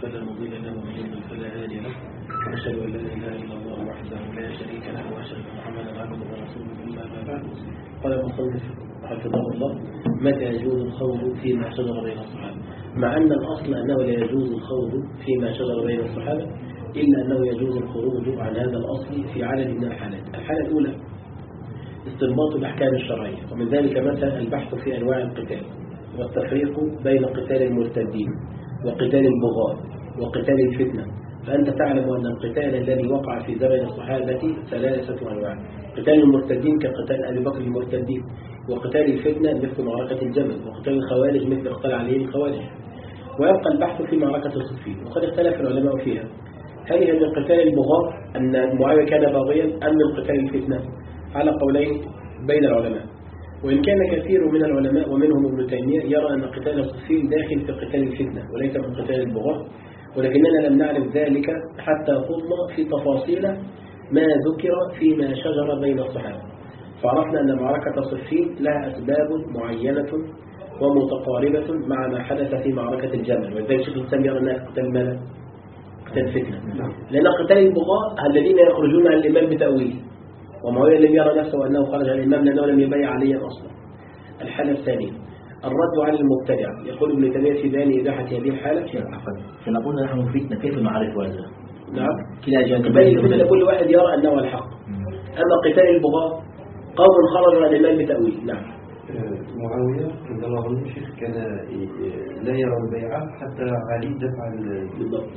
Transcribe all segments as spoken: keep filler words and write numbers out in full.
فلا مضل له ومن يضلل فلا هادي له وأشهد أن لا إله إلا الله وحده لا شريك له وأشهد أن محمدا عبده ورسوله ثم أما بعد. قال المصنف حفظه الله: متى يجوز الخوض فيما شجر بين الصحابة؟ مع أن الأصل أنه لا يجوز الخوض فيما شجر بين الصحابة، إلا أنه يجوز الخروج عن هذا الأصل في عدد من الحالات. الحالة الأولى استنباط الأحكام الشرعية، ومن ذلك مثلا البحث في أنواع القتال والتفريق بين قتال المرتدين وقتال البغاة وقتال الفتنة. فأنت تعلم أن القتال الذي وقع في زمن الصحابة ثلاثة أنواع: قتال المرتدين كقتال أبي بكر المرتدين، وقتال الفتنة مثل معركة الجمل، وقتال الخوارج مثل قتال علي الخوارج. ويبقى البحث في معركة الصفين، وقد اختلف العلماء فيها: هل هي من قتال البغاة أن معاوية كان باغيا أم من قتال الفتنة؟ على قولين بين العلماء. وإن كان كثير من العلماء ومنهم ابن تيمية يرى أن قتال الصفين داخل في قتال الفتنة وليس من قتال البغاة، ولكننا لم نعرف ذلك حتى خضنا في تفاصيل ما ذكر فيما شجر بين الصحابة، فعرفنا أن معركة الصفين لها أسباب معينة ومتقاربة مع ما حدث في معركة الجمل، ولذلك شيخ الإسلام يرى أنها قتال ماذا؟ قتال فتنة. لأن قتال البغاة الذين يخرجون عن الإمام بتأويل، ومعاوية لم يرى نفسه أنه خرج عن الإمام لأنه لم يبايع عليا أصلا. الحالة الثانية الرد على المبتدع. يقول ابن تيمية في بيان إباحة هذه الحالة: فنقول نحن فتنة كيف نعرف هذا؟ نعم، كلا جانبين الفتنة كل واحد يرى أنه الحق. أما قتال البغاة قوم خرجوا عن الإمام بتأويل. نعم. معاوية رضي الله عنه شيخ كان لا يرى البيعة حتى علي دفع بالضبط.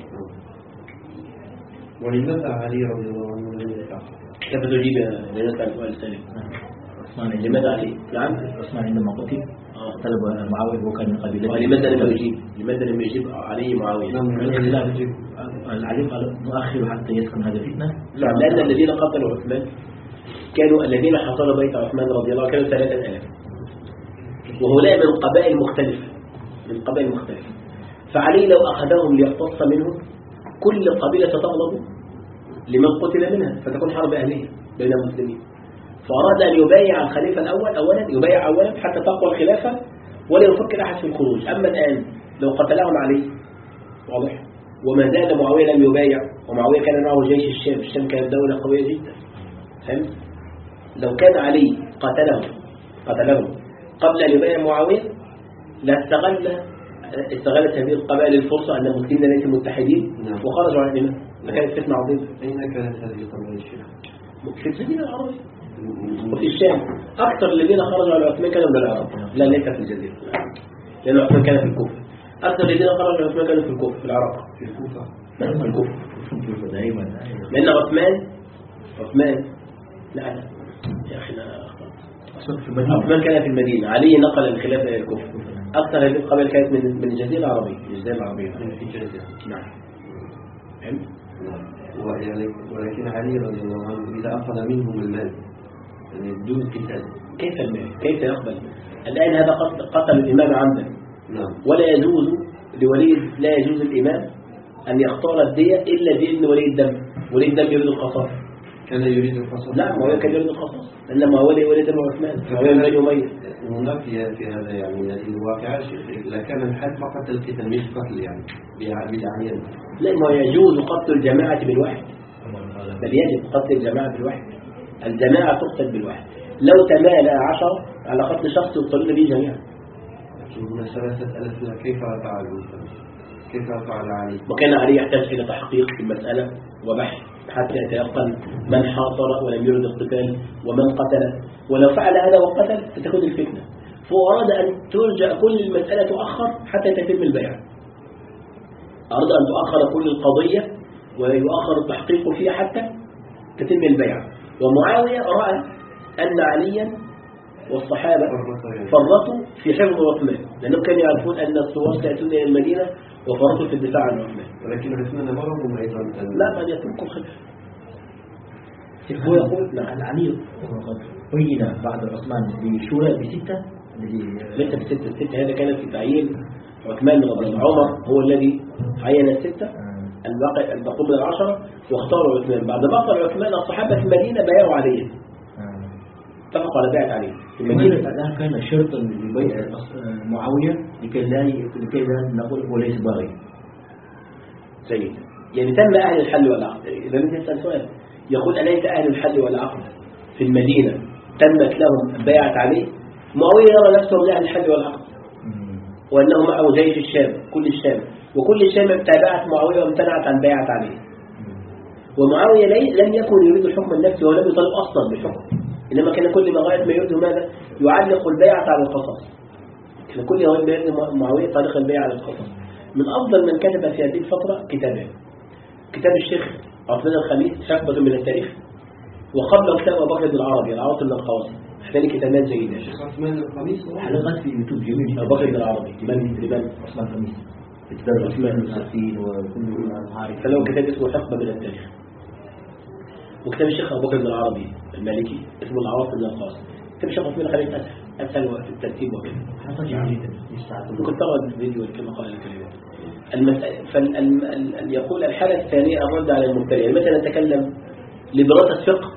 ولماذا علي رضي الله عنه لم يدفع؟ كيف تجيب لنسأل السؤال الثاني؟ لماذا علي؟ نعم. عثمان عندما قتل طلب معاوية وكان من قبيلته. ولماذا لم يجيب؟ لماذا لم يجيب علي معاوية؟ العلي قال نؤخر حتى يسكن هذا فتنة. نعم، لأن الذين قتلوا عثمان كانوا الذين حصلوا بيت عثمان رضي الله عنه كانوا ثلاثة آلاف، وهؤلاء من قبائل مختلفة من قبائل مختلفة فعلي لو أخذهم ليقتص منهم كل قبيلة تغضب لمن قتل منها فتكون حرب أهلية بين المسلمين. فأراد أن يبايع الخليفة الأول أولا يبايع أولا حتى تقوى الخلافة ولا يفكر أحد في الخروج. أما الآن لو قتلهم علي واضح وما زال معاوية لم يبايع، ومعاوية كان معه جيش الشام، الشام كانت دولة قوية جدا، فهمت؟ لو كان علي قتلهم قتلهم قبل أن يبايع معاوية لاستغل استغلت هذه القبائل الفرصة أن المسلمين ليسوا متحدين وخرجوا عن الإمام، لكانت فتنة عظيمة. أين كانت هذه القبائل الشيخ؟ في الجزيرة العربية وفي الشام. أكثر الذين خرجوا على عثمان كانوا من العراق، لا ليس في الجزيرة، لأن عثمان كان في الكوفة. أكثر الذين خرجوا على عثمان كانوا في الكوفة، في العراق، في الكوفة. نعم، في الكوفة. لأن عثمان عثمان لا لا يا أخي عثمان كان في المدينة، علي نقل الخلافة إلى الكوفة. أكثر هذه القبائل كانت من من الجزيرة العربية، الجزيرة العربية في الجزيرة. نعم. فهمت؟ ولكن علي رضي الله عنه إذا أخذ منهم المال يعني بدون قتال كيف المال؟ كيف يقبل؟ الآن هذا قتل الإمام عمدا. نعم. ولا يجوز لولي لا يجوز الإمام أن يختار الدية إلا بإذن ولي الدم. ولي الدم يريد القصاص. كان يريد القصاص. لا، ما هو كان يريد القصاص، إنما هو ولي دم عثمان هو بني أمية. هناك في في هذا يعني هذه الواقعة لكان الحد فقط القتال مش قتل يعني بالعيان. لا، ما يجوز قتل الجماعة بالواحد، بل يجب قتل الجماعة بالواحد. الجماعة تقتل بالواحد. لو تمالى عشر على قتل شخص يقتلون به جميعا. من ثلاثة ألاف كيف فعلوا؟ كيف فعل علي؟ وكان علي يحتاج إلى تحقيق في المسألة وبحث حتى يتيقن من حاصر ولم يرد القتال ومن قتل. ولو فعل هذا وقتل ستكون الفتنة. فأراد أن ترجع كل المسألة تؤخر حتى تتم البيع. أراد أن تؤخر كل القضية ويؤخر التحقيق فيها حتى تتم البيع. ومعاوية رأى أن عليا والصحابة فرطوا في حفظ عثمان، لأنهم كانوا يعرفون أن الثوار سيأتون إلى المدينة وفرطوا في الدفاع عن عثمان. ولكن عثمان مرهم أيضا لا، قد يتركوا خلف. هو يقول نعم علي بين بعد عثمان بشورى بستة الذي ليس بستة الستة هذا كانت في تعيين عثمان رضي الله عنه. عمر هو الذي عين الستة الباقي الباقون من العشرة واختاروا عثمان. بعد ما قال عثمان الصحابة في المدينة بايعوا عليه، اتفقوا على بيعة عليه في المدينة. الآن كان شرطا لبيع معاوية لكي لا لكي لا نقول هو ليس باغي. جيد. يعني تم أهل الحل والعقد. إذا أنت تسأل سؤال يقول أليس أهل الحل والعقد في المدينة تمت لهم بيعت عليه؟ معاوية يرى نفسه من أهل الحل والعقد وأنه معه جيش الشام كل الشام وكل الشام تابعت معاوية وامتنعت عن بيعت عليه. ومعاوية لم يكن يريد الحكم النفسي ولم يطالب أصلا بالحكم، إنما كان كل ما غاية ما يريده ماذا؟ يعلق البيعة على القصص. كان كل غاية ما يريده معاوية طريق البيعة على القصص. من أفضل من كتب في هذه الفترة كتابين: كتاب الشيخ عثمان الخميس حقبة من التاريخ، وقبل كتاب أبو بكر العربي العواصم من القواصم. هذين كتابان جيدان. الشيخ عثمان الخميس حلقات في يوتيوب جميل. أبو بكر العربي من لمن؟ عثمان الخميس كتاب عثمان الخمسين وكل عارف. فله كتاب اسمه حقبة من التاريخ. وكتاب الشيخ أبو بكر العربي المالكي اسمه العواصم من القواصم. كتاب الشيخ عثمان الخميس أسهل أسهل في الترتيب وكذا. ممكن ترى الفيديو كما قال الكريم. المسألة فال يقول الحالة الثانية الرد على المبتدع. مثلا نتكلم لدراسة فقه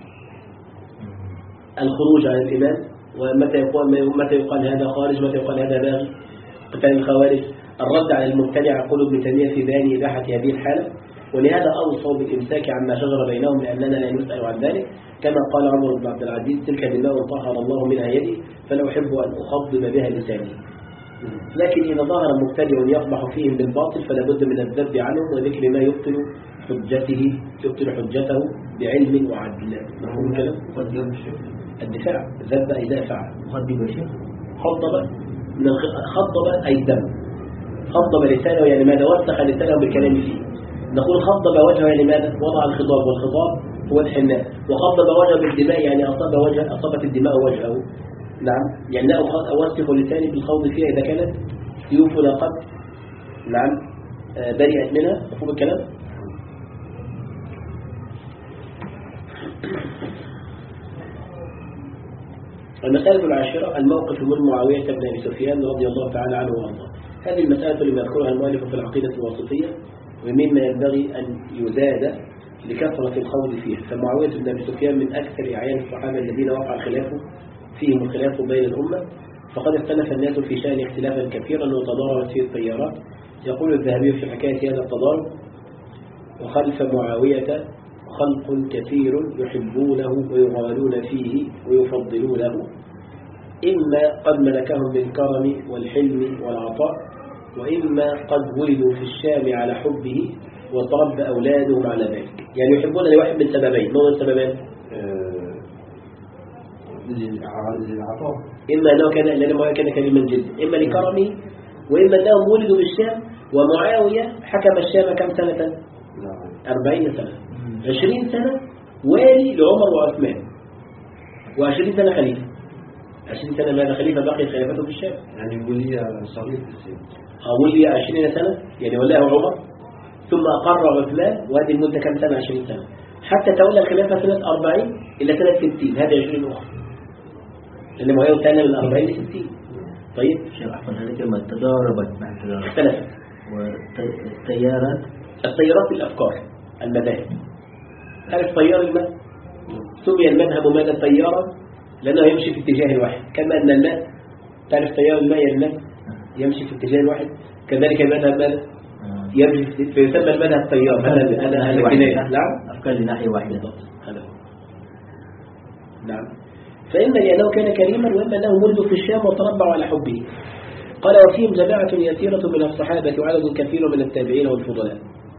الخروج على الإمام ومتى يقال متى يقال هذا خارج متى يقال هذا باغي، قتال الخوارج. الرد على المبتدع يقول ابن تيمية في بيان إباحة هذه الحالة، ولهذا أوصوا بالإمساك عما شجر بينهم لأننا لا نسأل عن ذلك، كما قال عمر بن عبد العزيز: تلك دماء طهر الله منها يدي فلا أحب أن أخضب بها لساني. لكن إذا ظهر مبتدع يقبح فيهم بالباطل فلا بد من الذب عنهم وذكر ما يبطل حجته يبطل حجته بعلم وعدل. مفهوم الكلام؟ الدفاع ذب أي دافع. خضب الشيخ خضب من خضب أي دم. خضب لسانه يعني ماذا؟ وسخ لسانه بالكلام فيه. نقول خضب وجهه يعني ماذا؟ وضع الخضاب، والخضاب هو الحناء. وخضب وجهه بالدماء يعني أصاب وجه أصابت الدماء وجهه. نعم، يعني لا أوسخ لساني بالخوض فيها إذا كانت سيوفنا قد نعم برئت منها. مفهوم الكلام؟ المسألة العاشرة: الموقف من معاوية بن أبي سفيان رضي الله تعالى عنه وارضاه. هذه المسألة اللي يذكرها المؤلف في العقيدة الواسطية، ومما ينبغي أن يزاد لكثرة الخوض فيها. فمعاوية بن أبي سفيان من أكثر أعيان الصحابة الذين وقع الخلاف فيهم الخلاف بين الأمة، فقد اختلف الناس في شأن اختلافا كثيرا وتضاربت فيه التيارات. يقول الذهبي في حكاية هذا التضارب: وخلف معاوية خلق كثير يحبونه ويغالون فيه ويفضلونه، إما قد ملكهم بالكرم والحلم والعطاء، وإما قد ولدوا في الشام على حبه وتربى أولادهم على ذلك. يعني يحبون لواحد من سببين. ما هو السببين؟ للعطاء. إما أنه كان لأنه كان كريما جدا، إما لكرمه، وإما أنهم ولدوا بالشام. ومعاوية حكم الشام كم سنة؟ أربعين سنة. عشرين سنة والي لعمر وعثمان، وعشرين سنة خليفة. عشرين سنة ماذا خليفة بقي خلافته في الشام؟ يعني ولي صغير في السن. ولي عشرين سنة يعني ولاه عمر، ثم أقر عثمان، وهذه المدة كم سنة؟ عشرين سنة، حتى تولى الخلافة سنة أربعين إلى سنة ستين. هذه عشرين أخرى، لأن معاوية كان من أربعين لستين. طيب شيخ أحسن هذه كلمة تضاربت مع التضارب اختلفت. والتيارات التيارات في الأفكار المذاهب. تعرف طيار الماء سمي المذهب ماذا طيارا لأنه يمشي في اتجاه واحد، كما أن الماء تعرف طيار الماء الماء يمشي في اتجاه واحد، كذلك المذهب ماذا يمشي فيسمى المذهب طيار. هذا هذا هذا كناية. نعم، أفكار لناحية واحدة. هذا هو. نعم، فإما لأنه كان كريما، وإما أنه ولد في الشام وتربع على حبه. قال: وفيهم جماعة يسيرة من الصحابة وعدد كثير من التابعين والفضلاء،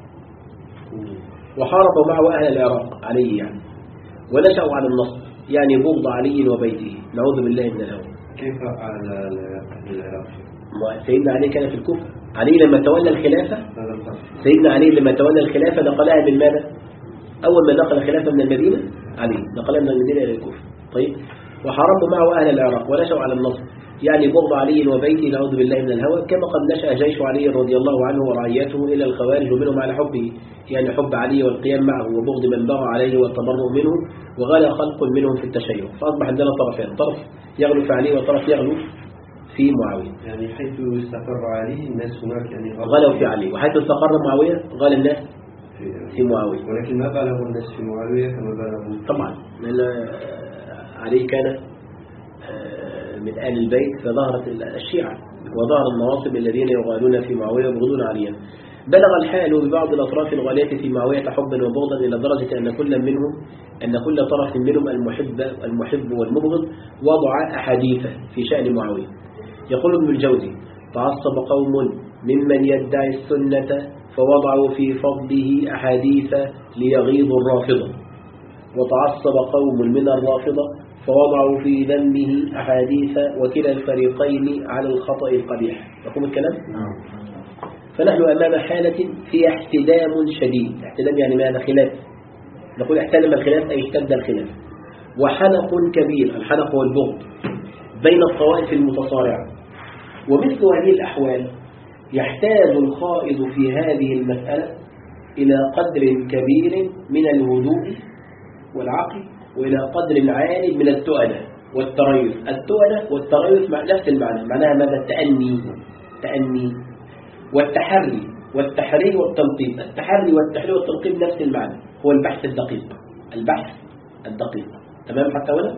وحاربوا معه أهل العراق علي يعني، ونشأوا على النصر يعني بغض علي وبيته، نعوذ بالله من الهوى. كيف على العراق؟ سيدنا علي كان في الكفر. علي لما تولى الخلافة سيدنا علي لما تولى الخلافة نقلها من ماذا؟ أول ما دخل الخلافة من المدينة علي نقلها من المدينة إلى الكفر. طيب، وحاربوا معه أهل العراق ونشأوا على النصر يعني بغض علي وبيته، نعوذ بالله من الهوى. كما قد نشأ جيش علي رضي الله عنه ورعيته إلى الخوارج ومنهم على حبه، يعني حب علي والقيام معه وبغض من بغى عليه والتبرؤ منه، وغلا خلق منهم في التشيع. فأصبح عندنا طرفين، طرف يغلو في علي وطرف يغلو في معاوية. يعني حيث استقر علي الناس هناك يعني غلوا في علي، وحيث استقر معاوية غل الناس في, في معاوية. ولكن ما بلغوا الناس في معاوية كما بلغوا طبعا، لأن علي كان من آل البيت، فظهرت الشيعة وظهر النواصب الذين يغالون في معاوية ويبغضون عليا. بلغ الحال ببعض الأطراف الغالية في معاوية حبا وبغضا إلى درجة أن كل منهم أن كل طرف منهم المحب المحب والمبغض وضع أحاديث في شأن معاوية. يقول ابن الجوزي: تعصب قوم ممن يدعي السنة فوضعوا في فضله أحاديث ليغيظوا الرافضة، وتعصب قوم من الرافضة فوضعوا في ذمه أحاديث، وكلا الفريقين على الخطأ القبيح. مفهوم الكلام؟ فنحن أمام حالة فيها احتدام شديد. احتدام يعني ماذا؟ خلاف. نقول احتدم الخلاف أي اشتد الخلاف. وحنق كبير، الحنق هو البغض، بين الطوائف المتصارعة. ومثل هذه الأحوال يحتاج الخائض في هذه المسألة إلى قدر كبير من الهدوء والعقل، وإلى قدر عال من التؤدة والتريث. التؤدة والتريث مع نفس المعنى، معناها ماذا؟ التأني تأني والتحري والتحري والتنقيب. التحري والتحري والتنقيب نفس المعنى، هو البحث الدقيق. البحث الدقيق. تمام حتى ولا؟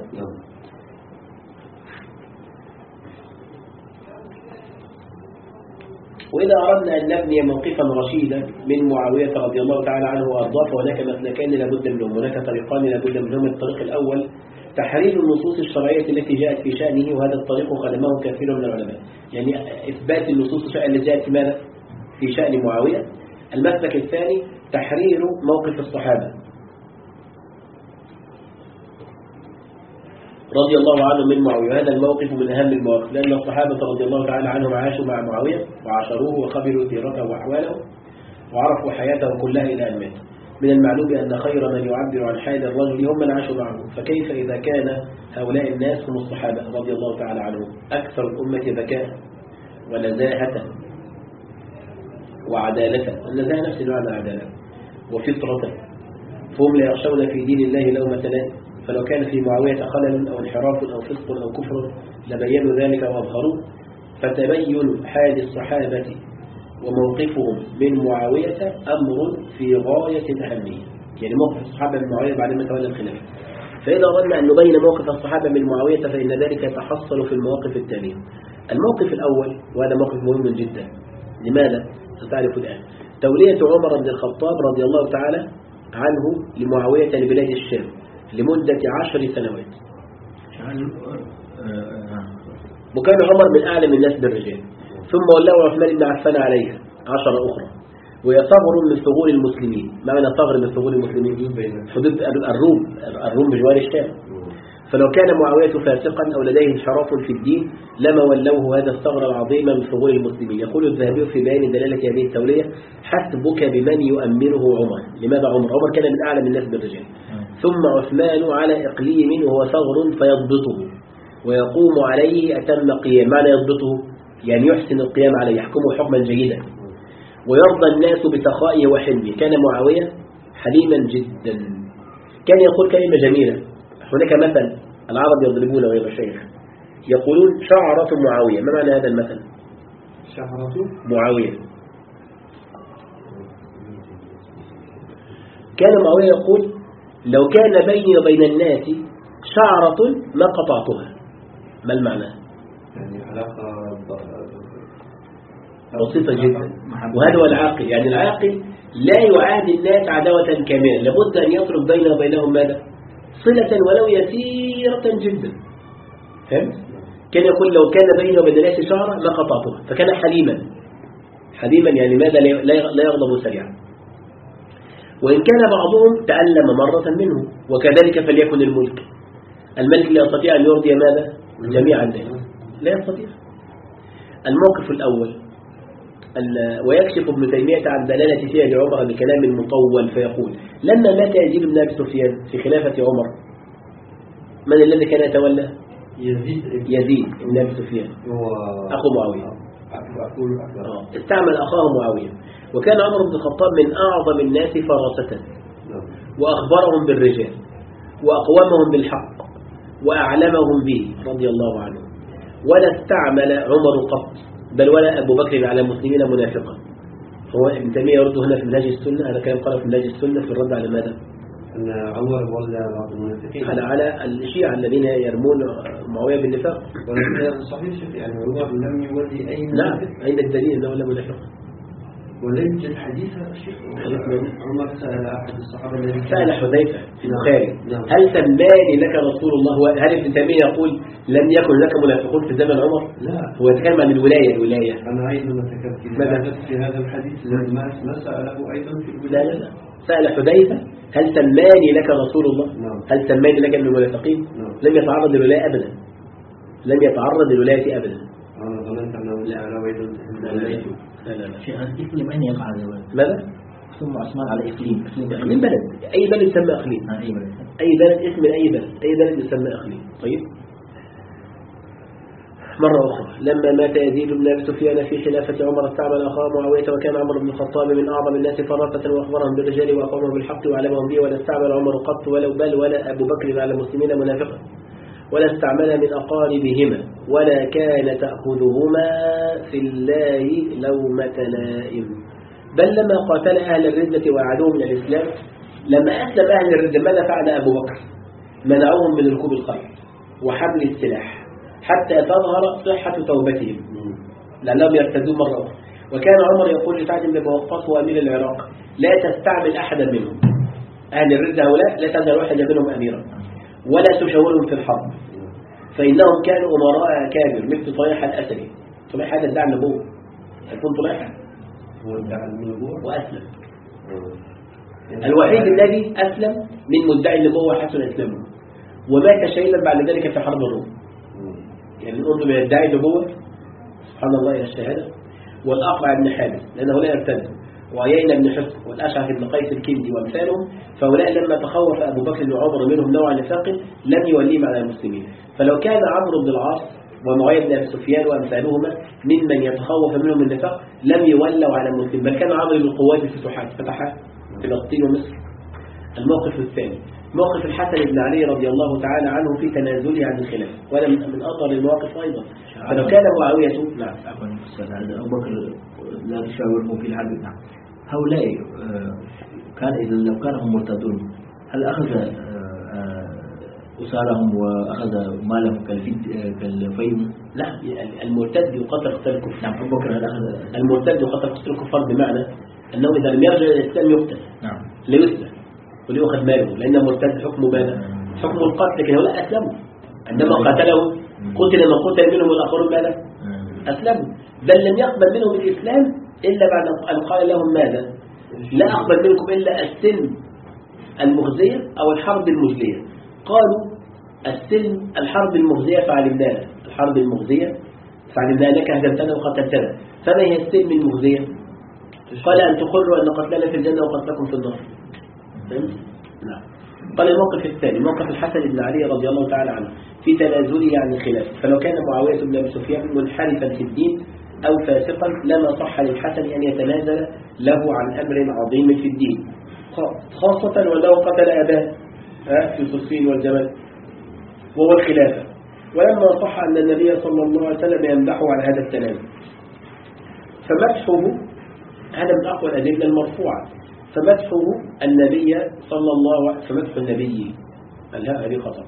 وإذا أردنا أن نبني موقفا رشيدا من معاوية رضي الله تعالى عنه وأرضاه، فهناك مسلكان لابد منهم، هناك طريقان لابد منهم. الطريق الأول تحرير النصوص الشرعية التي جاءت في شأنه، وهذا الطريق خدمه كثير من العلماء، يعني إثبات النصوص الشرعية التي جاءت في ماذا؟ في شأن معاوية. المسلك الثاني تحرير موقف الصحابة رضي الله عنهم من معاوية. هذا الموقف من أهم المواقف، لأن الصحابة رضي الله تعالى عنهم عاشوا مع معاوية وعاشروه وخبروا سيرته وأحواله وعرفوا حياته كلها إلى أن مات. من المعلوم أن خير من يعبر عن حال الرجل هم من عاشوا معه، فكيف إذا كان هؤلاء الناس هم الصحابة رضي الله تعالى عنهم أكثر الأمة ذكاء ونزاهة وعدالة. النزاهة نفس المعنى عدالة وفطرة، فهم لا يخشون في دين الله لومة لائم. فلو كان في معاوية خلل أو انحراف أو فسق أو كفر لبينوا ذلك وأظهروه. فتبين حال الصحابة وموقفهم من معاوية أمر في غاية الأهمية، يعني موقف الصحابة من معاوية بعد ما تولى الخلافة. فإذا أردنا أن نبين موقف الصحابة من معاوية فإن ذلك يتحصل في المواقف التالية. الموقف الأول، وهذا موقف مهم جدا. لماذا؟ ستعرف الآن. تولية عمر بن الخطاب رضي الله تعالى عنه لمعاوية لبلاد الشام لمدة عشر سنوات. وكان عمر من أعلم الناس بالرجال، ثم ولاه عثمان بن عفان عليها عشر أخرى، وهي ثغر من ثغور المسلمين. ما معنى ثغر من ثغور المسلمين؟ حدود الروم، الروم بجوار الشام. فلو كان معاوية فاسقا أو لديه انحراف في الدين لما ولوه هذا الثغر العظيم من ثغور المسلمين. يقول الذهبي في بيان دلالة هذه التولية: حسبك بمن يؤمره عمر. لماذا عمر؟ عمر كان من أعلم الناس بالرجال، ثم عثمان على إقليم وهو ثغر فيضبطه ويقوم عليه أتم قيام. معنى يضبطه يعني يحسن القيام عليه، يحكمه حكما جيدا ويرضى الناس بسخائه وحلمه. كان معاوية حليما جدا، كان يقول كلمة جميلة. هناك مثل العرب يضربونه غير الشيخ، يقولون شعرة معاوية. ما معنى هذا المثل؟ شعرة معاوية. كان معاوية يقول: لو كان بيني وبين الناس شعرة ما قطعتها. ما المعنى؟ يعني علاقة بسيطة جدا، وهذا هو العاقل. يعني العاقل لا يعادي الناس عداوة كاملة، لابد أن يترك بينه وبينهم ماذا؟ صلة ولو يسيرة جدا. فهمت؟ كان يقول: لو كان بينه وبين الناس شعرة ما قطعتها. فكان حليما. حليما يعني ماذا؟ لا يغضب سريعا. وإن كان بعضهم تألم مرة منه، وكذلك فليكن الملك. الملك لا يستطيع أن يرضي ماذا؟ جميعا دائما، لا يستطيع. الموقف الأول، ويكشف ابن تيمية عن دلالة فيها لعمر بكلام مطول فيقول: لما مات يزيد بن أبي سفيان في خلافة عمر، من الذي كان يتولى؟ يزيد يزيد بن أبي سفيان أخو معاوية. استعمل أخاه معاوية، وكان عمر بن الخطاب من أعظم الناس فراسة وأخبرهم بالرجال وأقومهم بالحق وأعلمهم به رضي الله عنه. ولا استعمل عمر قط، بل ولا أبو بكر على المسلمين منافقا. هو ابن تيمية يرد هنا في منهج السنة، هذا كلام قال في منهج السنة في الرد على ماذا؟ أن عمر ولى بعض المنافقين، على على الشيعة الذين يرمون معاوية بالنفاق. ولكن صحيح شيخ، يعني عمر لم يولي أي منافق. لا، أين الدليل أنه ولا منافق؟ ولا يوجد حديث هذا الشيخ؟ عمر سأل أحد الصحابة الذي سأل حذيفة في البخاري نعم. هل سماني لك رسول الله؟ هل ابن تيمية يقول لم يكن لك منافقون في زمن عمر؟ لا، هو يتكلم عن الولاية الولاية أنا أيضا أتكلم في هذا الحديث ما ما سأله أيضا في لا الولاية. لا لا سأل حذيفة هل سماني لك رسول الله؟ نعم. هل سماني لك من المنافقين؟ نعم. لم يتعرض للولاية أبدا، لم يتعرض للولاية أبدا. أنا ظننت أنه سأله أيضا لا لا لا لا لا. شيخ إقليم أين يقع هذا الولد؟ ماذا؟ ثم عثمان على إقليم إقليم إقليم بلد، أي بلد يسمى إقليم. أي بلد أي بلد اسم أي بلد، أي بلد يسمى إقليم. طيب مرة أخرى لما مات يزيد بن أبي سفيان في خلافة عمر استعمل أخاه معاوية، وكان عمر بن الخطاب من أعظم الناس فراسة وأخبرهم بالرجال وأقامهم بالحق وعلمهم به، ولا استعمل عمر قط ولو بل ولا أبو بكر على المسلمين منافقا، ولا استعمل من أقاربهما، ولا كان تأخذهما في الله لومة لائم. بل لما قاتل أهل الردة وأعادوهم إلى الإسلام، لما أسلم أهل الردة ماذا فعل أبو بكر؟ منعوهم من ركوب الخيل وحمل السلاح حتى تظهر صحة توبتهم لأنهم يرتدون مرة أخرى. وكان عمر يقول لسعد بن أبي وقاص وأمير العراق لا تستعمل أحدا منهم، أهل الردة هؤلاء لا تجعل واحدا منهم أميرا ولا تشاورهم في الحرب، فإنهم كانوا أمراء أكابر مثل طليحة الأسدي. طليحة هذا ادعى النبوة، يكون طليحة هو ادعى النبوة وأسلم، الوحيد الذي أسلم من مدعي النبوة حسن إسلامه، ومات شهيدا بعد ذلك في حرب الروم. يعني الأردن من يدعي النبوة سبحان الله إلى الشهادة، والأقرع بن حابس لأنه لا يرتد، وعيينة بن حسن والأشعث بن قيس الكندي وأمثالهم، فهؤلاء لما تخوف أبو بكر وعمر منهم نوع نفاق لم يوليهم على المسلمين. فلو كان عمرو بن العاص ومعاوية بن أبي سفيان وأمثالهما ممن يتخوف منهم النفاق لم يولوا على المسلمين، بل كان عمرو بن القوات الفتوحات فتح فلسطين ومصر. الموقف الثاني موقف الحسن بن علي رضي الله تعالى عنه في تنازله عن الخلافة، ولا من أطول المواقف أيضا. فلو كان معاوية نعم هذا أبو بكر لا تشاورهم في الحرب. نعم هؤلاء كان إذا لو كانوا مرتدون هل أخذ أسارهم وأخذ مالهم كالفيم؟ لا، المرتد يقتل قتل الكفار. نعم أبو بكر هل أخذ المرتد يقتل قتل الكفار بمعنى أنه إذا لم يرجع إلى الإسلام يقتل. نعم لا يسلم وليأخذ ماله، لأن المرتد حكمه ماذا؟ حكم القتل، لكن هؤلاء أسلموا عندما قاتلوا قتل من قتل منهم الآخرون ماذا؟ أسلموا، بل لم يقبل منهم الإسلام إلا بعد أن قال لهم ماذا؟ لا أقبل منكم إلا السلم المخزية أو الحرب المجزية. قالوا السلم الحرب المخزية فعلمناها، الحرب المخزية فعلمنا أنك هدمتنا وقتلتنا، فما هي السلم المخزية؟ قال أن تقروا أن قتلنا في الجنة وقتلكم في النار. فهمت؟ نعم. قال الموقف الثاني موقف الحسن بن علي رضي الله تعالى عنه في تنازله عن الخلافة. فلو كان معاوية بن أبي سفيان منحرفا في الدين أو فاسقا لما صح للحسن أن يتنازل له عن أمر عظيم في الدين، خاصة ولو قتل أباه في الصفين والجمل وهو الخلافة. ولما صح أن النبي صلى الله عليه وسلم يمدحه على هذا التنازل، فمدحه هذا من أقوى الأدلة المرفوعة، فمدحه النبي صلى الله عليه وسلم فمدح النبي لا هذه خطأ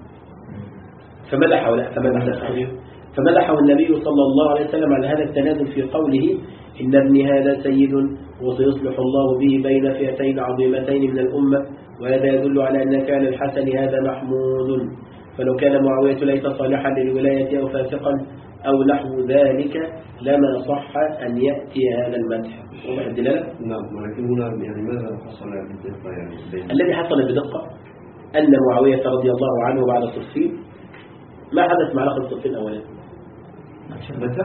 فمدحه لا فمدحه فمدحه النبي صلى الله عليه وسلم على هذا التنازل في قوله إن ابني هذا سيد وسيصلح الله به بين فئتين عظيمتين من الأمة، وهذا يدل على أن كان الحسن هذا محمود. فلو كان معاوية ليس صالحا للولاية أو فاسقا أو نحو ذلك لما صح أن يأتي هذا المدح. واضح الدلالة؟ نعم. ولكن هنا يعني ماذا حصل بدقة؟ يعني الذي حصل بدقة أن معاوية رضي الله عنه بعد صفين ما حدث معركة صفين أولا. متى؟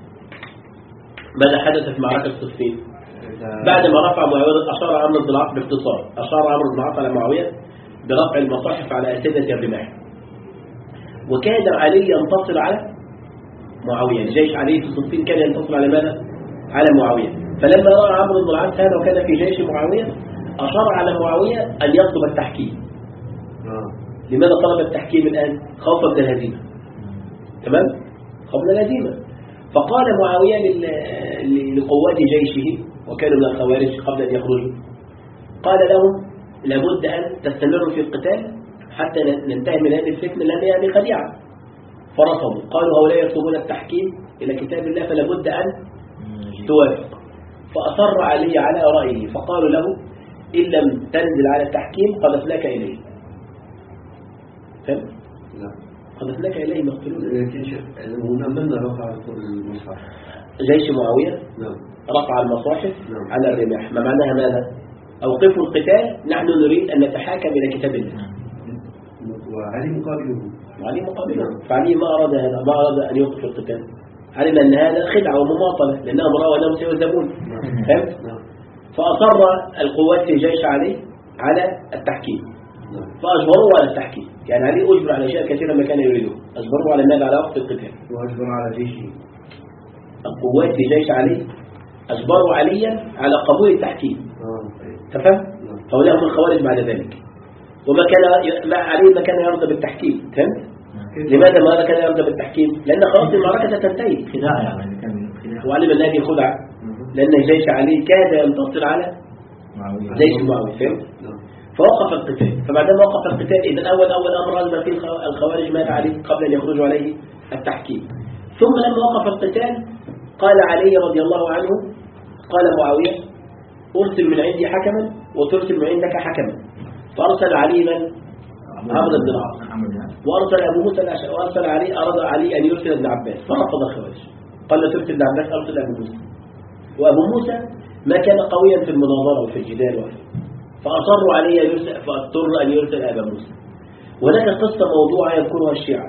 ماذا حدث في معركة صفين؟ بعد ما رفع معاوية أشار عمرو بن العاص باختصار أشار عمرو بن العاص على معاوية برفع المصاحف على أسدة الرماح، وكان علي ينتصر على معاوية. الجيش علي في صفين كان ينتصر على ماذا؟ على معاوية. فلما رأى عمرو بن العاص هذا وكان في جيش معاوية أشار على معاوية أن يطلب التحكيم. لماذا طلب التحكيم الآن؟ خوفا من الهزيمة. تمام؟ خوفا من الهزيمة. فقال معاوية لقوات جيشه وكانوا من الخوارج قبل أن يخرجوا، قال لهم لابد أن تستمروا في القتال حتى ننتهي من هذه الفتنة لأنها يعني خديعة. فرفضوا، قالوا هؤلاء يطلبون التحكيم إلى كتاب الله فلا بد أن توافق. فأصر علي على رأيه، فقالوا له إن لم تنزل على التحكيم قذفناك إليه. فهم؟ لا قذفناك إليه مقتلون. لكن شيخ هنا من رفع المصحف؟ جيش معاوية نعم رفع المصاحف نعم. على الرماح. ما معناها ماذا؟ أوقفوا القتال، نحن نريد أن نتحاكم إلى كتاب الله. وعلي مقابله. وعلي مقابله. فعلي ما أراد هذا، ما أراد أن يوقف القتال، علم أن هذا خدعة ومماطلة لأنهم رأوا أنهم سيذبون. فهمت؟ فأصر القوات في جيش علي على التحكيم، فأجبروا على التحكيم. يعني علي أجبر على أشياء كثيرة ما كان يريده، أجبروا على ماذا؟ على وقف القتال. وأجبر على جيشه. القوات في جيش علي أجبروا عليا على قبول التحكيم. تفهم؟ فهؤلاء هم الخوارج بعد ذلك. وما كان مع علي ما كان يرضى بالتحكيم. فهمت؟ لماذا ما كان يرضى بالتحكيم؟ لأن خلاص المعركة ستنتهي. خداع يعني كان خداع. وعلم أن هذه خدعة، لأن جيش علي كاد ينتصر على جيش معاوية. فهمت؟ فوقف القتال. فبعدما وقف القتال إذن أول أول أمر أجبر فيه الخوارج ماذا عليه قبل أن يخرجوا عليه؟ التحكيم. ثم لما وقف القتال قال علي رضي الله عنه، قال معاوية أرسل من عندي حكما وترسل من عندك حكما. فأرسل علي من؟ عمرو بن العاص. وأرسل أبو موسى الأشعري، وأرسل علي أراد علي أن يرسل ابن عباس، فرفض الخوارج قال لا ترسل ابن عباس، أرسل أبو موسى. وأبو موسى ما كان قويا في المناظرة وفي الجدال وفي، فأصروا علي أن يرسل، فاضطر أن يرسل أبا موسى. وهناك قصة موضوعة يذكرها الشيعة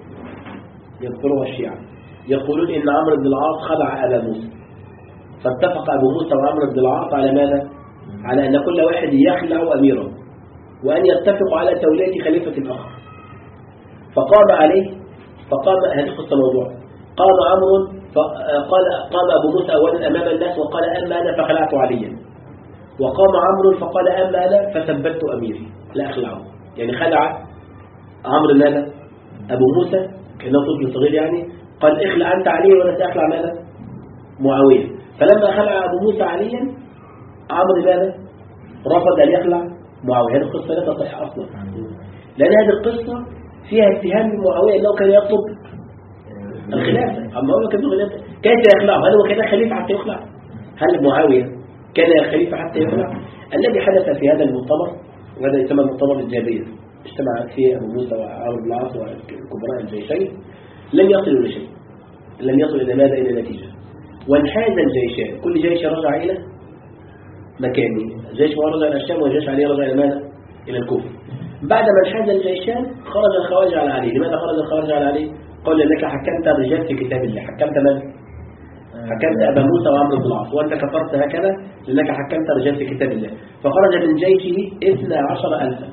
يذكرها الشيعة يقولون إن عمرو بن العاص خدع أبا موسى، فاتفق أبو موسى وعمرو بن العاص على ماذا؟ على أن كل واحد يخلع أميره وأن يتفقوا على تولية خليفة آخر. فقام عليه، فقام هذه قصة موضوع، قام عمرو فقال، قام أبو موسى أولا أمام الناس وقال أما أنا فخلعت عليا، وقام عمرو فقال أما أنا فثبت أميري لا أخلعه. يعني خلع عمرو ماذا؟ أبو موسى كأنه طفل صغير، يعني قال اخلع أنت علي وأنا سأخلع ماذا؟ معاوية. فلما خلع أبو موسى عليا عمرو ماذا؟ رفض أن يخلع معاوية. هذه القصة لا تصح أصلا، لأن هذه القصة فيها اتهام معاوية أنه كان يطلب الخلافة. أما هو كان خلافة كيف يخلع؟ هل هو كان خليفة حتى يخلع؟ هل معاوية كان خليفة حتى يخلع؟ الذي حدث في هذا المؤتمر، وهذا يسمى المؤتمر الجابية، اجتمع فيه أبو موسى وعمرو بن العاص وكبراء الجيشين، لم يصلوا لشيء، لم يصلوا إلى ماذا؟ إلى نتيجة. وانحاز الجيشان، كل جيش رجع إلى مكانه. جيش معاوية رجع إلى الشام وجيش علي رجع إلى ماذا؟ إلى الكوفة. بعدما انحاز الجيشان خرج الخوارج على علي. لماذا خرج الخوارج على علي؟ قال لك حكمت الرجال في كتاب الله. حكمت من؟ حكمت أبا موسى وعمرو بن العاص، وأنت كفرت هكذا لأنك حكمت الرجال في كتاب الله. فخرج من جيشه اثنا عشر ألفا.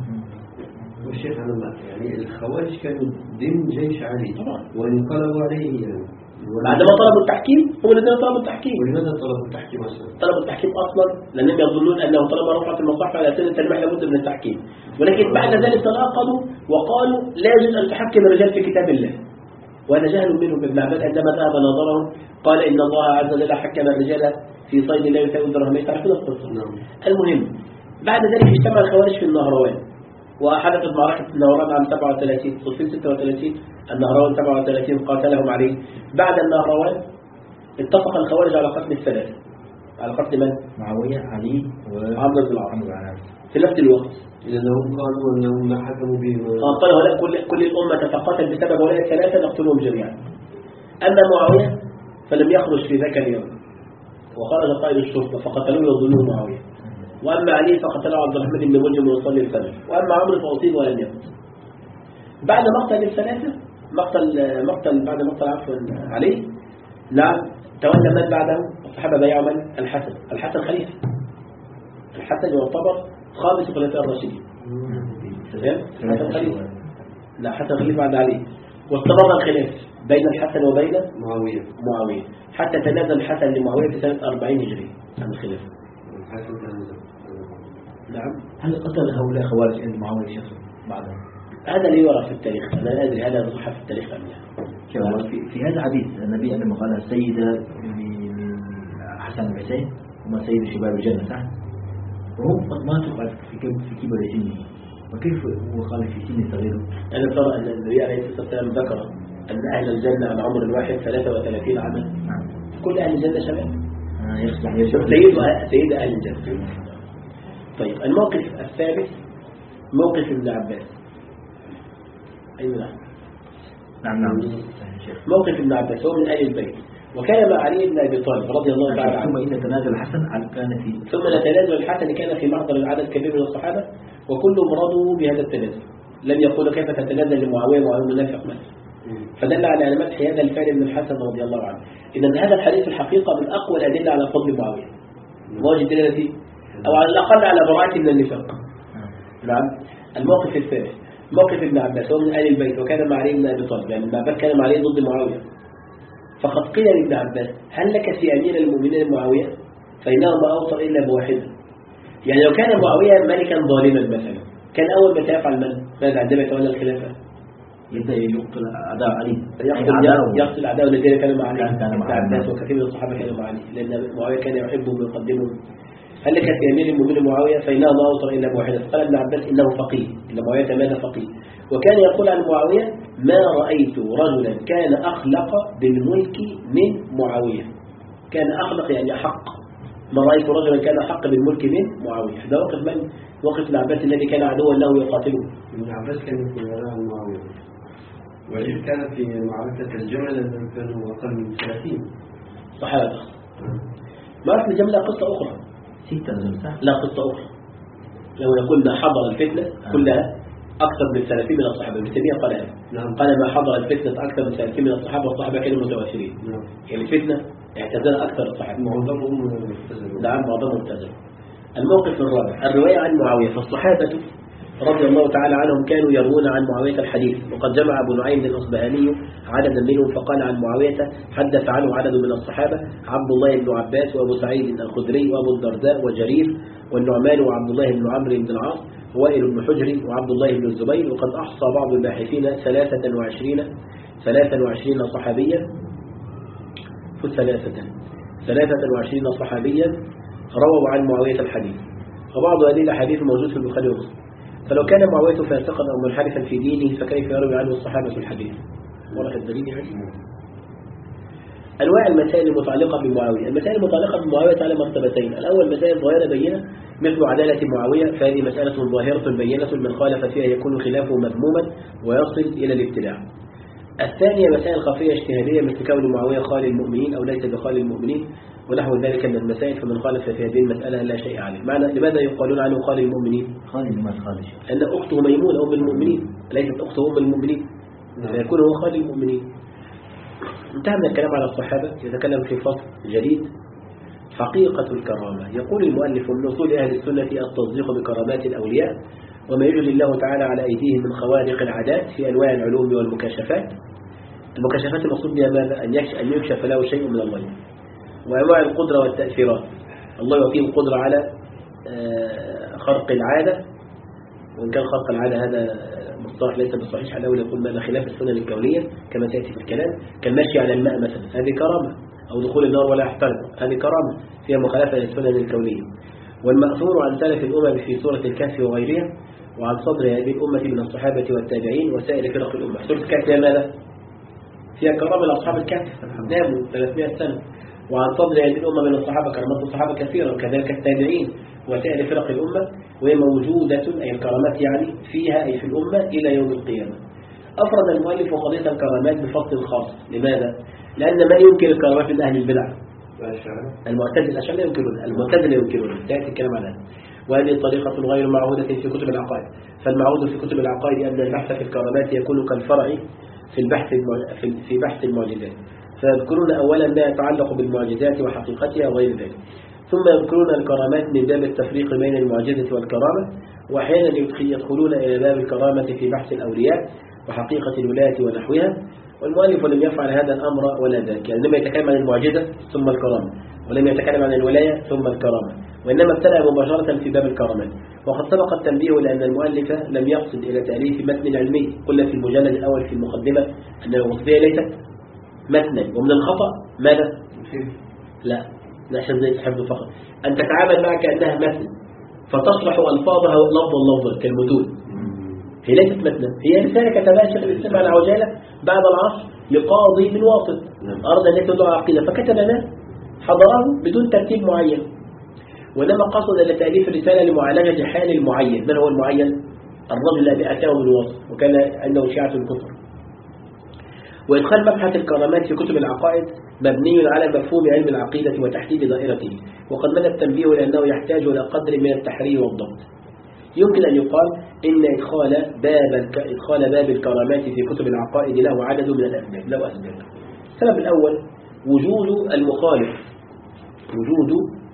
والشيخ أنا يعني الخوارج كانوا ضمن جيش علي طبعا وانقلبوا عليه يعني. بعدما طلبوا التحكيم، هم الذين طلبوا التحكيم. ولماذا طلبوا التحكيم أصلا؟ طلبوا التحكيم أصلا لأنهم يظنون أنه طالما رفعت المصاحف على سنة التلميح لابد من التحكيم، ولكن بعد ذلك تناقضوا وقالوا لا يجوز أن تحكم الرجال في كتاب الله. وهذا جهل منهم. ابن عباس عندما ذهب ناظرهم قال إن الله عز وجل حكم الرجال في صيد لا يساوي درهمين. تعرفون القصة. المهم بعد ذلك اجتمع الخوارج في النهروان، وحدثت معركة النهروان عام سبعة وثلاثين، صفين ستة وثلاثين، النهروان سبعة وثلاثين قاتلهم عليه. بعد النهروان اتفق الخوارج على قتل الثلاثة. على قتل من؟ معاوية، علي وعمرو بن العاص في نفس الوقت. لأنهم قالوا أنهم ما حكموا بهم. قالوا هؤلاء كل كل الأمة تتقاتل بسبب هؤلاء الثلاثة نقتلهم جميعا. أما معاوية فلم يخرج في ذاك اليوم، وخرج قائد الشرطة فقتلوه يظنوه معاوية. وأما علي فقتله عبد الرحمن بن ملجم ويصلي الفجر. وأما عمرو فأصيب ولم يمت. بعد مقتل الثلاثة، مقتل مقتل بعد مقتل عفوا علي، نعم، تولى من بعده؟ الصحابة بايعوا من؟ الحسن. الحسن خليفة. الحسن يعتبر خامس خلفاء الراشدين. الحسن خليفة. لا، حسن خليفة بعد علي. واستمر الخلاف بين الحسن وبين معاوية معاوية حتى تنازل الحسن لمعاوية في سنة أربعين هجري عن الخلافة. نعم. هل قتل هؤلاء خوارج عند معاوية شخصا بعدهم؟ هذا لا يرى في التاريخ، أنا لا أدري هذا صح في التاريخ أم لا. في, في هذا الحديث النبي عندما قال السيدة حسن الحسين هما سيد شباب الجنة، صح؟ وهو ماتوا في في كبر سنه، وكيف هو قال في سن صغير؟ أنا ترى أن النبي عليه الصلاة والسلام ذكر أن أهل الجنة على عمر الواحد ثلاثة وثلاثين عاما. كل أهل الجنة شباب. سيد سيد أهل الجنة. طيب الموقف الثالث موقف ابن عباس. أيوة نعم نعم موقف ابن عباس هو من آل البيت وكان مع علي بن أبي طالب رضي الله تعالى عنه. ثم إن تنازل الحسن كان في ثم تنازل الحسن كان في محضر العدد كبير من الصحابة وكلهم رضوا بهذا التنازل. لم يقولوا كيف تتنازل لمعاوية معاوية منافق مثلا. فدل على أن مدح هذا الفعل من الحسن رضي الله عنه. إذن هذا الحديث الحقيقة من أقوى الأدلة على فضل معاوية واجد دلالة فيه أو على الأقل على براءة من النفاق. نعم. الموقف الثالث موقف ابن عباس هو من آل البيت وكان مع علي بن أبي طالب يعني ابن عباس كان مع علي ضد معاوية. فقد قيل لابن عباس هل لك في أمير المؤمنين معاوية فإنه ما أوصل إلا بواحدة. يعني لو كان معاوية ملكا ظالما مثلا كان أول ما سيفعل من ماذا عندما يتولى الخلافة يبدأ يقتل أعداء علي يقتل أعداء الذين كانوا مع علي ابن عباس وكثير من الصحابة كانوا مع علي لأن معاوية كان يحبهم ويقدمهم. هل لك في أمير المؤمنين معاوية فإنه ما أوصل إلا بواحدة. قال ابن عباس إنه فقيه إن معاوية ماذا فقيه. وكان يقول عن معاوية ما رأيت رجلا كان أخلق بالملك من معاوية. كان أخلق يعني حق. ما رأيت رجلا كان حق بالملك من معاوية. هذا وقف من وقف ابن عباس الذي كان عدوا له يقاتله. ابن عباس كان يقول عن معاوية وإذ كان في معركة الجمل الذين كانوا أقل من ثلاثين صحابة. معركة الجمل لا قصة أخرى ستة لا قصة أخرى. لو يقولنا حضر الفتنة آه. كلها أكثر من ثلاثين من الصحابة. ابن تيمية قال نعم. قال ما حضر الفتنة أكثر من ثلاثين من الصحابة والصحابة كانوا متوافرين. نعم. يعني الفتنة اعتزل أكثر الصحابة. معظمهم مبتذلون. نعم معظمهم مبتذلون. الموقف الرابع الرواية عن معاوية. فالصحابة رضي الله تعالى عنهم كانوا يروون عن معاوية الحديث وقد جمع أبو نعيم الأصبهاني عددا منهم فقال عن معاوية حدث عنه عدد من الصحابة عبد الله بن عباس وأبو سعيد الخدري وأبو الدرداء وجرير والنعمان وعبد الله بن عمرو بن العاص ووائل بن حجر وعبد الله بن الزبير. وقد أحصى بعض الباحثين ثلاثة وعشرين ثلاثة وعشرين صحابيا ثلاثة ثلاثة وعشرين صحابيا رووا عن معاوية الحديث. وبعض هذه الأحاديث موجود في البخاري ومسلم. فلو كان معاوية فاسقا أو منحرفا في دينه فكيف يروي عنه الصحابة الحديث؟ ورقة الدليل يعني. أنواع المسائل المتعلقة بمعاوية. المسائل المتعلقة بمعاوية على مرتبتين. الأول مسائل ظاهرة بينة مثل عدالة معاوية فهذه مسألة ظاهرة بينة من خالف فيها يكون خلافه مذموما ويصل إلى الابتداع. الثانية مسائل خفية اجتهادية مثل كون معاوية خال المؤمنين أو ليس بخال المؤمنين ونحو ذلك من المسائل فمن خالف في هذه المسألة لا شيء عليه. معنى لماذا يقولون عنه خال المؤمنين؟ خال لماذا خال؟ لأن أخته ميمونة أم المؤمنين ليست أخته أم المؤمنين فيكون هو خال المؤمنين. انتهى من الكلام على الصحابة. يتكلم في فصل جديد حقيقة الكرامة. يقول المؤلف من أصول أهل السنة التصديق بكرامات الأولياء وما يجري الله تعالى على أيديهم من خوارق العادات في أنواع العلوم والمكاشفات. المكاشفات المقصود بها ماذا؟ أن يكشف له شيء من الله. وأنواع القدرة والتأثيرات الله يعطيه القدرة على خرق العادة وإن كان خرق العادة هذا مصطلح ليس بالصحيح على أول يقول ماذا خلاف السنن الكونية كما سيأتي في الكلام كالمشي على الماء مثلا هذه كرامة أو دخول النار ولا يحترق هذه كرامة فيها مخالفة للسنن الكونية. والمأثور عن سلف الأمم في سورة الكهف وغيرها وعن صدر هذه الأمة من الصحابة والتابعين وسائر فرق الأمة. سورة الكهف فيها ماذا؟ فيها كرامة لأصحاب الكهف ناموا ثلاثمائة سنة. وعن صدر هذه الأمة من الصحابة كرامات الصحابة كثيرة وكذلك التابعين وسائر فرق الأمة وهي موجودة أي الكرامات يعني فيها أي في الأمة إلى يوم القيامة. أفرد المؤلف قضية الكرامات بفصل خاص. لماذا؟ لأن من ينكر الكرامات من أهل البدع المعتزلة الأشاعرة ينكرون المعتزلة ينكرون تأتي الكلام عنها. وهذه طريقة غير معهودة في كتب العقائد. فالمعهود في كتب العقائد أن البحث في الكرامات يكون كالفرع في البحث في بحث المعجزات. فيذكرون أولا ما يتعلق بالمعجزات وحقيقتها وغير ذلك ثم يذكرون الكرامات من باب التفريق بين المعجزة والكرامة وأحيانا يدخلون إلى باب الكرامة في بحث الأولياء وحقيقة الولاية ونحوها. والمؤلف لم يفعل هذا الأمر ولا ذاك يعني لم يتكلم عن المعجزة ثم الكرامة ولم يتكلم عن الولاية ثم الكرامة وإنما ابتدأ مباشرة في باب الكرامات. وقد سبق التنبيه لأن المؤلف لم يقصد إلى تأليف متن علمي. قلنا في المجلد الأول في المقدمة أن الوصفية ليست متنا ومن الخطأ ماذا؟ لا نحن زي تحب فقط أن تتعامل معك أنها متن فتشرح ألفاظها لفظا لفظا كالمتون. هي ليست متنا هي رسالة كتبها شيخ الإسلام على عجالة بعد العصر لقاضي من واسط أراد أن يكتب عقيدة فكتب ما حضره بدون ترتيب معين، وإنما قصد لتأليف الرسالة لمعالجة حال المعين. من هو المعين؟ الرجل الذي أتاه بالوصف وكان عنده شيعة الكفر. وإدخال مبحث الكرامات في كتب العقائد مبني على مفهوم علم العقيدة وتحديد دائرته، وقد مدى التنبيه لأنه يحتاج إلى قدر من التحرير والضبط. يمكن أن يقال إن إدخال باب إدخال باب الكرامات في كتب العقائد له عدد من الأسباب. له أسباب. السبب الأول وجود المخالف وجود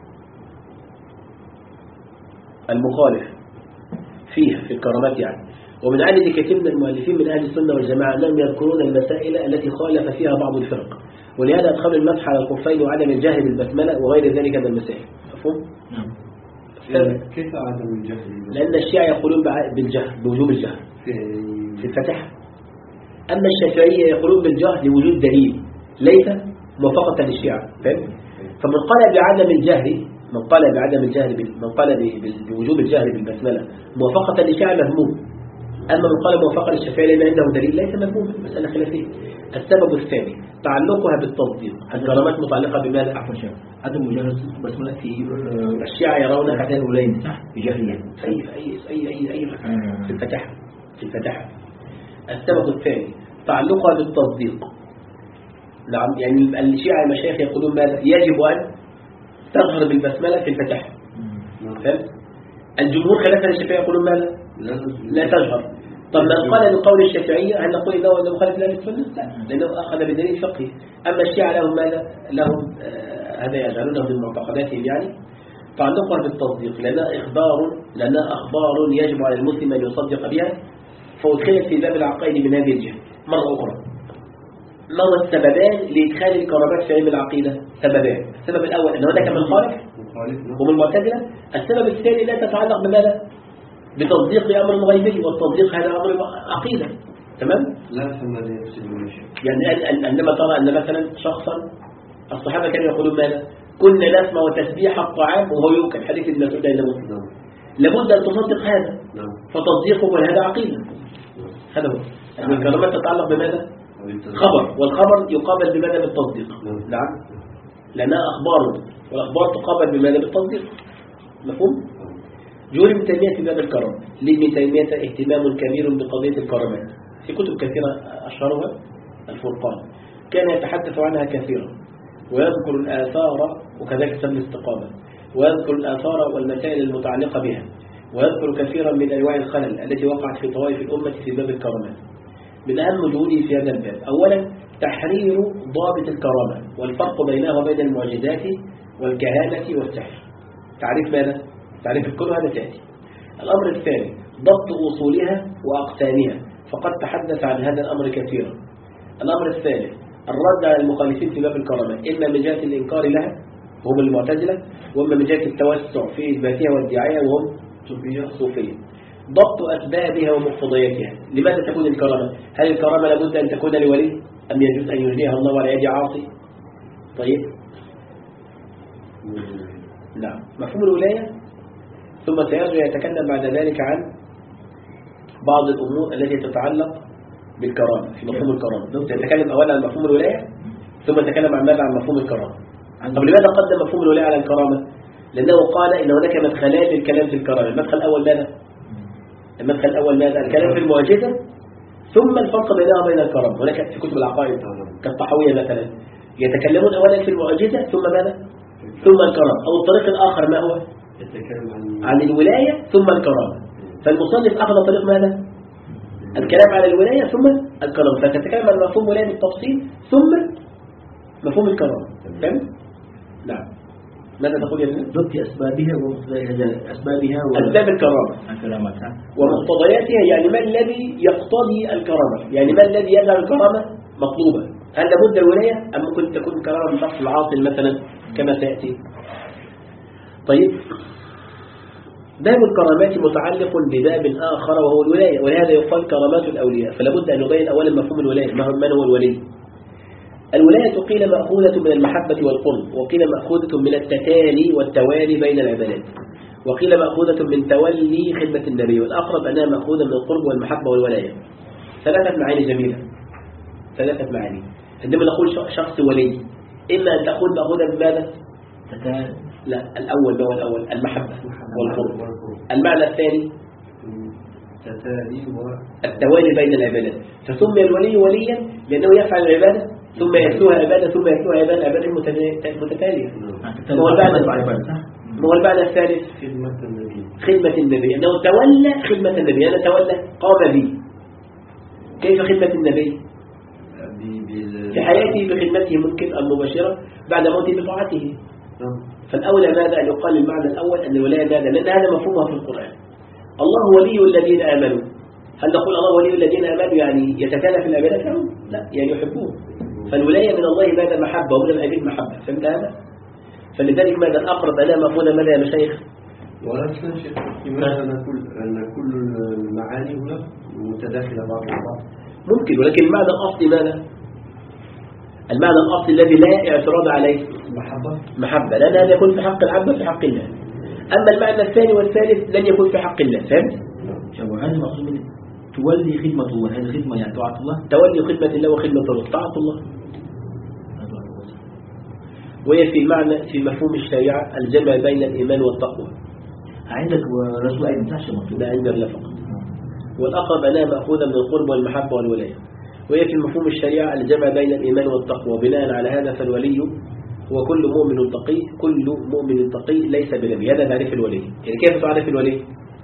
المخالف فيها في الكرامات يعني. ومن عدد كثير من المؤلفين من أهل السنة والجماعة أنهم يذكرون المسائل التي خالف فيها بعض الفرق، ولهذا أدخلوا المسح على الخفين وعدم الجهل بالبسملة وغير ذلك من المسائل. مفهوم؟ نعم. كيف عدم الجهل؟ لأن الشيعة يقولون بالجهل بوجوب الجهل في الفتح، أما الشافعية يقولون بالجهل لوجود دليل ليس موافقة للشيعة. فهم؟ فمن قال بعدم الجهل من قال بعدم الجهل من قال بوجوب الجهل بالبسملة موافقة للشيعة مذموم، أما من قال موافقة للشافعية لأن عنده دليل ليس مذموم. مسألة خلافية. السبب الثاني تعلقها بالتصديق. الكرامات متعلقة بماذا؟ عفوا شيخ، عدم مجرد بسملة في الشيعة يرون حتى الأولين صح بجهلية أي أي أي أي أي في الفتح في الفتح. السبب الثاني تعلقها بالتصديق. نعم، يعني الشيعة المشايخ يقولون ماذا؟ يجب أن تظهر بالبسملة في الفتح. الجمهور خلافا للشافعية يقولون ماذا؟ لا تظهر. طب من قال بقول الشافعية هل نقول إنه أنه مخالف لها بالسنة؟ لا، لأنه أخذ بدليل فقهي. أما الشيعة لهم ماذا؟ لهم آه هذا يجعلونه من معتقداتهم يعني تعلقها بالتصديق، لأنها إخبار لأنها أخبار يجب على المسلم أن يصدق بها، فأدخلت في باب العقائد من هذه الجهة. مرة أخرى، ما هو السببان لإدخال الكرامات في علم العقيدة؟ سببان. السبب الأول أن هناك من خالف ومن المعتزلة. السبب الثاني لا تتعلق بماذا؟ بتصديق أمر غيبي، والتصديق هذا أمر عقيدة. تمام؟ لا فما يفسد المشي. يعني عندما ترى أن مثلا شخصا الصحابة كانوا يقولون ماذا؟ كنا نسمع وتسبيح الطعام وهو يؤكل، حديث ابن مسعود عند مسلم. لابد أن تصدق هذا، فتصديقه هذا عقيدة. هذا هو. يعني الكرامات تتعلق بماذا؟ خبر، والخبر يقابل بماذا؟ بالتصديق. نعم، لأنها أخبار، والأخبار تقابل بماذا؟ بالتصديق. مفهوم؟ جول ابن تيمية في باب الكرم. لابن تيمية اهتمام كبير بقضية الكرامات في كتب كثيرة، أشهرها الفرقان، كان يتحدث عنها كثيرا ويذكر الآثار، وكذلك سبب الاستقامة، ويذكر الآثار والمسائل المتعلقة بها، ويذكر كثيرا من أنواع الخلل التي وقعت في طوائف الأمة في باب الكرامات. من أهم جهوده في هذا الباب أولا تحرير ضابط الكرامة والفرق بينها وبين المعجزات والكهانة والسحر. تعريف ماذا؟ تعريف الكل هذا تأتي. الأمر الثاني ضبط أصولها وأقسامها، فقد تحدث عن هذا الأمر كثيرا. الأمر الثالث الرد على المخالفين في باب الكرامات، إما من جهة الإنكار لها وهم المعتزلة، وإما من جهة التوسع في إثباتها والدعاية وهم الصوفية. ضبط أسبابها ومقتضياتها. لماذا تكون الكرامة؟ هل الكرامة لابد أن تكون لولي أم يجوز أن يجريها الله على يد عاصي؟ طيب، نعم، مفهوم الولاية. ثم سيرجع يتكلم بعد ذلك عن بعض الأمور التي تتعلق بالكرامة في مفهوم الكرامة. سيتكلم أولا عن مفهوم الولاية ثم يتكلم عن ماذا؟ عن مفهوم الكرامة. طب لماذا قدم مفهوم الولاية على الكرامة؟ لأنه قال إن هناك مدخلات للكلام في الكرامة. المدخل الأول ماذا؟ المدخل الأول ماذا؟ الكلام في المعجزة، ثم الفرق بينها وبين الكرامة. هناك في كتب العقائد كالطحاوية مثلا يتكلمون أولا في المعجزة ثم ماذا؟ ثم الكرامة. أو الطريق الآخر ما هو؟ عن الولاية ثم الكرامة. فالمصنف أخذ طريق ماذا؟ الكلام على الولاية ثم الكرامة، فتتكلم عن مفهوم الولاية بالتفصيل ثم مفهوم الكرامة. فهمت؟ نعم. ماذا تقول يا ابن؟ ضبط أسبابها ومقتضياتها. أسبابها أسباب الكرامة الكرامات ومقتضياتها، يعني ما الذي يقتضي الكرامة؟ يعني ما الذي يجعل الكرامة مطلوبة؟ هل لابد الولاية أم ممكن تكون الكرامة من شخص العاصل مثلا كما سيأتي؟ طيب، باب الكرامات متعلق بباب آخر وهو الولاية، ولهذا يقال كرامات الأولياء. فلابد أن نبين أولا مفهوم الولاية. من هو الولي؟ الولاية قيل مأخوذة من المحبة والقرب، وقيل مأخوذة من التتالي والتوالي بين العبادات، وقيل مأخوذة من تولي خدمة النبي، والأقرب أنها مأخوذة من القرب والمحبة والولاية. ثلاثة معاني جميلة، ثلاثة معاني. عندما نقول شخص ولي، إما أن تكون مأخوذة بماذا؟ تتالي. لا، الأول هو الأول المحبة والقرب. المعنى الثاني تتالي التوالي بين العبادات، فسمي الولي وليا لأنه يفعل العبادة ثم يتلوها عبادة ثم يتلوها عبادة عبادة متتالية. هو المعنى هو المعنى الثالث خدمة النبي خدمة النبي، أنه تولى خدمة النبي، أنا تولى قام به. كيف خدمة النبي؟ في حياته بخدمته ممكن المباشرة، بعد موته بطاعته. فالأولى ماذا أن يقال المعنى الأول أن الولاية ماذا؟ لأن هذا مفهومها في القرآن. الله ولي الذين آمنوا، هل نقول الله ولي الذين آمنوا يعني يتكالى في العبادات لهم؟ لا، يعني يحبون. فالولاية من الله ماذا؟ محبة، ومن العبيد محبة. فهمت هذا؟ فلذلك ماذا الأقرب أنا مفهوم ماذا يا مشايخ؟ ولا شيء لماذا نقول أن كل المعاني هنا متداخلة بعض البعض؟ ممكن، ولكن المعنى الأصلي ماذا؟ المعنى الأصلي الذي لا اعتراض عليه محبة محبة، لأن هذا يكون في حق العبد وفي حق الله. أما المعنى الثاني والثالث لن يكون في حق الله. فهمت؟ شوف هذا مقصود من تولي خدمة الله، هذه خدمة يعني طاعة الله، تولي خدمة الله وخدمة الله طاعة الله. وهي في معنى في مفهوم الشريعة الجمع بين الإيمان والتقوى. عندك ورسول أيضا تحشى مطلوب ده عند الله فقط. والأقرب أنها مأخوذة من القرب والمحبة والولاية. وهي في مفهوم الشريعة الجمع بين الإيمان والتقوى. بناء على هذا فالولي هو كل مؤمن تقي، كل مؤمن تقي ليس بنبي. هذا تعريف الولي. يعني كيف تعرف الولي؟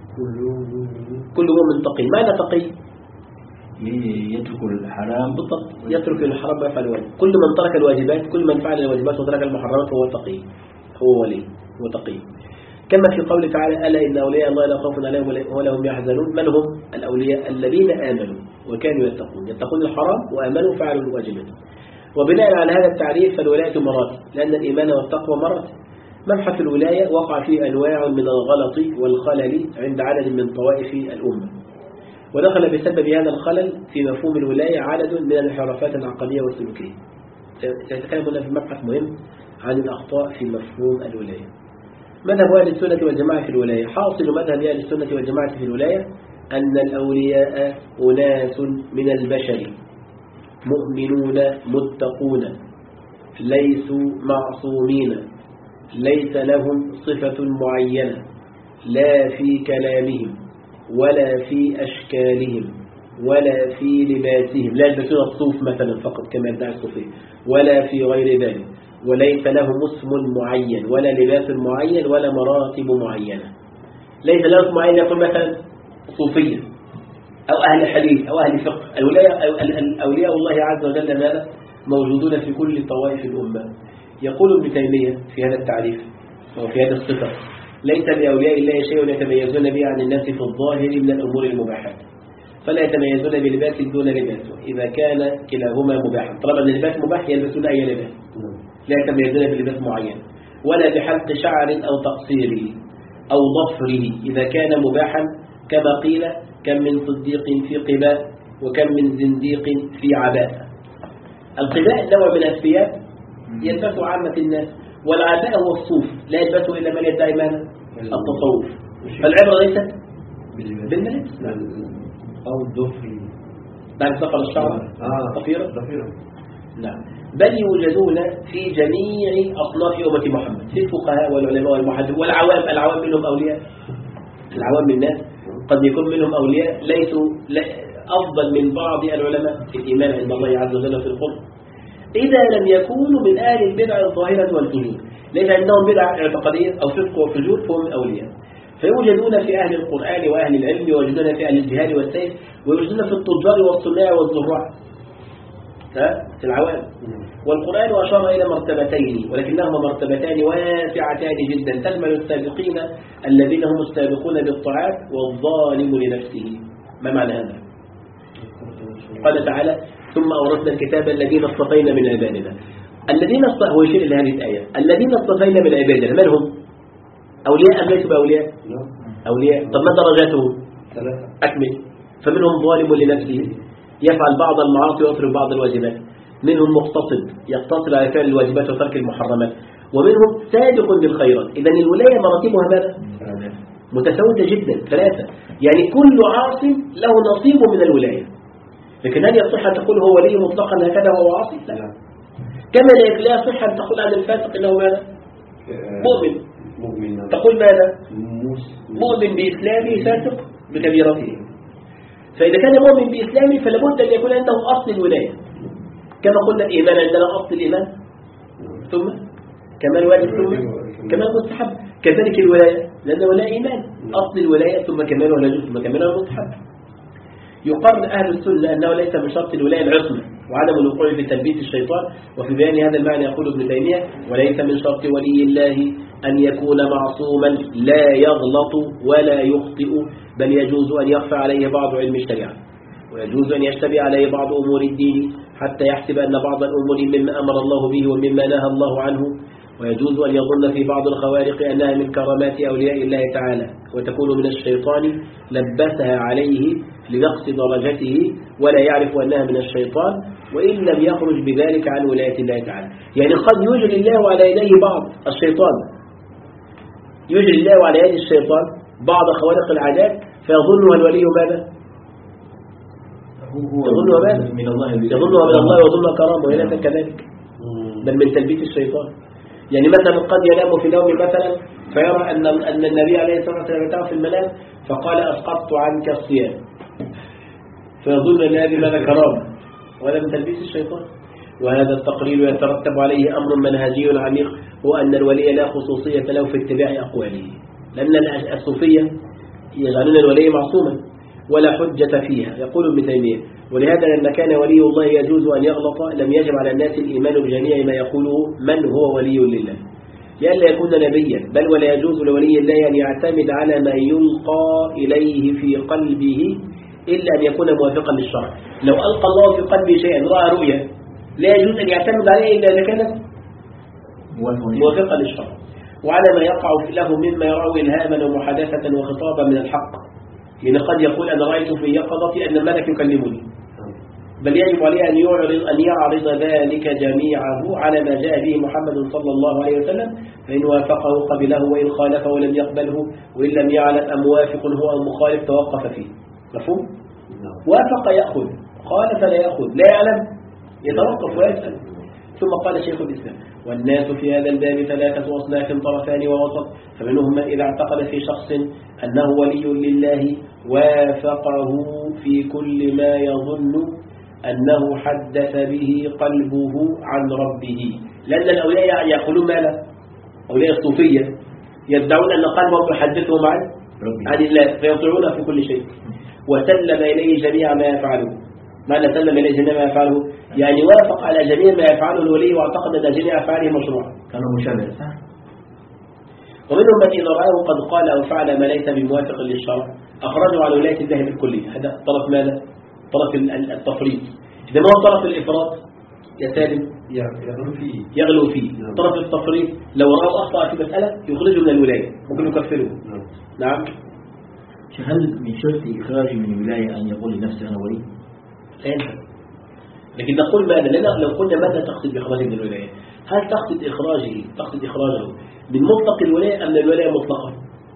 كل مؤمن تقي. ماذا تقي؟ يترك الحرام بالضبط، يترك الحرام ويفعل الواجب. كل من ترك الواجبات، كل من فعل الواجبات وترك المحرمات هو تقي، هو ولي، هو تقي. كما في قوله تعالى: ألا إن أولياء الله لا خوف عليهم ولا هم يحزنون. من هم الأولياء؟ الذين آمنوا وكانوا يتقون، يتقون الحرام وآمنوا فعلوا الواجبات. وبناء على هذا التعريف فالولاية مراتب، لأن الإيمان والتقوى مراتب. مبحث الولاية وقع فيه أنواع من الغلط والخلل عند عدد من طوائف الأمة، ودخل بسبب هذا الخلل في مفهوم الولاية عدد من الانحرافات العقدية والسلوكية. سنتكلم هنا في مبحث مهم عن الأخطاء في مفهوم الولاية. مذهب أهل السنة والجماعة في الولاية. حاصل مذهب أهل السنة والجماعة في الولاية أن الأولياء أناس من البشر مؤمنون متقون ليسوا معصومين، ليس لهم صفة معينة لا في كلامهم ولا في أشكالهم ولا في لباسهم، لا يلبسون الصوف مثلا فقط كما يدعي الصوفية، ولا في غير ذلك، وليس لهم اسم معين ولا لباس معين ولا مراتب معينة. ليس لهم اسم معين يقول مثلا صوفية أو أهل حديث أو أهل فقه. أولياء الله عز وجل ماذا؟ موجودون في كل طوائف الأمة. يقول ابن تيمية في هذا التعريف وفي هذا الصفة: ليس لأولياء الله شيء يتميزون به عن الناس في الظاهر من الأمور المباحات، فلا يتميزون بلباس دون لباس إذا كان كلاهما مباحا. طالما أن اللباس مباح يلبسون أي لباس، لا يتميزون بلباس معين، ولا بحلق شعر أو تقصيره أو ضفره إذا كان مباحا، كما قيل: كم من صديق في قباء وكم من زنديق في عباء. القباء نوع من الثياب يلبسه عامة الناس، والعباء هو الصوف لا يلبسه إلا من يدعي ماذا؟ التصوف. فالعبرة ليست بالملابس أو الضفر بعد سفر الشعر ضفيرة ضفيرة نعم. بل يوجدون في جميع أصناف أمة محمد، في الفقهاء والعلماء والمحدثين والعوام. العوام منهم أولياء، العوام من الناس قد يكون منهم أولياء ليسوا أفضل من بعض العلماء في الإيمان عند الله عز وجل في القرب، إذا لم يكونوا من أهل البدع الظاهرة والفجور، ليس عندهم بدع اعتقادية أو فسق وفجور فهم أولياء. فيوجدون في أهل القرآن وأهل العلم، ويوجدون في أهل الجهاد والسيف، ويوجدون في التجار والصناع والزراع في العوام. والقرآن أشار إلى مرتبتين، ولكنهما مرتبتان واسعتان جدا تشمل السابقين الذين هم السابقون بالطاعات والظالم لنفسه. ما معنى هذا؟ قال تعالى: ثم أورثنا الكتاب الذين اصطفينا من عبادنا. الذين اصطفينا هو يشير إلى هذه الآية. الذين اصطفينا من عبادنا من هم؟ أولياء أم ليسوا بأولياء؟ أولياء. طب ما درجاتهم؟ ثلاثة. أكمل. فمنهم ظالم لنفسه يفعل بعض المعاصي ويترك بعض الواجبات، منهم مقتصد يقتصر على فعل الواجبات وترك المحرمات، ومنهم سابق بالخيرات. إذن الولاية مراتبها ماذا؟ متفاوتة جدا، ثلاثة. يعني كل عاص له نصيب من الولاية. لكن هل يصح أن تقول هو ولي مطلقا هكذا وهو عاصي؟ لا. كما لا يصح أن تقول عن الفاسق إنه ماذا؟ مؤمن مؤمن تقول ماذا؟ مؤمن بإسلامه فاسق بكبيرته. فإذا كان مؤمن بإسلامه فلابد أن يكون عنده أصل الولاية، كما قلنا الإيمان عندنا أصل الإيمان ثم كمال واجب ثم كمال مستحب، كذلك الولاية لأن ولاية إيمان أصل الولاية ثم كمال واجب ثم كمال مستحب. يقرر أهل السنة أنه ليس من شرط الولاية العصمة وعدم الوقوع في تلبيس الشيطان، وفي بيان هذا المعنى يقول ابن تيمية: وليس من شرط ولي الله أن يكون معصوما لا يغلط ولا يخطئ، بل يجوز أن يخفى عليه بعض علم الشريعة، ويجوز أن يشتبه عليه بعض أمور الدين حتى يحسب أن بعض الأمور مما أمر الله به ومما نهى الله عنه، ويجوز أن يظن في بعض الخوارق أنها من كرامات أولياء الله تعالى وتكون من الشيطان لبسها عليه لنقص درجته ولا يعرف أنها من الشيطان، وإن لم يخرج بذلك عن ولاية الله تعالى. يعني قد يجري الله على يديه بعض الشيطان، يجري الله على يد الشيطان بعض خوارق العادات فيظنها الولي ماذا؟ يظنها ماذا؟ من الله يظنها من الله ويظنها كرامة، وإلا كذلك بل من تلبيس الشيطان. يعني مثلا قد ينام في نوم مثلا فيرى أن أن النبي عليه الصلاة والسلام أتاه في المنام فقال: أسقطت عنك الصيام، فيظن أن هذه ماذا؟ كرامة، وهذا من تلبيس الشيطان. وهذا التقرير يترتب عليه أمر منهجي عميق، هو أن الولي لا خصوصية له في اتباع أقواله، لأن الصوفية يجعلون الولي معصوما ولا حجة فيها. يقول ابن تيمية: ولهذا لما كان ولي الله يجوز أن يغلط لم يجب على الناس الإيمان بجميع ما يقوله من هو ولي لله، لئلا يكون نبيا، بل ولا يجوز لولي الله أن يعتمد على ما يلقى إليه في قلبه إلا أن يكون موافقا للشرع. لو ألقى الله في قلبه شيئا رأى رؤيا لا يجوز أن يعتمد عليه إلا إذا كانت موافقا للشرع، وعلى ما يقع له مما يراه إلهاما ومحادثة وخطابا من الحق. يعني قد يقول: أنا رأيت في يقظتي أن الملك يكلمني، بل يجب عليه أن يعرض, أن يعرض ذلك جميعه على ما جاء به محمد صلى الله عليه وسلم، فإن وافقه قبله وإن خالفه لم يقبله، وإن لم يعلم أم موافق هو أو مخالف توقف فيه. مفهوم؟ وافق يأخذ، خالف لا يأخذ، لا يعلم يتوقف ويسأل. ثم قال شيخ الإسلام: والناس في هذا الباب ثلاثة أصناف طرفان ووسط، فمنهم من إذا اعتقد في شخص أنه ولي لله وافقه في كل ما يظن أنه حدث به قلبه عن ربه، لأن الأولياء يقولون ماذا؟ أولياء الصوفية يدعون أن قلبهم يحدثهم عن عن الله فيطيعونه في كل شيء، وسلم إليه جميع ما يفعله. معنى سلم إليه جميع ما يفعله يعني وافق على جميع ما يفعله الولي واعتقد أن جميع أفعاله مشروعة، كانوا مشابه صح؟ ومنهم من إذا رأيه قد قال أو فعل ما ليس بموافق للشرع أخرجوا على ولاية الله بالكلية. هذا طرف ماذا؟ طرف التفريط. إذا ما هو طرف الإفراط يا سالم يغلو فيه يغلو فيه نعم. طرف التفريط لو رأوا أخطأ في مسألة يخرجه من الولاية، ممكن يكفره. نعم, نعم. هل من شرط إخراجه من الولاية أن يقول لنفسه أنا ولي؟ لا، لكن نقول ماذا؟ لأن لو قلنا ماذا تقصد بإخراجه من الولاية؟ هل تقصد إخراجه تقصد إخراجه من مطلق الولاية أم من الولاية مطلقا؟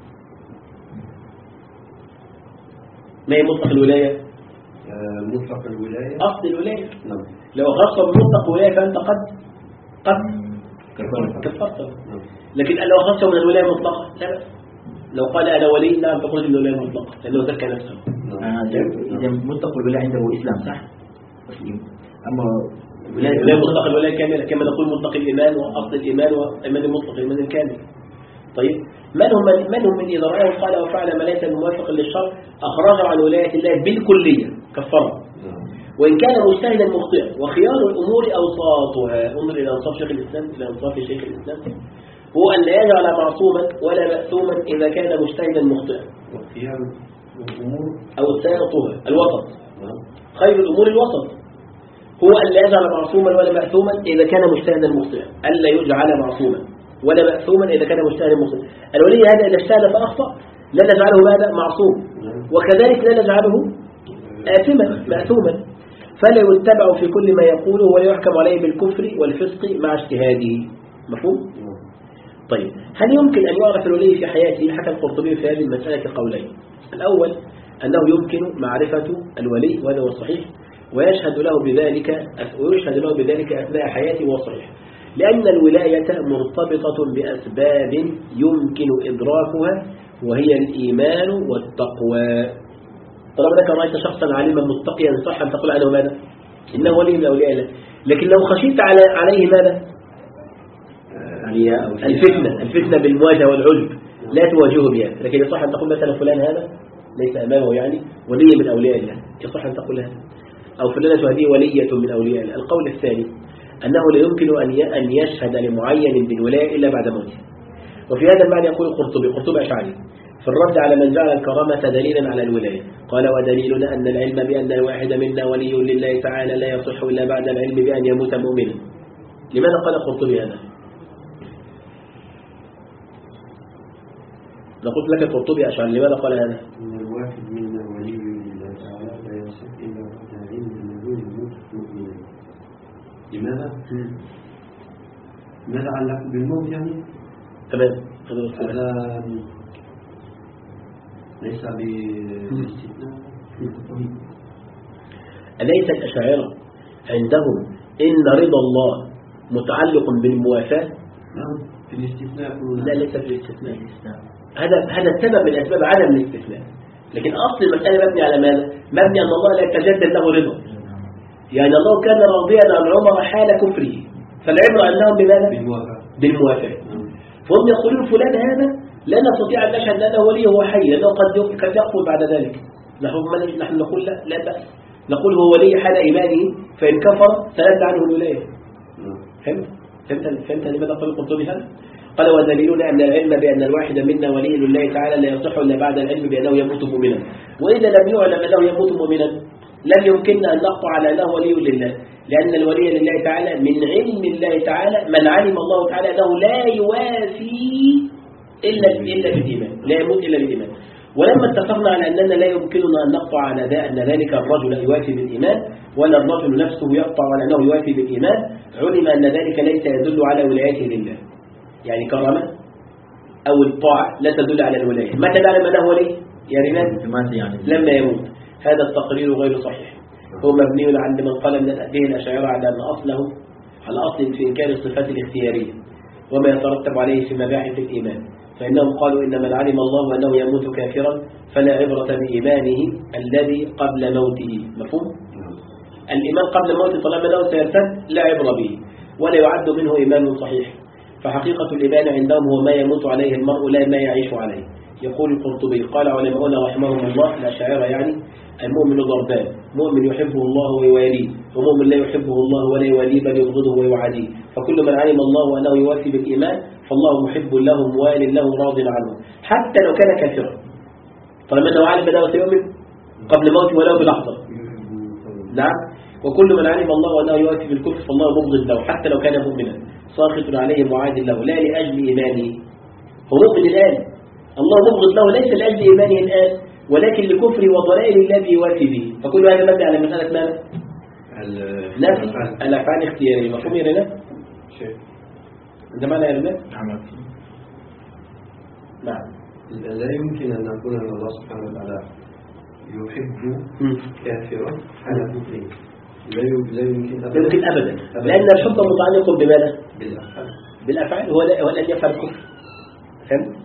ما هي مطلق الولاية؟ مطلق الولاية أصل الولاية. نعم. لو أخذت بمطلق الولاية فأنت قد قد كفرت. نعم. لكن لو أخذت من الولاية مطلقا لا بأس. لو قال أنا ولي لا تخرج من الولاية مطلقا لأنه ذكى نفسه. نعم. إذا مطلق الولاية عنده إسلام صح؟ أما الولاية مطلق الولاية كاملة كما نقول مطلق الإيمان وأصل الإيمان وإيمان المطلق الإيمان الكامل. طيب من هم من هم من إذا رأيه قال وفعل ما ليس موافق للشرع أخرج عن ولاية الله بالكلية كفر، وإن كان مجتهدا مخطئا. وخيار الأمور أوساطها. انظر إلى أنصاف شيخ الإسلام إلى أنصاف شيخ الإسلام هو أن لا يجعل معصوما ولا مأثوما إذا كان مجتهدا مخطئا. وخيار الأمور أوساطها الوسط. خير الأمور الوسط هو أن لا يجعل معصوما ولا مأثوما إذا كان مجتهدا مخطئا، ألا يجعل معصوما ولا مأثوما إذا كان مجتهدا مخطئا. الولي هذا إذا اجتهد فأخطأ لا نجعله ماذا؟ معصوم، وكذلك لا نجعله آثما مأثوما، فلا يتبع في كل ما يقوله ولا يحكم عليه بالكفر والفسق مع اجتهاده. مفهوم؟ طيب هل يمكن أن يعرف الولي في حياته؟ حكى القرطبي في هذه المسألة قولين. الأول أنه يمكن معرفة الولي وهذا هو الصحيح، ويشهد له بذلك ويشهد له بذلك أثناء حياته وهو صحيح. لأن الولاية مرتبطة بأسباب يمكن إدراكها وهي الإيمان والتقوى. طالما انك رأيت شخصا عالما متقيا صح أن تقول عنه ماذا؟ إنه ولي من أولياء الله. لكن لو خشيت على عليه ماذا؟ الفتنة الفتنة بالمواجهة والعجب لا تواجهه بها. لكن يصح أن تقول مثلا فلان هذا ليس أمامه يعني ولي من أولياء الله، يصح أن تقول هذا. أو فلانة هذه ولية من أولياء الله. القول الثاني أنه لا يمكن أن يشهد لمعين بالولاية إلا بعد موته. وفي هذا المعنى يقول القرطبي قرطبي أشعري في الرد على من جعل الكرامة دليلا على الولاية، قال ودليلنا أن العلم بأن الواحد منا ولي لله تعالى لا يصح إلا بعد العلم بأن يموت مؤمنا. لماذا قال القرطبي هذا؟ لقلت لك القرطبي أشعري لماذا قال هذا؟ أن الواحد منا ولي لله تعالى لا يصح إلا بعد العلم بأن يموت مؤمنا. لماذا؟ ماذا علق بالموت يعني؟ تمام. هذا ليس بالاستثناء. أليس الأشاعرة عندهم إن رضا الله متعلق بالموافاة؟ نعم في الاستثناء. لا ليس في الاستثناء. هذا هذا السبب من أسباب عدم الاستثناء. لكن أصل المسألة مبني على ماذا؟ مبني أن الله لا يتجدد له رضا. يعني الله كان راضيا عن عمر حال كفره، فالعبرة أنهم بماذا؟ بالموافاة. فهم يقولون فلان هذا لا نستطيع أن نشهد أنه ولي هو حي لأنه قد قد يقفل بعد ذلك. نحن نحن نقول لا لا بأس، نقول هو ولي حال إيمانه، فإن كفر سند عنه الولاية. فهمت؟ فهمت فهمت لماذا قال القرطبي هذا؟ قال ودليلنا أن العلم بأن الواحد منا ولي لله تعالى لا يصح إلا بعد العلم بأنه يموت مؤمنا. وإذا لم يعلم أنه يموت مؤمنا لم يمكننا أن نقطع على أنه ولي لله، لأن الولي لله تعالى من علم الله تعالى من علم الله تعالى أنه لا يوافي إلا إلا بالإيمان، لا يموت إلا بالإيمان. ولما اتفقنا على أننا لا يمكننا أن نقطع على ذا أن ذلك الرجل يوافي بالإيمان ولا الرجل نفسه يقطع على أنه يوافي بالإيمان، علم أن ذلك ليس يدل على ولايته لله. يعني كرامة أو الطاعة لا تدل على الولاية. متى نعلم أنه ولي؟ يعني لما يموت. هذا التقرير غير صحيح، هو مبني على من قال من به الأشاعرة على أن أصله على أصل في إنكار الصفات الاختيارية وما يترتب عليه في مباحث الإيمان. فإنهم قالوا إن من علم الله أنه يموت كافرا فلا عبرة بإيمانه الذي قبل موته. مفهوم؟ الإيمان قبل موته طالما له سيرتد لا عبرة به ولا يعد منه إيمان صحيح. فحقيقة الإيمان عندهم هو ما يموت عليه المرء لا ما يعيش عليه. يقول القرطبي قال علماؤنا رحمهم الله الأشاعرة يعني المؤمن ضربان، مؤمن يحبه الله ويواليه، ومؤمن لا يحبه الله ولا يواليه بل يبغضه ويعاديه. فكل من علم الله أنه يوافي بالإيمان فالله محب له موال له راض عنه حتى لو كان كافرا، طالما أنه علم أنه سيؤمن قبل موته ولو بلحظة. نعم. وكل من علم الله أنه يوافي بالكفر فالله مبغض له حتى لو كان مؤمنا ساخط عليه معاد له لا لأجل إيمانه. هو مؤمن الآن، الله مبغض له ليس لأجل إيمانه الآن ولكن لكفره وضلال الله يوافي به. فكل هذا مبني على مسألة ماذا؟ نفي الأفعال الاختيارية. مفهوم يا رنا؟ أنت معنى يا رنا؟ نعم. نعم. لا يمكن أن نقول أن الله سبحانه وتعالى يحب كافرا على كفره. لا يمكن أبدا. يمكن أبدا لأن الحب متعلق بماذا؟ بالأفعال. بالأفعال هو هو الذي يفعل الكفر. فهمت؟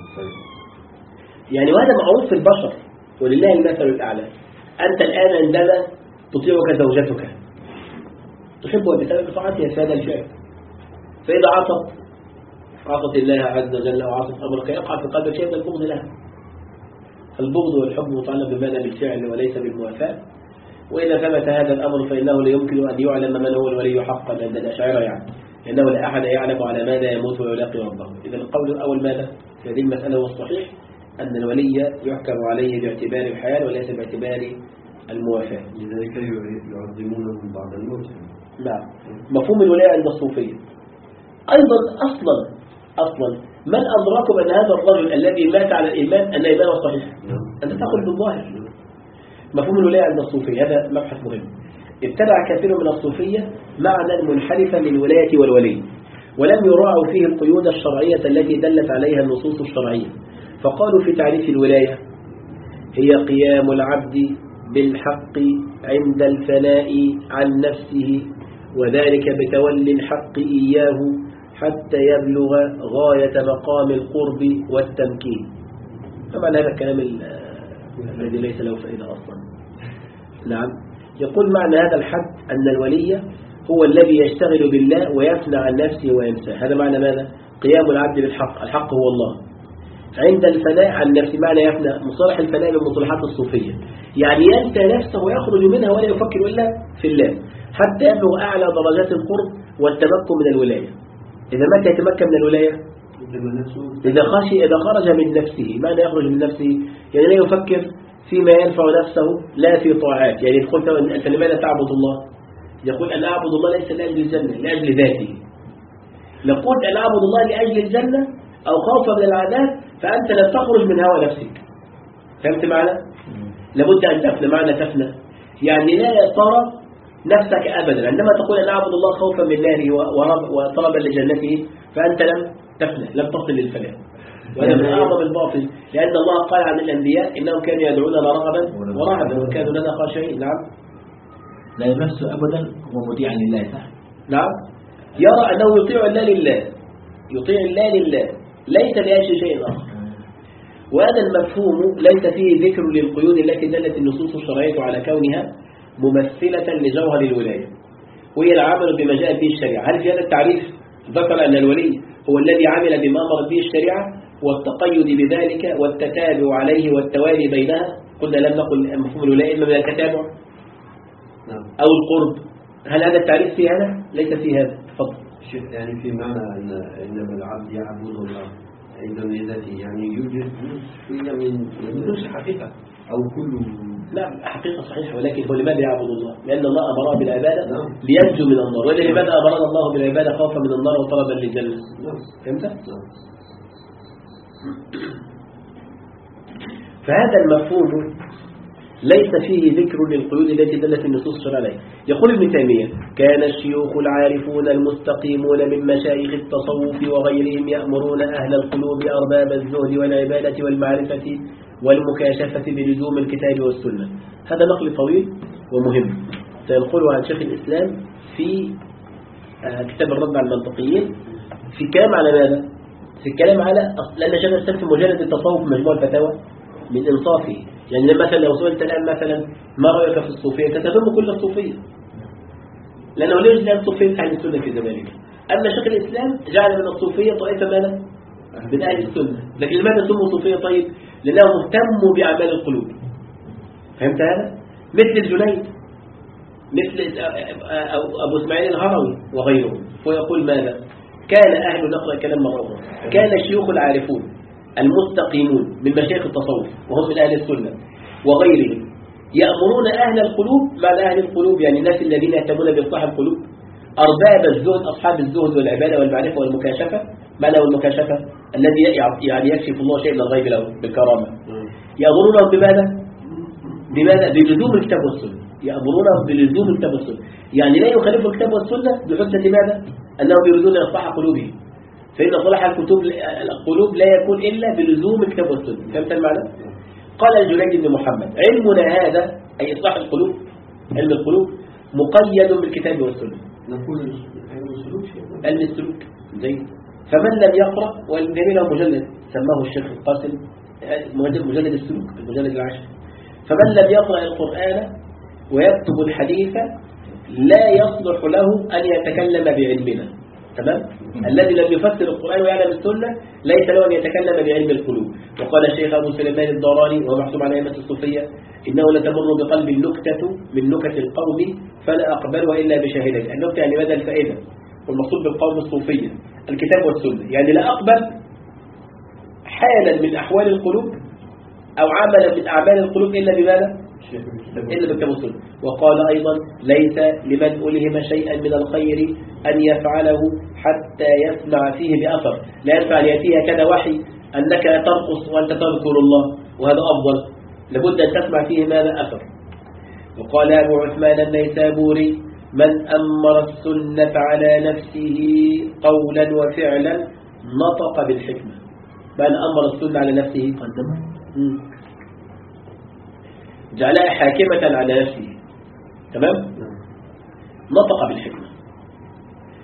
يعني وهذا معروف في البشر ولله المثل الأعلى. أنت الآن عندما تطيعك زوجتك تحبها بسبب طاعتها في هذا الفعل، فإذا عصت عصت الله عز وجل وعصت أمرك يقع في قلبك شيء من البغض لها. البغض والحب متعلق بماذا؟ بالفعل وليس بالموافاة. وإذا ثبت هذا الأمر فإنه لا يمكن أن يعلم من هو الولي حقا عند الأشاعرة يعني، لأنه لا أحد يعلم على ماذا يموت ويلاقي ربه. إذا القول الأول ماذا؟ في هذه المسألة هو الصحيح أن الولي يحكم عليه باعتبار الحياة وليس باعتبار الموافاة. لذلك يعظمونه بعد الموت. نعم. مفهوم الولاية عند الصوفية أيضا أصلا أصلا من أدراكم أن هذا الرجل الذي مات على الإيمان أن إيمانه صحيح؟ أنت تقول بالظاهر. مفهوم الولاية عند الصوفية هذا مبحث مهم. ابتدع كثير من الصوفية معنى منحرفا للولاية والولي ولم يراعوا فيه القيود الشرعية التي دلت عليها النصوص الشرعية. فقالوا في تعريف الولاية هي قيام العبد بالحق عند الفناء عن نفسه وذلك بتولي الحق إياه حتى يبلغ غاية مقام القرب والتمكين. طبعا هذا الكلام الذي ليس له فائدة أصلا. نعم. يقول معنى هذا الحد أن الولي هو الذي يشتغل بالله ويفنى عن نفسه وينسى. هذا معنى ماذا؟ قيام العبد بالحق. الحق هو الله. عند الفناء عن نفسه، معنى يفنى مصطلح الفناء من مصطلحات الصوفية، يعني ينسى نفسه ويخرج منها ولا يفكر إلا في الله حتى يبلغ أعلى درجات القرب والتمكن من الولاية. إذا متى يتمكن من الولاية؟ إذا خشي إذا خرج من نفسه. معنى يخرج من نفسه يعني لا يفكر فيما ينفع نفسه لا في طاعات. يعني قلت أنت لماذا تعبد الله؟ يقول أن أعبد الله ليس لأجل الجنة، لأجل ذاته. لو قلت أن أعبد الله لأجل الجنة أو خوفا من العذاب فأنت لن تخرج من هوى نفسك. فهمت معنى؟ لابد أن تفنى. معنى تفنى يعني لا ترى نفسك أبدا. عندما تقول أن أعبد الله خوفا من ناره وطلبا لجنته فأنت لم تفنى، لم تصل للفناء. وهذا من أعظم الباطل، لأن الله قال عن الأنبياء إنهم كانوا يدعوننا رغبا ورهبا وكانوا لنا خاشعين. نعم. لا يمس أبدا ومطيع لله. صح. نعم. يرى أنه يطيع الله لله، يطيع الله لله ليس لأجل شيء آخر. وهذا المفهوم ليس فيه ذكر للقيود التي دلت النصوص الشرعية على كونها ممثلة لجوهر الولاية، وهي العمل بما جاء به الشريعة. هل في هذا التعريف ذكر أن الولي هو الذي عمل بما أمرت به الشريعة والتقيد بذلك والتتابع عليه والتوالي بينها؟ قلنا لم نقل مفهوم الولاية إما من التتابع أو القرب. هل هذا التعريف في هذا؟ ليس في هذا. تفضل. يعني في معنى أن إنما العبد يعبد الله عند ذاته، يعني يوجد شوية من من حقيقة أو كل. لا حقيقة صحيحة، ولكن هو لماذا يعبد الله؟ لأن الله أمره بالعبادة لينجو من النار. ولماذا أمرنا الله بالعبادة خوفا من النار وطلبا للجنة؟ فهمت؟ فهذا المفهوم ليس فيه ذكر للقيود التي دلت النصوص الشرعية. يقول ابن تيمية: كان الشيوخ العارفون المستقيمون من مشايخ التصوف وغيرهم يأمرون أهل القلوب أرباب الزهد والعبادة والمعرفة والمكاشفة بلزوم الكتاب والسنة. هذا نقل طويل ومهم سينقله عن شيخ الإسلام في كتاب الرد على المنطقيين في كلام على ماذا؟ في الكلام على لأن شيخ الإسلام في مجلد التصوف مجموع الفتاوى من إنصافه. يعني مثلا لو سئلت الآن مثلا ما رأيك في الصوفية ستذم كل الصوفية، لأنه لا يوجد الصوفية أهل السنة في زمانك. أما شيخ الإسلام جعل من الصوفية طائفة ماذا؟ من أهل السنة. لكن لماذا سموا صوفية؟ طيب لأنه مهتم بأعمال القلوب. فهمت هذا؟ مثل الجنيد، مثل أبو إسماعيل الهروي وغيره. ويقول ماذا؟ كان أهل نقرأ كلام مرة كان الشيوخ العارفون المستقيمون من مشايخ التصوف وهم من أهل السنة وغيرهم يأمرون أهل القلوب. معنى أهل القلوب يعني الناس الذين يهتمون بإصلاح القلوب، أرباب الزهد أصحاب الزهد والعبادة والمعرفة والمكاشفة. ما له المكاشفة؟ الذي يعني يكشف الله شيء من الغيب له بالكرامة. يأمرونهم بماذا؟ بماذا؟ بلزوم الكتاب والسنة. يأمرونهم بلزوم الكتاب والسنة، يعني لا يخالف الكتاب والسنة بحجة ماذا؟ أنهم يريدون إصلاح قلوبهم، فإن صلاح الكتب القلوب لا يكون إلا بلزوم الكتاب والسنة. فهمت المعنى؟ قال الجنيد بن محمد: علمنا هذا أي إصلاح القلوب، علم القلوب مقيد بالكتاب والسنة. نقول علم السلوك. علم السلوك زي فمن لم يقرأ، والجميل له مجلد سماه الشيخ القاسم مجلد السلوك المجلد العاشر. فمن لم يقرأ القرآن ويكتب الحديث لا يصلح له أن يتكلم بعلمنا. تمام؟ الذي لم يفسر القرآن ويعلم السنة ليس له أن يتكلم بعلم القلوب. وقال الشيخ أبو سليمان الداراني وهو محسوب على أئمة الصوفية: إنه لتمر بقلب النكتة من نكت القوم فلا أقبلها إلا بشاهدين. النكتة يعني ماذا؟ الفائدة. والمقصود بالقوم الصوفية الكتاب والسنة، يعني لا أقبل حالا من أحوال القلوب أو عملا من أعمال القلوب إلا بماذا؟ إلا بالكتاب والسنة. وقال أيضا: ليس لمن ألهم شيئا من الخير أن يفعله حتى يسمع فيه بأثر. لا ينفع أن يأتيها كذا وحي أنك ترقص وأنت تذكر الله، وهذا أفضل. لابد أن تسمع فيه ماذا؟ أثر. وقال أبو عثمان النيسابوري: من أمر السنة على نفسه قولا وفعلا نطق بالحكمة. من أمر السنة على نفسه قدمه جعلها حاكمة على نفسه. تمام؟ نطق بالحكمة.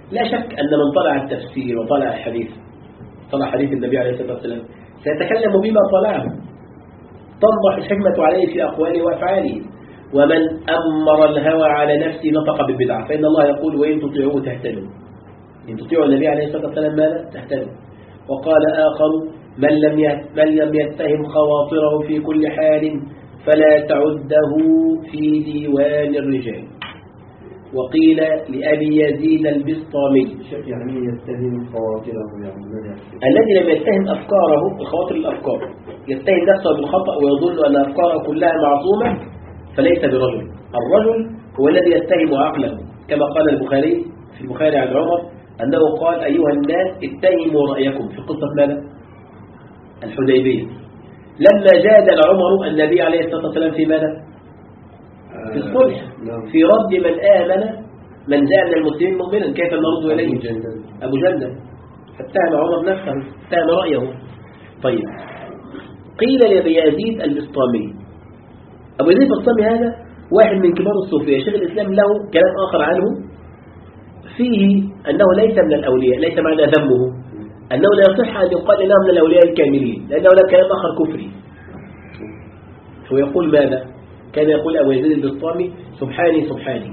لا شك أن من طلع التفسير وطلع الحديث طلع حديث النبي عليه الصلاة والسلام سيتكلم بما طلعه، تنضح الحكمة عليه في أقواله وأفعاله. ومن أمر الهوى على نفسه نطق بالبدعة، فإن الله يقول وإن تطيعوه تهتدوا. إن تطيعوا النبي عليه الصلاة والسلام ماذا؟ تهتدوا. وقال آخر من لم من لم يتهم خواطره في كل حال فلا تعده في ديوان الرجال. وقيل لأبي يزيد البسطامي يعني يتهم خواطره يعني الذي لم يتهم أفكاره الخواطر الأفكار، يتهم نفسه بالخطأ ويظن أن أفكاره كلها معصومة، فليس برجل. الرجل هو الذي يتهم عقله، كما قال البخاري في البخاري عن عمر أنه قال أيها الناس اتهموا رأيكم في قصة ماذا؟ الحديبية، لما جادل عمر النبي عليه الصلاة والسلام في ماذا؟ في الصلح، في رد من آمن من جاء من المسلمين مؤمنا كيف نرد إليه؟ أبو جندل، فاتهم عمر نفسه، اتهم رأيه. طيب قيل لأبي يزيد البسطامي، أبو يزيد البسطامي هذا واحد من كبار الصوفية، شيخ الإسلام له كلام آخر عنه فيه أنه ليس من الأولياء، ليس معنى ذمه أنه لا يصح أن يقال إنه من الأولياء الكاملين، لأنه لا كلام آخر كفري. هو يقول ماذا؟ كان يقول أبو يزيد البسطامي سبحاني سبحاني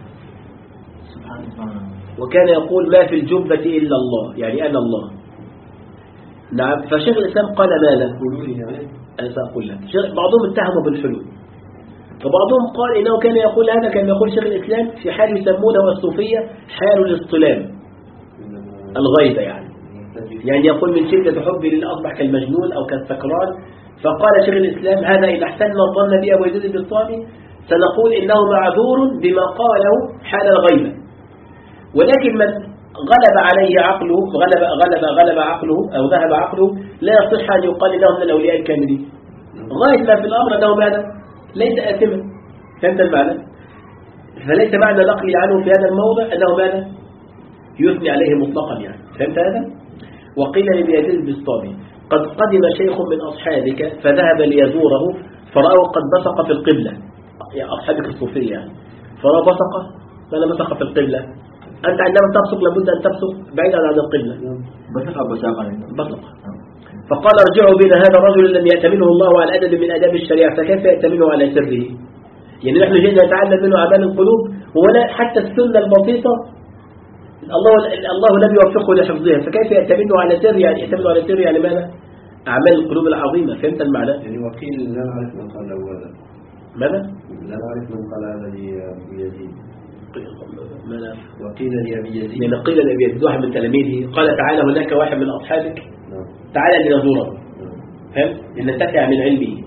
وكان يقول ما في الجبة إلا الله، يعني أنا الله. نعم. فشيخ الإسلام قال ماذا؟ أنا سأقول لك. بعضهم اتهموا بالحلول، وبعضهم قال إنه كان يقول هذا كان يقول شيخ الإسلام في حال يسمونه الصوفية حال الاصطلام الغيبة، يعني يعني يقول من شدة حبي لله أصبح كالمجنون أو كالسكران. فقال شيخ الإسلام هذا إذا احسننا الظن بأبو يزيد البسطامي سنقول إنه معذور بما قاله حال الغيبة، ولكن من غلب عليه عقله غلب غلب غلب عقله أو ذهب عقله لا يصح أن يقال إنه من الأولياء الكاملين، غاية ما في الأمر أنه ماذا؟ ليس آثما. فهمت المعنى؟ فليس معنى نقلي عنه في هذا الموضع أنه ماذا؟ يثني عليه مطلقا، يعني فهمت هذا؟ وقيل لأبي يزيد البسطامي قد قدم شيخ من أصحابك فذهب ليزوره فرأوا قد بصق في القبلة، يعني أصحابك الصوفية يعني، فرأوا بصق ماذا بصق في القبلة؟ أنت عندما تبصق لابد أن تبصق بعيدا عن القبلة. بصق بصق بصق. فقال ارجعوا بنا هذا الرجل لم يأتمنه الله على أدب من أداب الشريعة فكيف يأتمنه على سره؟ يعني نحن جئنا نتعلم منه أعمال القلوب ولا حتى السنة البسيطة الله الله لم يوفقه لحفظها، فكيف يأتمنه على سر؟ يعني يأتمنه على سر يعني ماذا؟ أعمال القلوب العظيمة. فهمت المعنى؟ يعني وقيل لا نعرف من قال هذا. ماذا؟ لا نعرف من قال هذا لأبي يزيد. ماذا؟ وقيل لأبي يزيد. يعني قيل لأبي يزيد واحد من تلاميذه قال تعالى هناك واحد من أصحابك نعم. تعالى لنزوره. نعم. فهمت؟ لنتسع من علمه.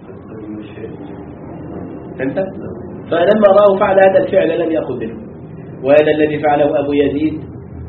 فهمت؟ نعم. فلما رأوا فعل هذا الفعل لم يأخذ منه، وهذا الذي فعله أبو يزيد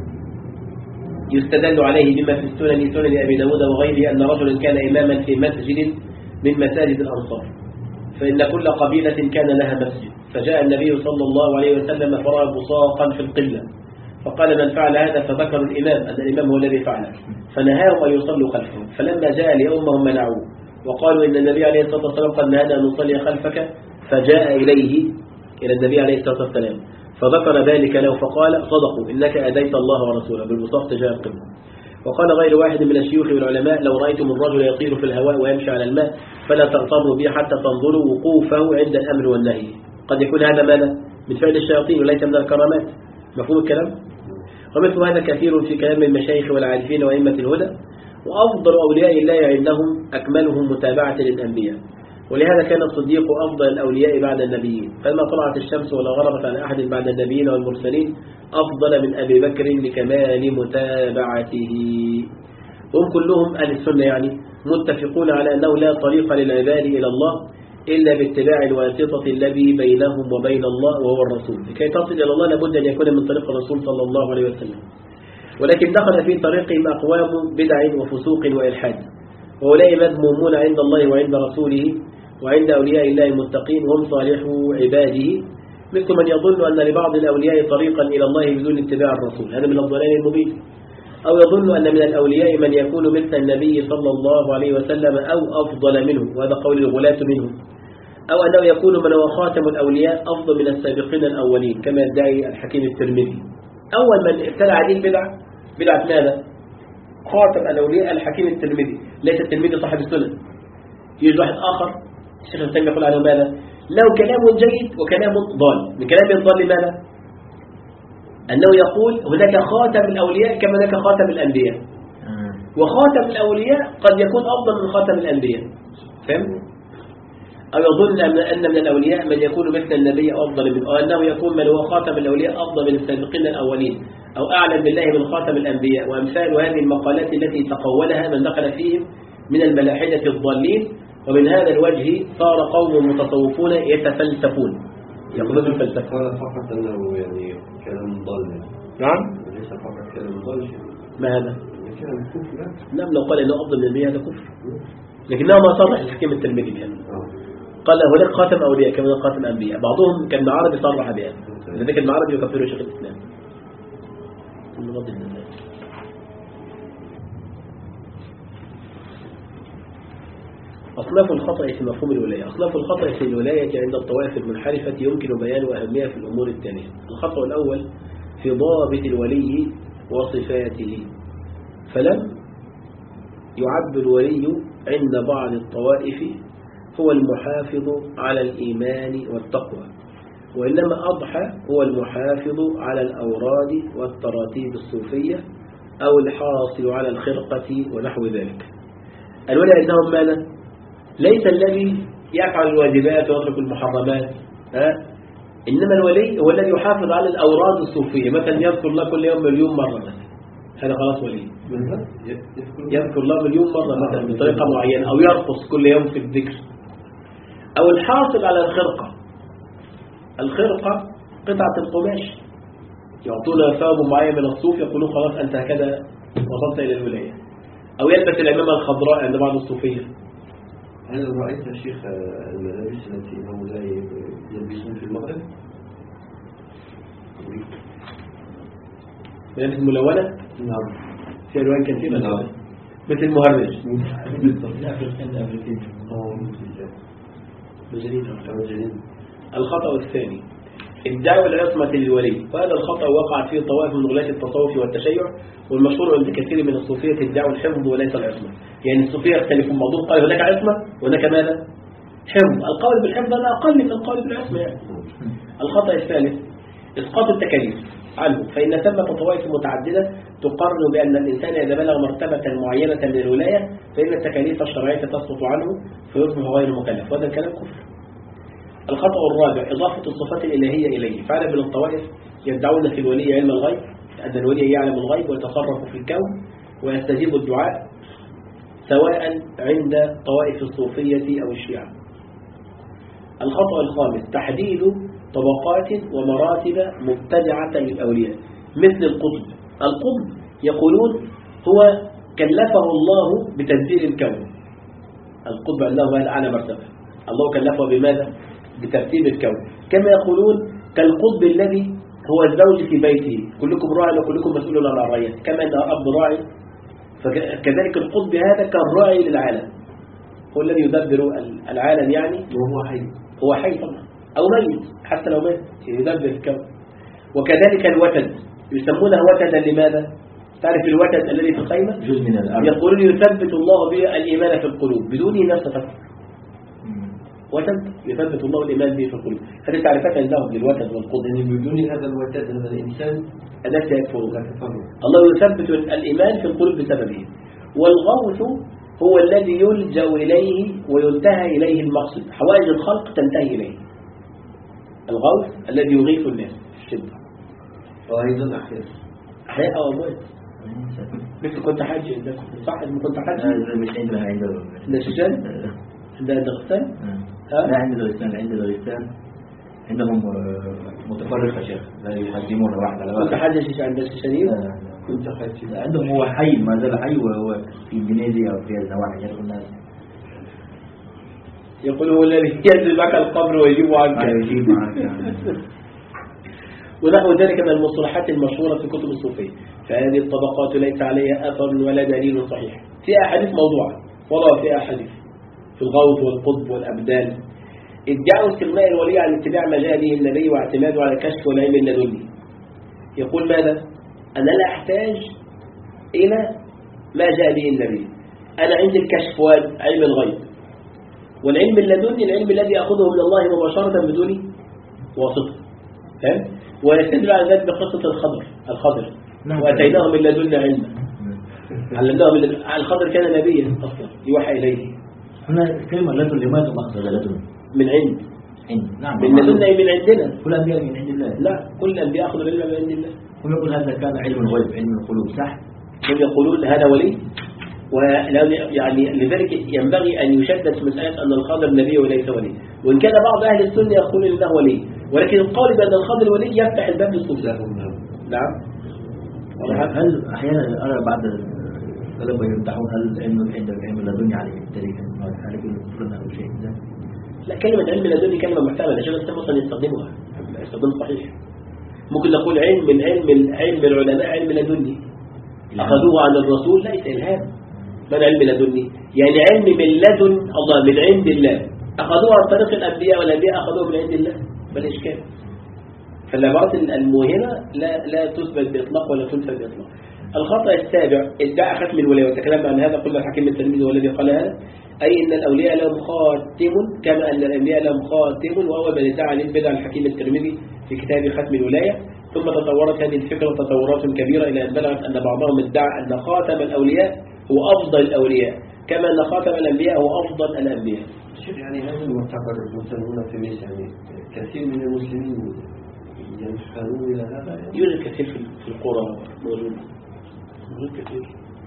يستدل عليه بما في السنن سنن أبي داود وغيره أن رجلا كان إماما في مسجد من مساجد الأنصار، فإن كل قبيلة كان لها مسجد، فجاء النبي صلى الله عليه وسلم فرأى بصاقا في القبلة فقال من فعل هذا؟ فذكر الإمام أن الإمام هو الذي فعله فنهاهم أن يصلوا خلفه، فلما جاء لأمهم منعوه وقالوا إن النبي عليه الصلاة والسلام قد نهانا أن نصلي خلفك، فجاء إليه إلى النبي عليه الصلاة والسلام فذكر ذلك له فقال صدقوا إنك أديت الله ورسوله بالبساط تجاه القبلة. وقال غير واحد من الشيوخ والعلماء لو رأيتم الرجل يطير في الهواء ويمشي على الماء فلا تغتروا به حتى تنظروا وقوفه عند الأمر والنهي، قد يكون هذا ماذا؟ من فعل الشياطين وليس من الكرامات. مفهوم الكلام؟ ومثل هذا كثير في كلام المشايخ والعارفين وأئمة الهدى. وأفضل أولياء الله عندهم أكملهم متابعة للأنبياء، ولهذا كان الصديق أفضل الأولياء بعد النبيين، فلما طلعت الشمس ولا غربت على أحد بعد النبيين والمرسلين أفضل من أبي بكر لكمال متابعته. هم كلهم أهل السنة يعني متفقون على أنه لا طريق للعباد إلى الله إلا باتباع الواسطة الذي بينهم وبين الله وهو الرسول. لكي تصل إلى الله لابد أن يكون من طريق الرسول صلى الله عليه وسلم. ولكن دخل في طريقهم أقوام بدع وفسوق وإلحاد، وأولئك مذمومون عند الله وعند رسوله وعند أولياء الله المتقين وهم صالحو عباده، مثل من يظن أن لبعض الأولياء طريقا إلى الله بدون اتباع الرسول، هذا من الضلال المبين. أو يظن أن من الأولياء من يكون مثل النبي صلى الله عليه وسلم أو أفضل منه، وهذا قول الغلاة منهم. أو أنه يكون من هو خاتم الأولياء أفضل من السابقين الأولين كما يدعي الحكيم الترمذي. أول من ابتدع هذه البدعة بدعة ماذا؟ خاتم الأولياء الحكيم الترمذي، ليس الترمذي صاحب السنن. يجي واحد آخر الشيخ ابن تيمية يقول عنه ماذا؟ له كلام جيد وكلام ضال. من كلام الضال ماذا؟ أنه يقول هناك خاتم الأولياء كما هناك خاتم الأنبياء، وخاتم الأولياء قد يكون أفضل من خاتم الأنبياء. فهم؟ أو يظن أن من الأولياء من يكون مثل النبي أفضل من، أو أنه يكون من هو خاتم الأولياء أفضل من السابقين الأولين، أو أعلم بالله من خاتم الأنبياء، وأمثال هذه المقالات التي تقولها من دخل فيهم من الملاحدة الضالين. ومن هذا الوجه صار قوم متصوفون يتفلسفون، يقولون الفلسفة. قال فقط أنه يعني كلام ضال. نعم. ليس فقط كلام ضال. ما هذا؟ كلام كفر. نعم، لو قال إنه أفضل من النبي هذا كفر، لكنه ما صرح الحكيم الترمذي بهذا. قال هناك خاتم أولياء كما هناك خاتم أنبياء. بعضهم كان عربي صرح بهذا، لذلك المعربي يكفره شيخ الإسلام. أصناف الخطأ في مفهوم الولاية. أصناف الخطأ في الولاية عند الطوائف المنحرفة يمكن بيان أهمية في الأمور التالية. الخطأ الأول في ضابط الولي وصفاته، فلم يعد الولي عند بعض الطوائف هو المحافظ على الإيمان والتقوى، وإنما أضحى هو المحافظ على الأوراد والتراتيب الصوفية أو الحاصل على الخرقة ونحو ذلك. الولي عندهم ماذا؟ ليس الذي يفعل الواجبات ويترك المحرمات، ها؟ إنما الولي هو الذي يحافظ على الأوراد الصوفية، مثلا يذكر الله كل يوم مليون مرة مثلا، هذا خلاص ولي. يذكر الله مليون مرة مثلا بطريقة معينة، أو يرقص كل يوم في الذكر، أو الحاصل على الخرقة. الخرقة قطعة القماش يعطونا ثوب معين من الصوف، يقولون خلاص أنت هكذا وصلت إلى الولاية. أو يلبس العمامة الخضراء عند بعض الصوفية. هل رأيت يا شيخ الملابس التي هؤلاء يلبسون في المغرب؟ ملابس ملونة؟ نعم. في ألوان كثيرة. نعم. مثل المهرج. الخطأ الثاني ادعاء العصمة للولي، وهذا الخطأ وقعت فيه طوائف من غلاة التصوف والتشيع، والمشهور عند كثير من الصوفية ادعاء الحفظ وليس العصمة. يعني الصوفية يختلفون، بعضهم قال هناك عصمة وهناك ماذا؟ حفظ. القول بالحفظ هذا أقل من القول بالعصمة يعني. الخطأ الثالث إسقاط التكاليف عنه، فإن ثمة طوائف متعددة تقرر بأن الإنسان إذا بلغ مرتبة معينة من الولاية فإن التكاليف الشرعية تسقط عنه فيصبح غير مكلف، وهذا الكلام كفر. الخطأ الرابع إضافة الصفات الإلهية إليه، فعلا من الطوائف يدعون في الولي علم الغيب، أن الولي يعلم الغيب ويتصرف في الكون ويستجيب الدعاء، سواء عند طوائف الصوفية أو الشيعة. الخطأ الخامس تحديد طبقات ومراتب مبتدعة للأولياء، مثل القطب. القطب يقولون هو كلفه الله بتدبير الكون. القطب عنده هذا أعلى مرتبة، الله كلفه بماذا؟ بترتيب الكون. كما يقولون كالقطب الذي هو الزوج في بيته، كلكم راع وكلكم مسؤول عن الرعية، كما أن الأب راعي فكذلك القطب هذا كالراعي للعالم، هو الذي يدبر العالم يعني، وهو حي. هو حي طبعا أو ميت، حتى لو ميت يدبر الكون. وكذلك الوتد يسمونه وتدا لماذا؟ تعرف الوتد الذي في الخيمة؟ جزء من الأرض. يقولون يثبت الله به الإيمان في القلوب بدون نفس تفكر. وتد يثبت الله الإيمان به في القلوب. هذه تعريفات عندهم للوتد والقطب. يعني بدون هذا الوتد هذا الإنسان الذي يكفر. الله يثبت الإيمان في القلوب بسببه. والغوث هو الذي يلجأ إليه وينتهى إليه المقصد، حوائج الخلق تنتهي إليه. الغوث الذي يغيث الناس في الشدة. وأيضا أحياء أحياء أو أموات. مثل كنت حاج عندكم صح؟ إذا كنت حاج مش عندنا عندنا عند شجان عند دغستان. لا عند دغستان عند دغستان عندهم متفرقة شيخ لا يحجمون واحد على واحد. كنت حاج شيخ عند الشيشانيين. كنت حاج عندهم هو حي ما زال حي وهو في إندونيسيا وفي النواحي يدخل الناس. يقول هو الذي ينزل معك القبر ويجيب عنك. يجيب عنك. ونحو ذلك من المصطلحات المشهورة في كتب الصوفية. فهذه الطبقات ليس عليها أثر ولا دليل صحيح. فيها أحاديث موضوعة وضعوا فيها أحاديث في الغوث والقطب والأبدال. ادعوا استغناء الولي عن اتباع ما جاء به النبي واعتماده على الكشف والعلم اللدني. يقول ماذا؟ أنا لا أحتاج إلى ما جاء به النبي، أنا عندي الكشف وعلم الغيب، والعلم اللدني العلم الذي أخذه من الله مباشرة بدون واسطة. فهم؟ ويستدل على ذلك بقصة الخضر الخضر نعم. وأتيناه من لدنا علما، علمناه من لدن... الخضر كان نبيا أصلا يوحى إليه. هنا كلمة لدن لماذا مقصد لدن؟ من عند عند نعم من لدنا أي من عندنا. كل أنبياء من عند الله. لا، كل الأنبياء أخذوا العلم من عند الله. هم يقول هذا كان علم الغيب علم القلوب صح؟ هم يقولون هذا ولي، ويعني لذلك ينبغي أن يشدد في مسألة أن الخضر نبي وليس ولي، وإن كان بعض أهل السنة يقولون إنه ولي، ولكن القول بأن الخضر ولي يفتح الباب للصوفية. نعم. هل أحيانا أرى بعض الطلبة يمدحون هل علم عند العلم اللدني عليه التاريخ هل يقولون أو شيء ذا؟ لا، كلمة علم لدني كلمة محتملة عشان الإنسان أصلا يستخدمها يستخدم صحيح. ممكن نقول علم من علم علم العلماء علم لدني أخذوه عن الرسول، ليس إلهام. من علم لدني يعني علم من لدن الله من عند الله، أخذوه عن طريق الأنبياء والأنبياء أخذوه من عند الله، بل إشكال. فالعبارات الموهمة لا لا تثبت بإطلاق ولا تنفى بإطلاق. الخطأ السابع ادعاء ختم الولاية، وتكلمنا عن هذا قلنا الحكيم التلميذ هو الذي قال هذا، أي أن الأولياء لهم خاتم كما أن الأنبياء لهم خاتم، وهو من ادعى البدع الحكيم الترمذي في كتاب ختم الولاية. ثم تطورت هذه الفكرة تطورات كبيرة إلى أن بلغت أن بعضهم ادعى أن خاتم الأولياء هو أفضل الأولياء كما أن خاتم الأنبياء هو أفضل الأنبياء. شوف يعني هذا المعتقد المسلمون في مصر يعني كثير من المسلمين ينحنون إلى هذا يعني. يوجد كثير في القرى موجود موجود كثير.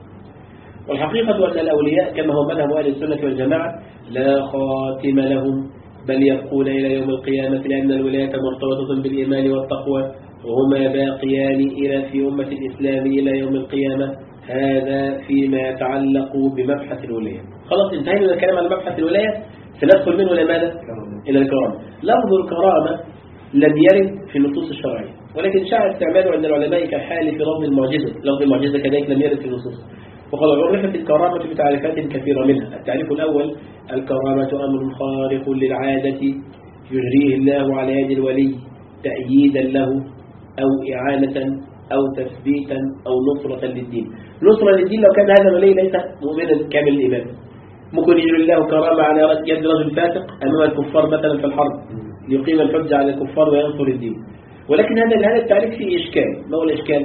والحقيقة أن الأولياء كما هو مذهب أهل السنة والجماعة لا خاتم لهم، بل يبقون إلى يوم القيامة، لأن الولاية مرتبطة بالإيمان والتقوى، وهما باقيان إلى في أمة الإسلام إلى يوم القيامة. هذا فيما يتعلق بمبحث الولاية. خلاص انتهينا من الكلام عن مبحث الولاية، سندخل منه إلى ماذا؟ إلى الكرامة. لفظ الكرامة لم يرد في النصوص الشرعية، ولكن شاع استعماله عند العلماء كالحال في لفظ المعجزة. لفظ المعجزة كذلك لم يرد في النصوص، وقد عرفت الكرامة بتعريفات كثيرة منها. التعريف الأول: الكرامة أمر خارق للعادة يجريه الله على يد الولي تأييدا له أو إعانة أو تثبيتا أو نصرة للدين. نصرة للدين لو كان هذا الولي ليس مؤمنا كامل الإيمان، ممكن يجري الله كرامة على يد رجل فاسق أمام الكفار مثلا في الحرب ليقيم الحجة على الكفار وينصر الدين. ولكن هذا هذا التعريف فيه إشكال. ما هو الإشكال؟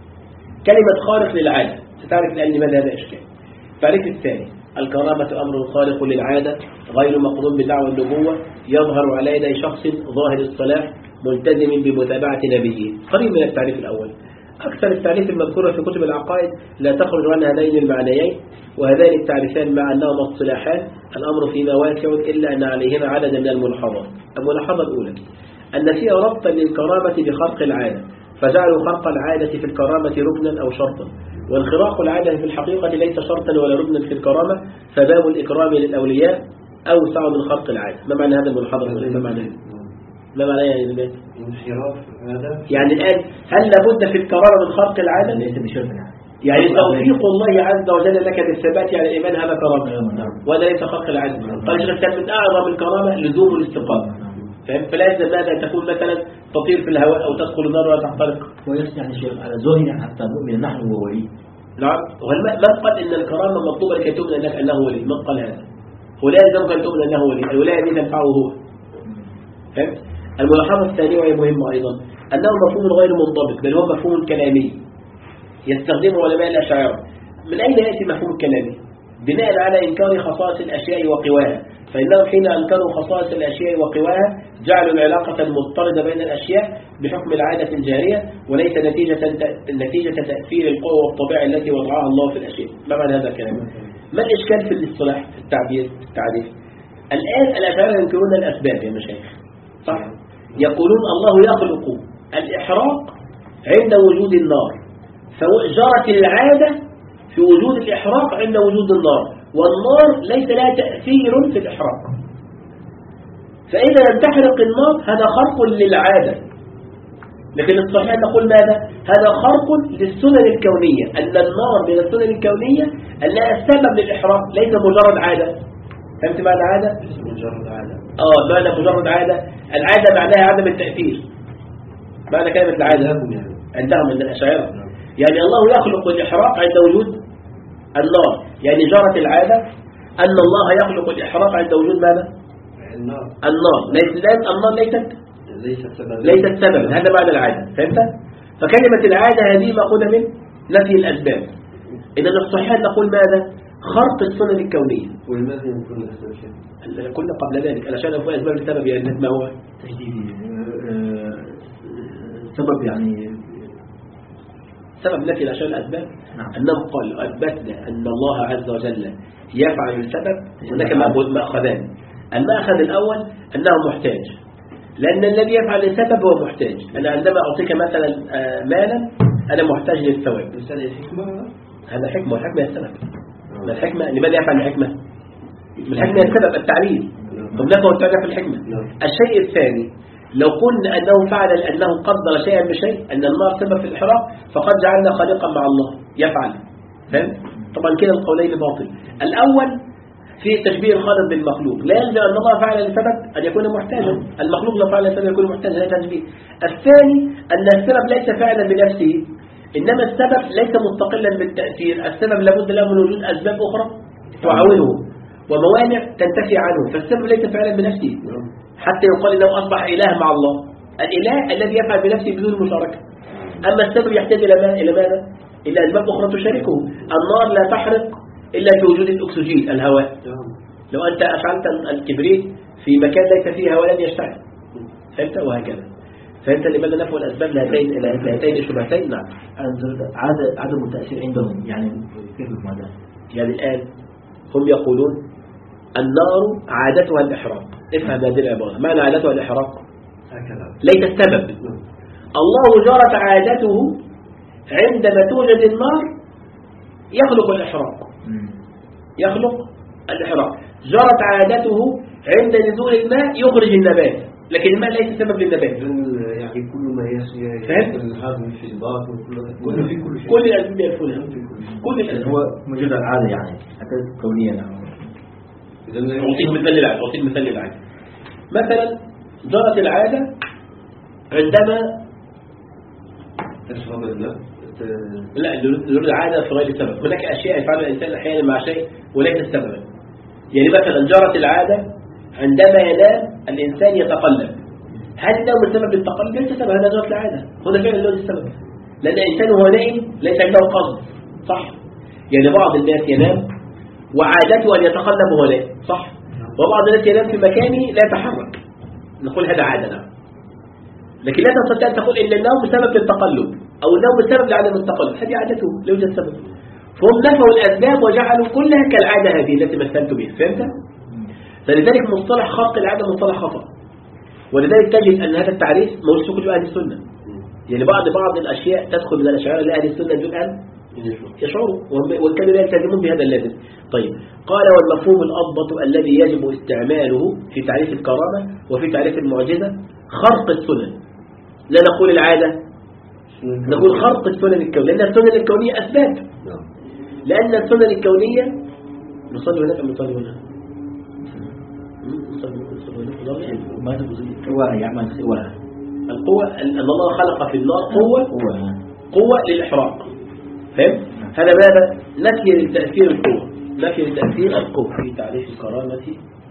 كلمة خارق للعادة ستعرف الآن لماذا هذا إشكال. التعريف الثاني: الكرامة أمر خارق للعادة غير مقرون بدعوى النبوة يظهر على يدي شخص ظاهر الصلاح ملتزم بمتابعة نبيه. قريب من التعريف الأول. أكثر التعريف المذكورة في كتب العقائد لا تخرج عن هذين المعنيين، وهذان التعريفان مع أنهما اصطلاحان الأمر فيما واسع إلا أن عليهما عددا من الملاحظات. الملاحظة الأولى أن فيها ربطا للكرامة بخرق العادة، فجعلوا خرق العادة في الكرامة ركنا أو شرطا، وانخراق العادة في الحقيقة ليس شرطا ولا ركنا في الكرامة، فباب الإكرام للأولياء أوسع من خرق العادة. ما معنى هذا الملاحظة؟ ما معنى ما معنى يعني ذلك؟ انحراف هذا يعني الآن هل لابد في الكرامة من خرق العادة؟ ليس بشرط يعني توفيق الله عز وجل لك بالثبات على الإيمان هذا كرامة، وهذا ليس خرق العادة. قال شيخ من أعظم الكرامة لزوم الاستقامة. فهم؟ فلا يلزم ماذا أن تكون مثلا تطير في الهواء أو تدخل النار وتحترق. ويصنع الشيخ على ظاهر حتى نؤمن نحن وولي. نعم. من قال إن الكرامة مطلوبة لكي تؤمن أنك أنه ولي؟ من قال هذا؟ هو لا يلزمك أن تؤمن أنه ولي، الولاية دي تنفعه هو. فهمت؟ الملاحظة الثانية وهي مهمة أيضا أنه مفهوم غير منضبط، بل هو مفهوم كلامي يستخدمه علماء الأشاعرة. من أين يأتي مفهوم الكلامي؟ بناء على إنكار خصائص الأشياء وقواها، فإنهم حين أنكروا خصائص الأشياء وقواها جعلوا العلاقة المضطردة بين الأشياء بحكم العادة الجارية، وليس نتيجة نتيجة تأثير القوة والطبيعة التي وضعها الله في الأشياء. ما معنى هذا الكلام؟ ما الإشكال في الاصطلاح في التعبير في التعريف؟ الآن الأشاعرة ينكرون الأسباب يا مشايخ، صح؟ يقولون الله يخلق الإحراق عند وجود النار، فجرت العادة في وجود الإحراق عند وجود النار، والنار ليس لها تأثير في الإحراق، فإذا لم تحرق النار هذا خرق للعادة. لكن الصحيح نقول ماذا؟ هذا خرق للسنن الكونية، أن النار من السنن الكونية أنها سبب للإحراق ليس مجرد عادة. فهمت معنى عادة؟ مجرد عادة. آه معنى مجرد عادة، العادة معناها عدم التأثير. معنى كلمة العادة عندهم من الأشاعرة. يعني الله يخلق الإحراق عند وجود النار، يعني جرت العادة أن الله يخلق الإحراق عند وجود ماذا؟ النار. النار ليست النار ليست ليست سبب ليست سبب، هذا معنى العادة. فهمت؟ فكلمة العادة هذه مأخوذة من نفي الأسباب. إذا الصحيح نقول ماذا؟ خرق السنن الكونية. ولماذا يكون الأسباب شيء؟ كنا قبل ذلك الأشياء هو أسباب السبب، يعني ما هو تجديدي سبب يعني سبب نفي الأشياء الأسباب. نعم. أنهم قالوا أثبتنا أن الله عز وجل يفعل السبب، هناك مأخذان. المأخذ الأول أنه محتاج، لأن الذي يفعل السبب هو محتاج. أنا عندما أعطيك مثلا مالا أنا محتاج للثواب، هذا حكمة، والحكمة هي السبب. ما الحكمة؟ لماذا يفعل الحكمة؟ الحكمة هي السبب، التعليل. طب نفهم التعليل في الحكمة. الشيء الثاني لو قلنا أنه فعل أنه قدر شيئا بشيء، أن النار سبب في الإحراق، فقد جعلنا خالقا مع الله يفعل. فهم؟ طبعا كده القولين باطل. الأول في تشبيه الخالق بالمخلوق، لا يلزم أن الله فعل لسبب أن يكون محتاجا، المخلوق لو فعل لسبب يكون محتاجا، هذا تشبيه. الثاني أن السبب ليس فعلا بنفسه، إنما السبب ليس مستقلا بالتأثير، السبب لابد له من وجود أسباب أخرى تعاونه وموانع تنتفي عنه، فالسبب ليس فعلا بنفسه حتى يقال إنه أصبح إله مع الله. الإله الذي يفعل بنفسه بدون مشاركة. أما السبب يحتاج إلى ماذا؟ إلى ماذا؟ إلى أسباب أخرى تشاركه. النار لا تحرق إلا بوجود الأكسجين، الهواء. لو أنت أشعلت الكبريت في مكان ليس فيه هواء لن يشتعل. فهمت؟ وهكذا. فهمت لماذا نفوا الأسباب لهاتين لهاتين الشبهتين؟ نعم. عدم التأثير عندهم، يعني كيف ماذا؟ يعني الآن هم يقولون النار عادتها الإحراق. افهم هذه العبارة، معنى عادتها الإحراق ليس السبب. الله جرت عادته عندما توجد النار يخلق الإحراق، يخلق الإحراق. جرت عادته عند نزول الماء يخرج النبات، لكن الماء ليس سبب للنبات. يعني كل ما يسمى فهمت؟ الهضم في الباطن كله في كل شيء، كل الأسباب يدخلها، كل الأسباب. هو موجود العادة يعني حتى كونيا. نعم. أعطيك مثال للعادة، أعطيك مثال للعادة. مثلا جرت العادة عندما تشرب الماء. لا، جرت العادة في غير سبب. هناك أشياء يفعلها الإنسان أحيانا مع شيء وليس سببا. يعني مثلا جرت العادة عندما ينام الإنسان يتقلب، هل النوم سبب للتقلب؟ ليس سبب، هذا جرت العادة، هنا فعلا ليس السبب، لأن الإنسان وهو نائم ليس عنده قصد. صح؟ يعني بعض الناس ينام وعادته أن يتقلب وهو نائم، صح؟ وبعض الناس ينام في مكانه لا يتحرك، نقول هذا عادة. نعم. لكن لا تستطيع أن تقول إن النوم سبب للتقلب أو النوم سبب لعدم التقلب، هذه عادته لا يوجد سبب. فهم نفوا الأسباب وجعلوا كلها كالعادة هذه التي مثلت بها. فهمت؟ فلذلك مصطلح خلق العادة مصطلح خطأ، ولذلك تجد أن هذا التعريف موجود في كتب أهل السنة. يعني بعض بعض الأشياء تدخل من الأشعار لأهل السنة دون أن يشعروا، وكانوا لا يلتزمون بهذا اللازم. طيب، قال والمفهوم الأضبط الذي يجب استعماله في تعريف الكرامة وفي تعريف المعجزة خرق السنن. لا نقول العادة، نقول خرق السنن الكونية، لأن السنن الكونية أسباب. لأن السنن الكونية نصلي هناك أم نصلي هنا؟ ما تقول يعمل سواها القوة، أن الله خلق في النار قوة قوة للإحراق. فهم؟ هذا ماذا؟ نفي لتأثير القوة، نفي لتأثير القوة. في تعريف الكرامة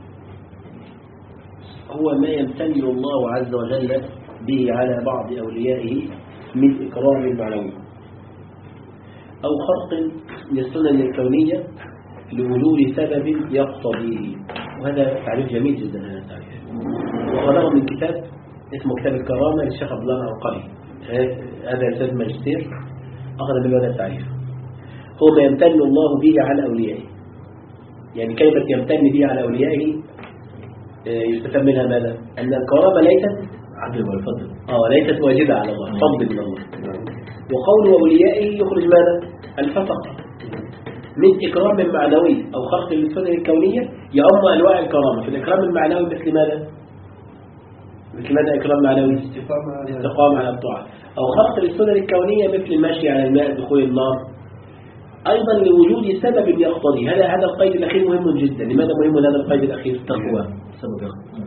هو ما يمتن الله عز وجل به على بعض أوليائه من إكرام معنوي أو خرق للسنن الكونية لوجود سبب يقتضيه. وهذا تعريف جميل جدا، هذا التعريف وأخذه من كتاب اسمه كتاب الكرامة للشيخ عبد الله العرقلي. هذا رسالة ماجستير أخذ من هذا التعريف. هو ما يمتن الله به على أوليائه. يعني كلمة يمتن به على أوليائه يستفهم منها ماذا؟ أن الكرامة ليست عدل والفضل، آه ليست واجبة على الله، فضل من الله. وقول أوليائه يخرج ماذا؟ الفقر من إكرام معنوي أو خلق للسنن الكونية يعم أنواع الكرامة. في الإكرام المعنوي مثل ماذا؟ مثل ماذا إكرام معنوي؟ استقامة على الطاعة. أو خلق للسنن الكونية مثل المشي على الماء، دخول النار، أيضا لوجود سبب يقتضي. هذا هذا القيد الأخير مهم جدا. لماذا مهم هذا القيد الأخير؟ التقوى. سبب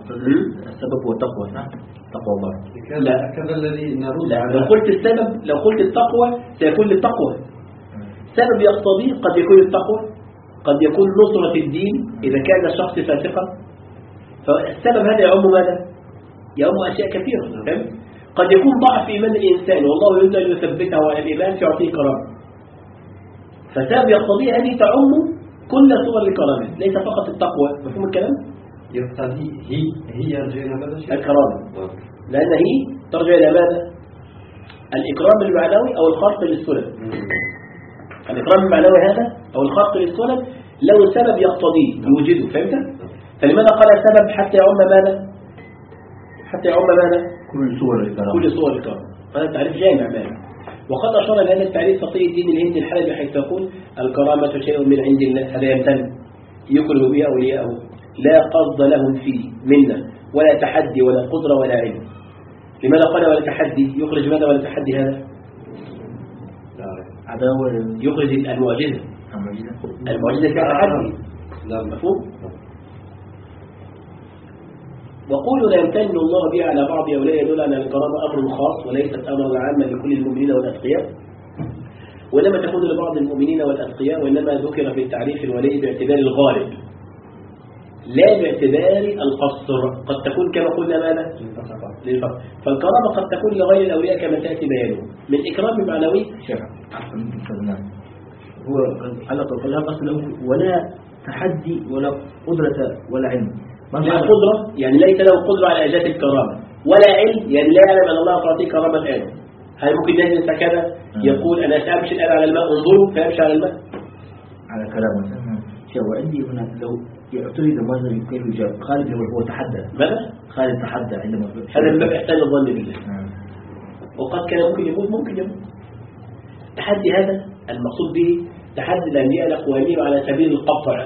السبب هو التقوى نعم تقوى الله. لا كذا الذي نرد لا على لو قلت السبب لو قلت التقوى سيكون للتقوى سبب يقتضي قد يكون التقوى قد يكون نصرة الدين إذا كان الشخص فاسقا فالسبب هذا يعم ماذا؟ يعم أشياء كثيرة فهم؟ قد يكون ضعف إيمان الإنسان والله يريد أن يثبته على الإيمان فيعطيه كرامة فسبب يقتضي هذه تعم كل صور الكرامة ليس فقط التقوى مفهوم الكلام؟ يقتضي هي هي يرجع إلى ماذا شيء؟ الكرامة لأن هي ترجع إلى ماذا؟ الإكرام المعنوي أو الخرق للسنن الإكرام المعنوي هذا أو الخرق للسنن لو السبب يقتضيه يوجده فهمت؟ فلماذا قال سبب حتى يعم ماذا؟ حتى يعم ماذا؟ كل صور الكرامة كل صور الكرامة هذا التعريف جامع ماذا؟ وقد أشار لهذا التعريف تقي الدين الهندي الحلبي حيث يقول الكرامة شيء من عند الله هذا يمتن يكره به أولياءه لا قصد لهم فيه منا ولا تحدي ولا قدرة ولا علم لماذا قال ولا تحدي يخرج ماذا ولا تحدي هذا عداوة يخرج المعجزة المعجزة فيها تحدي لا مفهوم وقولوا لا يمتن الله به على بعض أولياء يدل على الكرامة أمر خاص وليست أمرا عاما لكل المؤمنين والأتقياء وإنما تكون لبعض المؤمنين والأتقياء وإنما ذكر في التعريف الولي باعتبار الغالب لا باعتبار القصر قد تكون كما قلنا ماذا للفقر فالكرامة قد تكون لغير الأولياء كما تأتي بيانه من إكرام معنوي شرع هو على الكلام أصلا ولا تحدي ولا قدرة ولا علم لا قدرة يعني ليس له قدرة على إيجاد الكرامة ولا علم يعني لا يعلم أن الله تعطيه كرامة الآن هل ممكن يجلس كذا يقول أنا سأمشي الآن على الماء انظروا فيمشي على الماء على كلامه شو عندي هنا لو يعترض ماذا يمكن يجاب خالد هو تحدى ماذا؟ خالد تحدى عندما هذا من باب إحسان الظن بالله وقد كان ممكن يموت ممكن يموت التحدي هذا المقصود به تحدي الأنبياء الأقوامين على سبيل القطع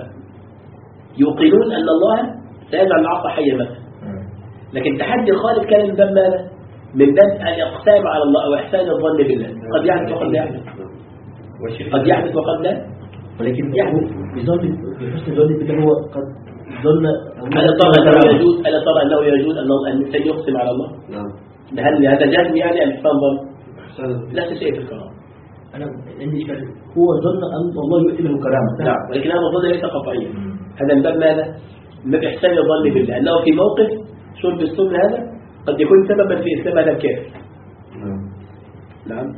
يوقنون أن الله سيجعل العصا حية مثلا لكن تحدي الخالق كان من باب ماذا؟ من باب الإقسام على الله أو إحسان الظن بالله قد يحدث وقد لا يحدث قد يحدث وقد لا ولكن يحدث بظن بحسن الظن بالله هو قد ظن ألا ترى أنه يجوز ألا ترى أنه يجوز أن الإنسان يقسم على الله؟ نعم هل هذا جزم يعني أم إحسان ظن؟ لا شيء في الكرامة أنا عندي إشكال هو ظن أن الله يؤتي له كرامة نعم ولكن هذا الظن ليس قطعيا هذا من باب ماذا؟ من باب إحسان الظن بالله أنه في موقف شرب السم هذا قد يكون سببا في إسلام هذا الكافر نعم نعم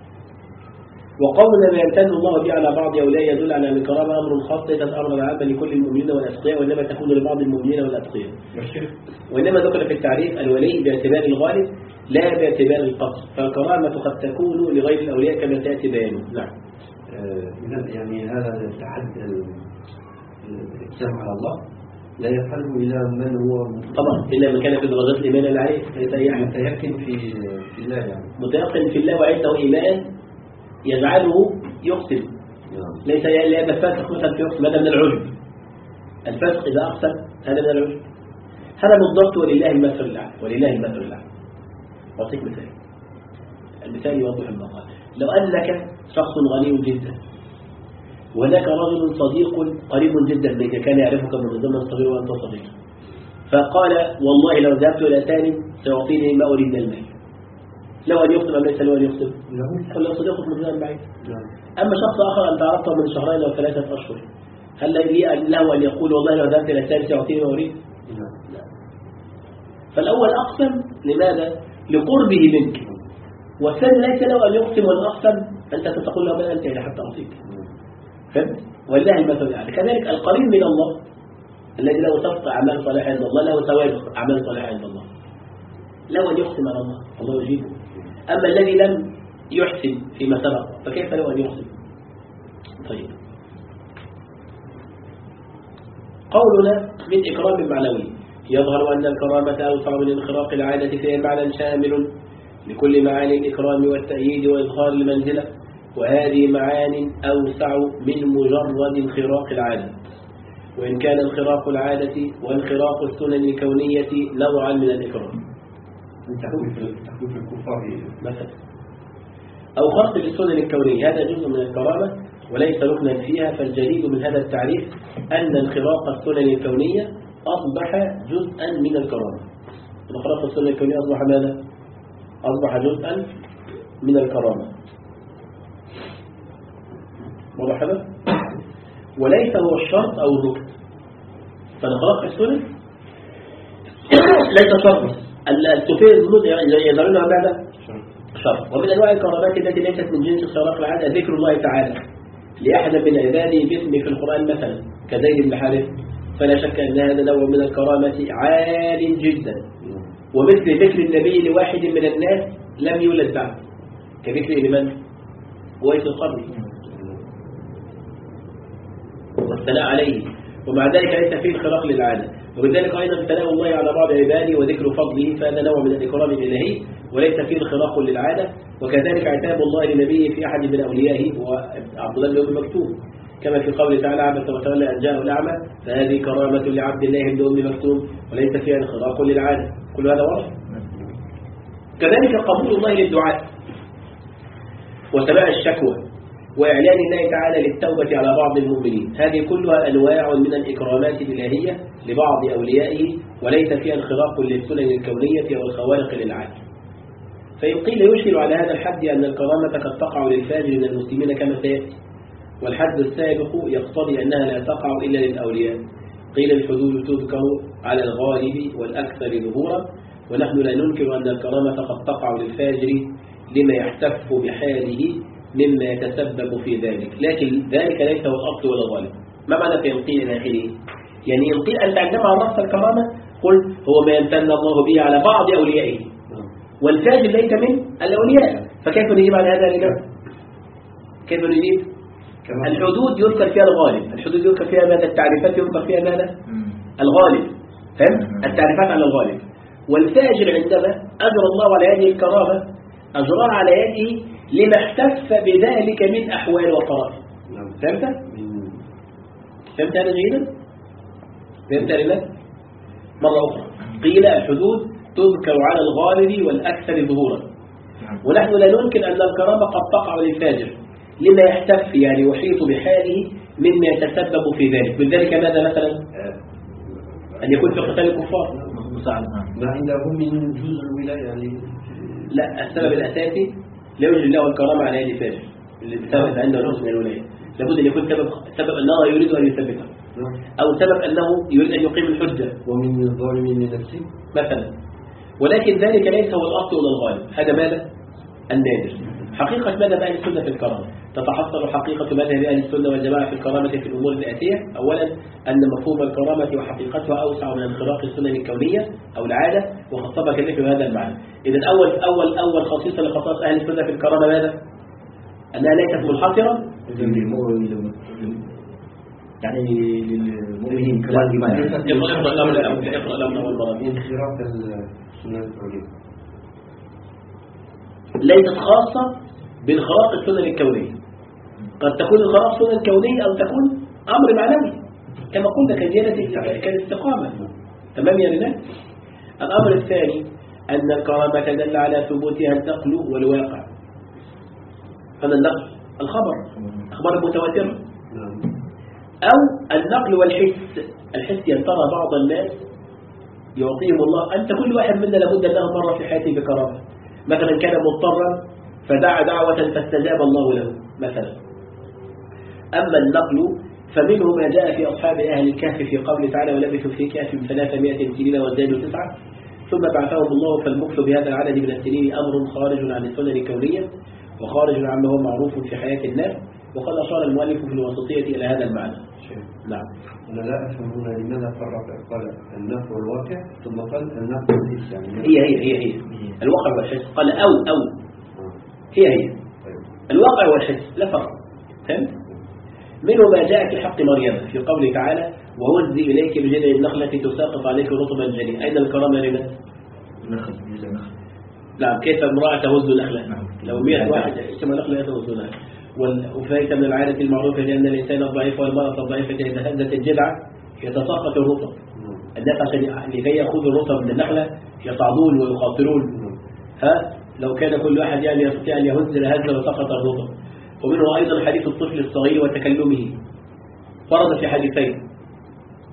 وقولنا ما يمتن الله به على بعض أولياء يدل على أن الكرامة أمر خاص ليست أمرا عاما لكل المؤمنين والأتقياء وإنما تكون لبعض المؤمنين والأتقياء وإنما ذكر في التعريف الولي باعتبار الغالب لا باعتبار القصر فالكرامة قد تكون لغير الأولياء كما تأتي بيانه نعم آه يعني هذا التحدي الإقسام على الله لا يفعله إلى من هو طبعا إلا من كان في درجات الإيمان العالية ليس أي أحد متيقن في في الله يعني متيقن في الله وعنده إيمان يجعله يقسم نعم ليس لأن الفاسق مثلا يقسم هذا من العجب الفاسق إذا أقسم هذا من العجب هذا بالضبط ولله المثل الأعلى ولله المثل الأعلى أعطيك مثال المثال يوضح المقال لو أنك شخص غني جدا وهناك رجل صديق قريب جدا منك كان يعرفك من ضمن الصغير وأنت صغير فقال والله لو ذهبت إلى ثاني سيعطيني ما أريد من المال لو أن يقسم أم ليس له أن يقسم ولا صديقك من زمان بعيد أما شخص آخر أنت عرفته من شهرين أو ثلاثة أشهر هل لي له أن يقول والله لو ذهبت إلى ثاني سيعطيني ما أريد لا فالأول أقسم لماذا؟ لقربه منك والثاني ليس له أن يقسم والأقسم أنت تقول له بل أنت إلى حتى أعطيك فهمت؟ والله المثل يعني كذلك القريب من الله الذي له سبق أعمال صالحة عند الله له سوابق أعمال صالحة عند الله له أن يقسم على الله الله يجيبه أما الذي لم يحسن فيما سبق فكيف له أن يقسم طيب قولنا من إكرام معنوي يظهر أن الكرامة أوسع من انخراق العادة فهي معنى شامل لكل معاني الإكرام والتأييد وإظهار المنزلة وهذه معان أوسع من مجرد انخراق العادة وإن كان انخراق العادة وانخراق السنن الكونية نوعا من الإكرام تخويف الكفار مثلا أو خرق السنن الكونية هذا جزء من الكرامة وليس ركنا فيها فالجديد من هذا التعريف أن انخراق السنن الكونية أصبح جزءا من الكرامة. الخلاق السنة الكونية أصبح ماذا؟ أصبح جزءا من الكرامة. واضح هذا؟ وليس هو الشرط أو الركن. فالخلاق السنة ليس شرط. التفيد يظهرونها ماذا؟ شرط. ومن أنواع الكرامات التي ليست من جنس خلاق العادة ذكر الله تعالى لأحد من عباده باسم في القرآن مثلا كزيد بن حارثة، فلا شك أن هذا نوع من الكرامة عال جدا. ومثل ذكر النبي لواحد من الناس لم يولد بعد كذكر لمن؟ ويس القرن والثناء عليه، ومع ذلك ليس فيه الخلاق للعادة. وبذلك أيضا ثناء الله على بعض عباده وذكر فضله، فهذا نوع من الإكرام الإلهي وليس فيه الخلاق للعادة. وكذلك عتاب الله لنبيه في أحد من أوليائه وعبد الله بن مكتوم، كما في قوله تعالى عبس وتولى أن جاءه الأعمى، فهذه كرامة لعبد الله بن أم مكتوم وليس فيها الخلاق للعادة. كل هذا واضح. كذلك قبول الله للدعاء وسماع الشكوى وإعلان الله تعالى للتوبة على بعض المؤمنين، هذه كلها أنواع من الإكرامات الإلهية لبعض أوليائه وليس فيها انخراق للسنن الكونية والخوارق للعادة. فإن قيل يشكل على هذا الحد أن الكرامة قد تقع للفاجر من المسلمين كما سيأتي، والحد السابق يقتضي أنها لا تقع إلا للأولياء. قيل الحدود تذكر على الغالب والأكثر ظهورا، ونحن لا ننكر أن الكرامة قد تقع للفاجر لما يحتف بحاله مما يتسبب في ذلك، لكن ذلك ليس هو الأصل ولا الغالب. ما معنى في ينقي إلى آخره؟ يعني ينقي أن عندما عرفت الكرامة قل هو ما يمتن الله به على بعض أوليائه، والفاجر ليس من الأولياء. فكيف نجيب على هذا الإجابة؟ كيف نجيب؟ الحدود يذكر فيها الغالب، الحدود يذكر فيها ماذا؟ التعريفات يذكر فيها ماذا؟ الغالب. فهم؟ التعريفات على الغالب. والفاجر عندما أجرى الله على هذه الكرامة أجراها على يده لما احتف بذلك من أحوال وقرائن. فهمت؟ فهمت هذا جيدا؟ فهمت لله؟ مرة أخرى قيل الحدود تذكر على الغالب والأكثر ظهورا، ونحن لا ننكر أن الكرامة قد تقع للفاجر لما يحتف يعني يحيط بحاله مما يتسبب في ذلك. من ذلك ماذا مثلا؟ أن يكون في قتال الكفار ما عندهم من جزء الولاية يعني. لا، السبب الأساسي لا يوجد له الكرامة على يد الفاجر اللي بسبب عنده جزء من الولاية. لابد أن يكون سبب سبب أنه يريد أن يثبته، أو سبب أنه يريد أن يقيم الحجة ومن الظالم لنفسه مثلا. ولكن ذلك ليس هو الأصل ولا الغالب، هذا ماذا؟ النادر. حقيقة ماذا أهل السنة في الكرامة؟ تتحصل حقيقة مذهب أهل السنة والجماعة في الكرامة في الأمور الآتية. أولا أن مفهوم الكرامة وحقيقتها أوسع من انخراق السنن الكونية أو العادة، وخصبها كذلك بهذا المعنى. إذن أول أول أول خصيصة لخصائص أهل السنة في الكرامة ماذا؟ أنها ليست منحصرة يعني للمؤمنين كما الإيمان. اقرأ الأمر الأول، اقرأ الأمر الأول. انخراق السنن الكونية ليست خاصة بانخراق السنن الكونية. قد تكون انخراق السنن الكونية أو تكون أمر معنوي كما قلنا كزيادة كالاستقامة. تمام يا رجال؟ الأمر الثاني أن الكرامة تدل على ثبوتها النقل والواقع. هذا النقل الخبر، أخبار متواترة، أو النقل والحس. الحس ينترى بعض الناس يعطيهم الله، أنت كل واحد منا لابد أنه مر في حياته بكرامة. مثلا كان مضطرا فدعا دعوة فاستجاب الله له مثلا. أما النقل فمنه ما جاء في أصحاب أهل الكهف في قول تعالى ولبثوا في كهف ثلاثمائة سنين وازدادوا تسعة ثم بعثهم الله. فالمكث بهذا العدد من السنين أمر خارج عن السنن الكونية وخارج عما هو معروف في حياة الناس، وقد أشار المؤلف في الوسطية إلى هذا المعنى. نعم. أنا لا أفهم هنا لماذا فرق قال النقل والواقع ثم قال النقل والحس. يعني هي هي هي هي الواقع والحس. قال أو أو هي هي الواقع والحس لا فرق. فهمت؟ منه ما جاء في حق مريم في قوله تعالى وهزي إليك بجذع النخلة تساقط عليك رطبا جنيا. أين الكرامة لنا؟ النخل جذع النخل. نعم. كيف امرأة تهز نخلة؟ لو مئة واحد اسمها نخلة يتهز نخلة. وفايت من العادة المعروفة لأن الإنسان الضعيف والمرأة الضعيفة إذا هزت الجذع يتساقط الرطب. الناس عشان لكي يأخذوا الرطب من النخلة يصعدون ويخاطرون. ها لو كان كل واحد يعني يستطيع أن يهز لهزة وسقط الرطب. ومنه أيضا حديث الطفل الصغير وتكلمه. ورد في حديثين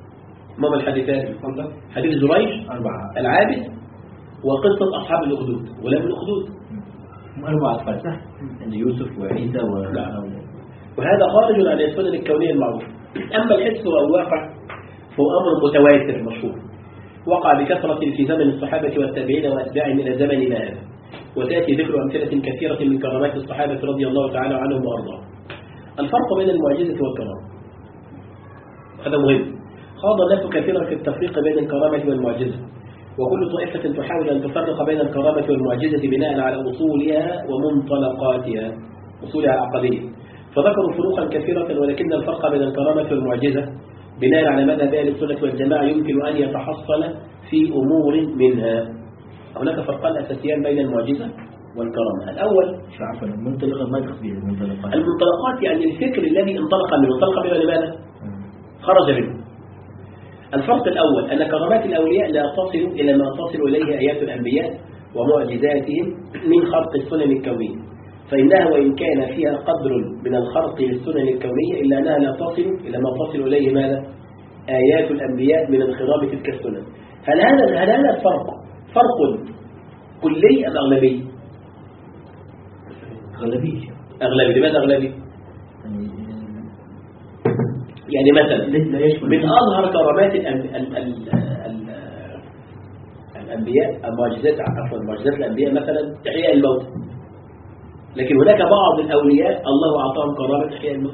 ما هو الحديثان؟ حديث جريج أربعة العابد وقصة أصحاب الأخدود غلام الأخدود. أربعة أطفال صح؟ عند يوسف وعيسى و... وهذا خارج عن السنن الكونية المعروفة. أما الحس والواقع فهو أمر متواتر مشهور وقع بكثرة في زمن الصحابة والتابعين وأتباعهم إلى زمننا هذا، وتأتي ذكر أمثلة كثيرة من كرامات الصحابة رضي الله تعالى عنهم وأرضاهم. الفرق بين المعجزة والكرامة هذا مهم. خاض الناس كثيرا في التفريق بين الكرامة والمعجزة، وكل طائفة تحاول أن تفرق بين الكرامة والمعجزة بناء على أصولها ومنطلقاتها، أصولها العقدية، فذكروا فروقا كثيرة، ولكن الفرق بين الكرامة والمعجزة بناء على مذهب أهل السنة والجماعة يمكن أن يتحصل في أمور منها. هناك فرقان أساسيان بين المعجزة والكرامة. الأول عفوا المنطلقات ما تقصد المنطلقات المنطلقات يعني الفكر الذي انطلق منه انطلق منه لماذا؟ خرج منه. الفرق الأول أن كرامات الأولياء لا تصل إلى ما تصل إليه آيات الأنبياء ومعجزاتهم من خرق السنن الكونية، فإنها وإن كان فيها قدر من الخرق للسنن الكونية إلا أنها لا تصل إلى ما تصل إليه ماذا؟ آيات الأنبياء من انخرام تلك السنن. هل هذا هل هذا الفرق فرق كلي أم أغلبي؟ أغلبي. أغلبي. لماذا أغلبي؟ يعني مثلا من أظهر كرامات الأنبياء المعجزات عفوا معجزات الأنبياء مثلا إحياء الموت، لكن هناك بعض الأولياء الله أعطاهم كرامة إحياء الموت.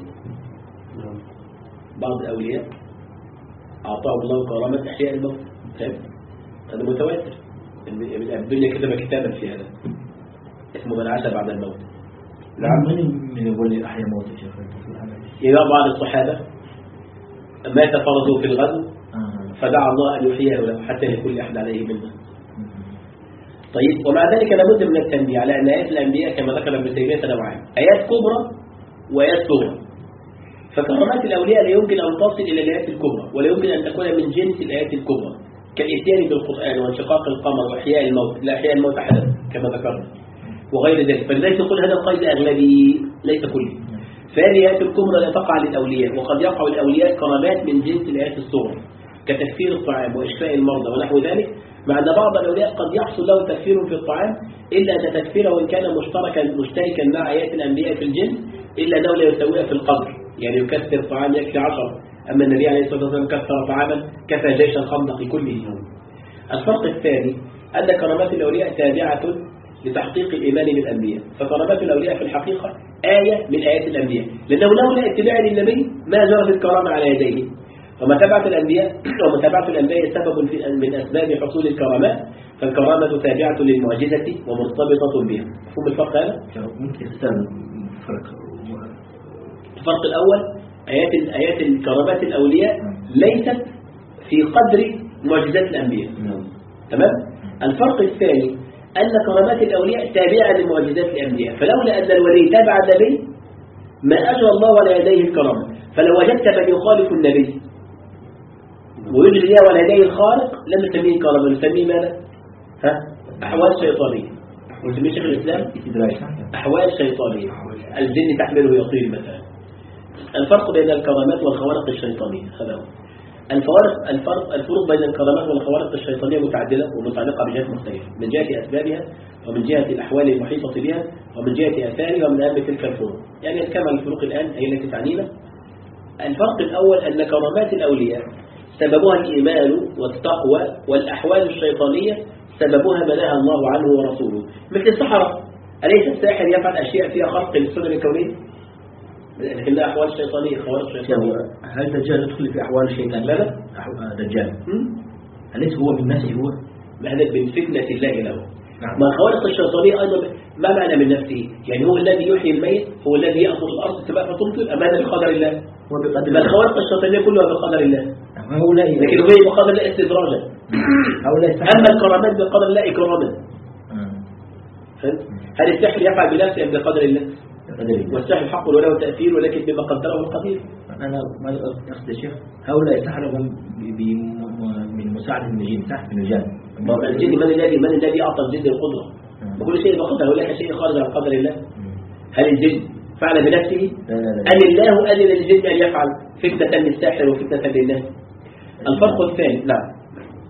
بعض الأولياء أعطاهم الله كرامة إحياء الموت. هذا متواتر. الدنيا كتب كتابا في هذا اسمه من عاش بعد الموت. نعم. من يقول أحياء موت يا شيخ؟ إذا بعض الصحابة مات فرضه في الغزو فدعا الله أن يحييه له حتى لكل أحد عليه منه. طيب، ومع ذلك لابد من التنبيه على أن آيات الأنبياء كما ذكر ابن تيمية نوعان، آيات كبرى وآيات صغرى. فكرامات الأولياء لا يمكن أن تصل إلى الآيات الكبرى، ولا يمكن أن تكون من جنس الآيات الكبرى كالإتيان بالقرآن وانشقاق القمر وإحياء الموت. لا، إحياء الموت حدث كما ذكرنا وغير ذلك. فلذلك نقول هذا القيد أغلبي ليس كلي. فهذه الآيات الكبرى لا تقع للأولياء، وقد يقع للأولياء كرامات من جنس الآيات الصغرى كتكفير الطعام وإشفاء المرضى ونحو ذلك، مع أن بعض الأولياء قد يحصل له تكفير في الطعام إلا أن تكفيره وإن كان مشتركا مشتركا مع آيات الأنبياء في الجنس إلا أنه لا يسويها في القدر، يعني يكثر طعام يكفي عشر، أما النبي عليه الصلاة والسلام كثر طعاما كفى جيش الخندق كله. الفرق الثاني أن كرامات الأولياء تابعة لتحقيق الإيمان بالأنبياء، فكرامات الأولياء في الحقيقة آية من آيات الأنبياء، لأنه لولا اتباع للنبي ما جرت الكرامة على يديه. ومتابعة الأنبياء ومتابعة الأنبياء سبب من أسباب حصول الكرامات، فالكرامة تابعة للمعجزة ومرتبطة بها. مفهوم الفرق هذا؟ ممكن تستعمل فرق. الفرق الأول آيات آيات الكرامات الأولياء ليست في قدر معجزات الأنبياء. تمام؟ الفرق الثاني أن كرامات الأولياء تابعة لمعجزات الأنبياء، فلولا أن الولي تابع النبي ما أجرى الله على يديه الكرامة. فلو وجدت من يخالف النبي ويجري على يديه الخارق لم نسميه كرامة، نسميه ماذا؟ ها؟ أحوال شيطانية. ونسميه شيخ الإسلام أحوال شيطانية. الجن تحمله يطير مثلا. الفرق بين الكرامات والخوارق الشيطانية هذا هو. الفوارق الفرق الفروق بين الكرامات والخوارق الشيطانية متعددة ومتعلقة بجهات مختلفة، من جهة أسبابها ومن جهة الأحوال المحيطة بها ومن جهة آثارها، ومن أهم تلك الفروق. يعني نتكلم عن الفروق الآن هي التي تعنينا. الفرق الأول أن كرامات الأولياء سببها الإيمان والتقوى، والأحوال الشيطانية سببها ما نهى الله عنه ورسوله، مثل السحرة. أليس الساحر يفعل أشياء فيها خرق للسنن الكونية؟ لكنها أحوال شيطانية، خوارق شيطانية. هل الدجال يدخل في أحوال الشيطان؟ لا لا دجال أليس هو من نفسه هو؟ هذا من فتنة الله له. نعم. ما الخوارق الشيطانية أيضا ما معنى من نفسه؟ يعني هو الذي يحيي الميت، هو الذي يأمر الأرض تبقى فتمطر، أم هذا بقدر الله؟ ما الخوارق الشيطانية كلها بقدر الله، لكن هو بقدر الله استدراجا. أما الكرامات بقدر الله إكراما. هل السحر يفعل بنفسه أم بقدر الله؟ والسحر حق وله تأثير، ولكن بما قدره القدير. أنا ما أقصد الشيخ هؤلاء سحرهم من مساعدة الجن، صح؟ من الجن. الجن من الذي من الذي أعطى الجن القدرة؟ وكل شيء بقدره، ولا شيء خارج عن قدر الله. هل الجن فعل بنفسه؟ أم الله أذن للجن أن يفعل فتنة للساحر وفتنة للناس؟ الفرق الثاني نعم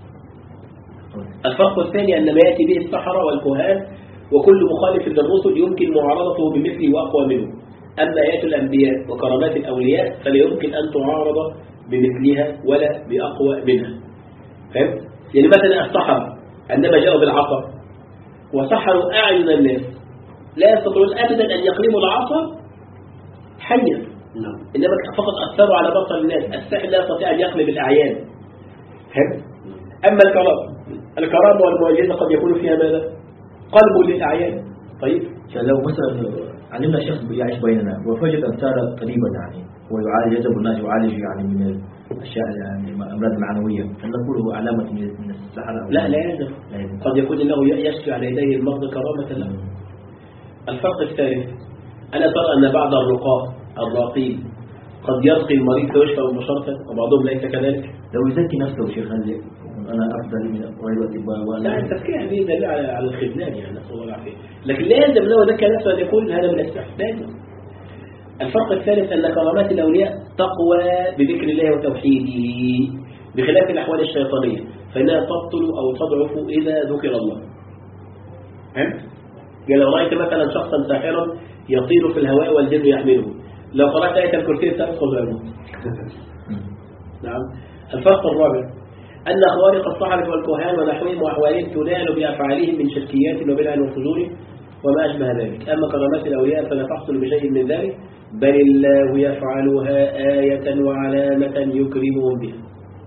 الفرق الثاني أن ما يأتي به السحرة والكهان وكل مخالف للرسل يمكن معارضته بمثله وأقوى منه. أما آيات الأنبياء وكرامات الأولياء فلا يمكن أن تعارض بمثلها ولا بأقوى منها. فهمت؟ يعني مثلا السحرة عندما جاءوا بالعصا وسحروا أعين الناس لا يستطيعون أبدا أن يقلبوا العصا حيا، إنما فقط أثروا على بصر الناس. السحر لا يستطيع أن يقلب الأعيان. فهمت؟ أما الكرامة الكرامة والمعجزة قد يكون فيها ماذا؟ قلب للأعيان. طيب لو مثلا علمنا شخص يعيش بيننا وفجأة صار قريبا يعني ويعالج يجب الناس يعالج يعني من الأشياء يعني الأمراض المعنوية، هل نقول هو علامة من السحر؟ لا لا يجب. قد يكون أنه يشفي على يديه المرضى كرامة له. الفرق الثالث ألا ترى أن بعض الرقاة الراقين قد يرقي المريض فيشفى مباشرة وبعضهم ليس كذلك؟ لو يزكي نفسه شيخ هذا أنا أفضل من غير الأطباء. لا التزكية هذه دليل على الخذلان يعني نسأل الله العافية، لكن لازم لو ذكى نفسه أن يكون هذا من الاستحسان. الفرق الثالث أن كرامات الأولياء تقوى بذكر الله وتوحيده بخلاف الأحوال الشيطانية فإنها تبطل أو تضعف إذا ذكر الله. يعني لو رأيت مثلا شخصا ساحرا يطير في الهواء والجن يحمله، لو قرأت آية الكرسي تدخل ويموت. نعم. الفرق الرابع أن خوارق الصحابة والكهان ونحوهم وأحوالهم تنال بأفعالهم من شركيات وبدع وفجور وما أشبه ذلك. أما كرامات الأولياء فلا تحصل بشيء من ذلك بل الله يفعلها آية وعلامة يكرمهم بها.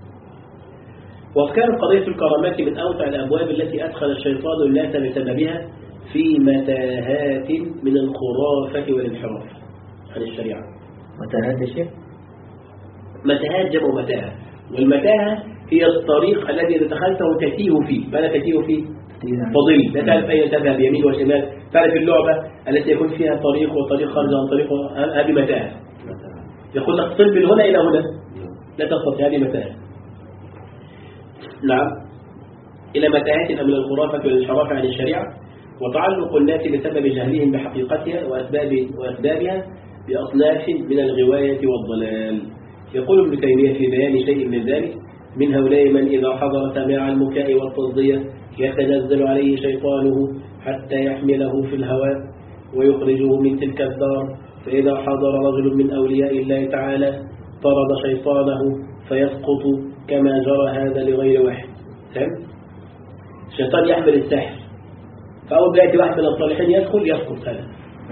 وكانت قضية الكرامات من أوسع الأبواب التي أدخل الشيطان الناس بسببها في متاهات من الخرافة والانحراف عن الشريعة. متاهات الشيء؟ متاهات جمع متاهة، والمتاهة هي الطريق الذي إذا دخلته تتيه فيه. ماذا تتيه فيه؟ فضيل. لا تعرف أين تذهب يمين وشمال. تعرف اللعبة التي يكون فيها طريق وطريق خارج عن طريق، هذه متاهة. يقول لك صل من هنا إلى هنا لا تستطيع، هذه متاهة. نعم. إلى متاهات من الخرافة والانحراف عن الشريعة وتعلق الناس بسبب جهلهم بحقيقتها وأسباب وأسبابها بأصناف من الغواية والضلال. يقول ابن تيمية في بيان شيء من ذلك: من هؤلاء من إذا حضر سماع المكاء والتصدية يتنزل عليه شيطانه حتى يحمله في الهواء ويخرجه من تلك الدار، فإذا حضر رجل من أولياء الله تعالى طرد شيطانه فيسقط كما جرى هذا لغير واحد. فهم؟ الشيطان يحمل الساحر، فأول بيأتي واحد من الصالحين يدخل يسقط هذا.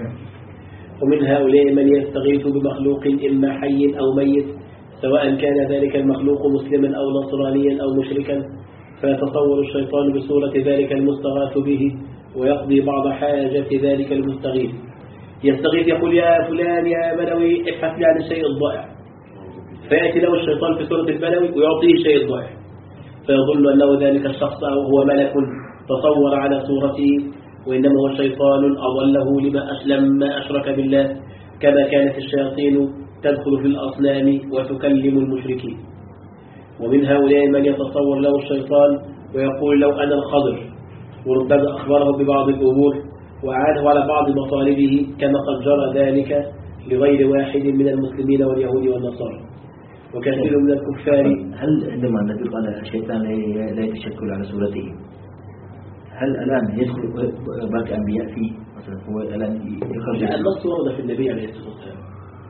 ومن هؤلاء من يستغيث بمخلوق إما حي أو ميت سواء كان ذلك المخلوق مسلما أو نصرانيا أو مشركا، فيتصور الشيطان بصورة ذلك المستغاث به ويقضي بعض حاجة ذلك المستغيث. يستغيث يقول: يا فلان يا بدوي ابحث لي عن الشيء الضائع، فيأتي له الشيطان في صورة البدوي ويعطيه الشيء الضائع، فيظن أنه ذلك الشخص أو هو ملك تصور على صورته، وإنما هو شيطان أضله لما أسلم ما أشرك بالله، كما كانت الشياطين تدخل في الأصنام وتكلم المشركين. ومن هؤلاء من يتصور له الشيطان ويقول: لو أنا الخضر، وربما أخبره ببعض الأمور وأعانه على بعض مطالبه، كما قد جرى ذلك لغير واحد من المسلمين واليهود والنصارى وكثير من الكفار. هل عندما ندل على الشيطان لا يتشكل على صورته، هل الآن يدخل باقي أنبياء فيه مثلا؟ هو الآن يخرج النص ورد في النبي عليه الصلاة والسلام: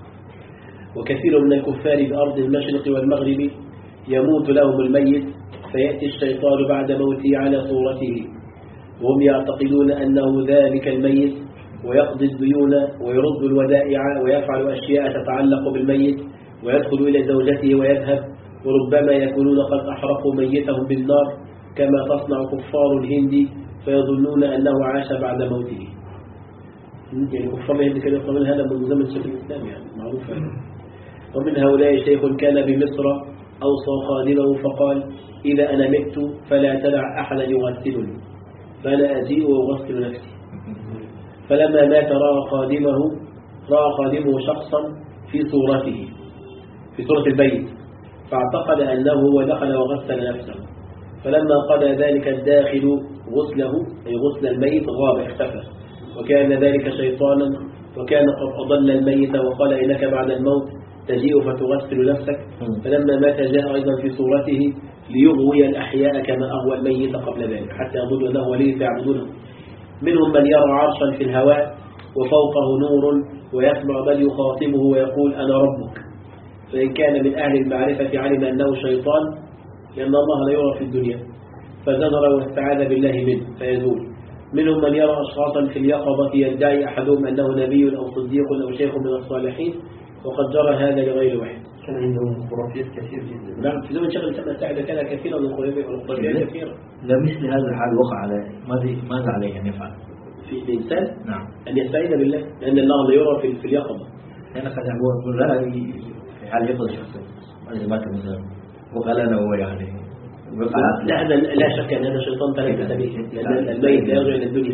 وكثير من الكفار بأرض المشرق والمغرب يموت لهم الميت فيأتي الشيطان بعد موته على صورته، وهم يعتقدون أنه ذلك الميت، ويقضي الديون ويرد الودائع ويفعل أشياء تتعلق بالميت ويدخل إلى زوجته ويذهب، وربما يكونون قد أحرقوا ميتهم بالنار كما تصنع كفار الهند، فيظنون أنه عاش بعد موته. يعني كفار الهند كانوا يقولون هذا من زمن الشيخ الإسلام، يعني معروف. ومن هؤلاء شيخ كان بمصر أوصى خادمه فقال: إذا أنا مت فلا تدع أحدا يغسلني، فأنا أجيء وأغسل نفسي. فلما مات رأى خادمه رأى خادمه شخصا في صورته في صورة البيت، فاعتقد أنه هو دخل وغسل نفسه، فلما قضى ذلك الداخل غسله أي غسل الميت غاب اختفى، وكان ذلك شيطانا، وكان قد أضل الميت وقال: إنك بعد الموت تجيء فتغسل نفسك. فلما مات جاء أيضا في صورته ليغوي الأحياء كما أغوى الميت قبل ذلك حتى يظن أنه ولي فيعبدونه. منهم من يرى عرشا في الهواء وفوقه نور ويسمع بل يخاطبه ويقول أنا ربك، فإن كان من أهل المعرفة علم أنه شيطان لأن الله لا يرى في الدنيا فزجر واستعاذ بالله منه فيزول. منهم من يرى أشخاصا في اليقظة يدعي أحدهم أنه نبي أو صديق أو شيخ من الصالحين وقد جرى هذا لغير واحد. كان عندهم خرافيات كثير جدا. نعم في زمن شيخ الإسلام السعد كان كثيرا من الخرافيات كثيرا. لا مثل هذا الحال وقع على ماذا عليه أن يفعل؟ في الإنسان نعم أن يستعيذ بالله لأن الله لا يرى في اليقظة. لأن قد هو لا في حال يقظة شخصا هذا مات مثلا وقال أنا هو يعني لا هذا لا شك أن هذا شيطان ترك سبيل لأن الميت لا يرجع إلى الدنيا.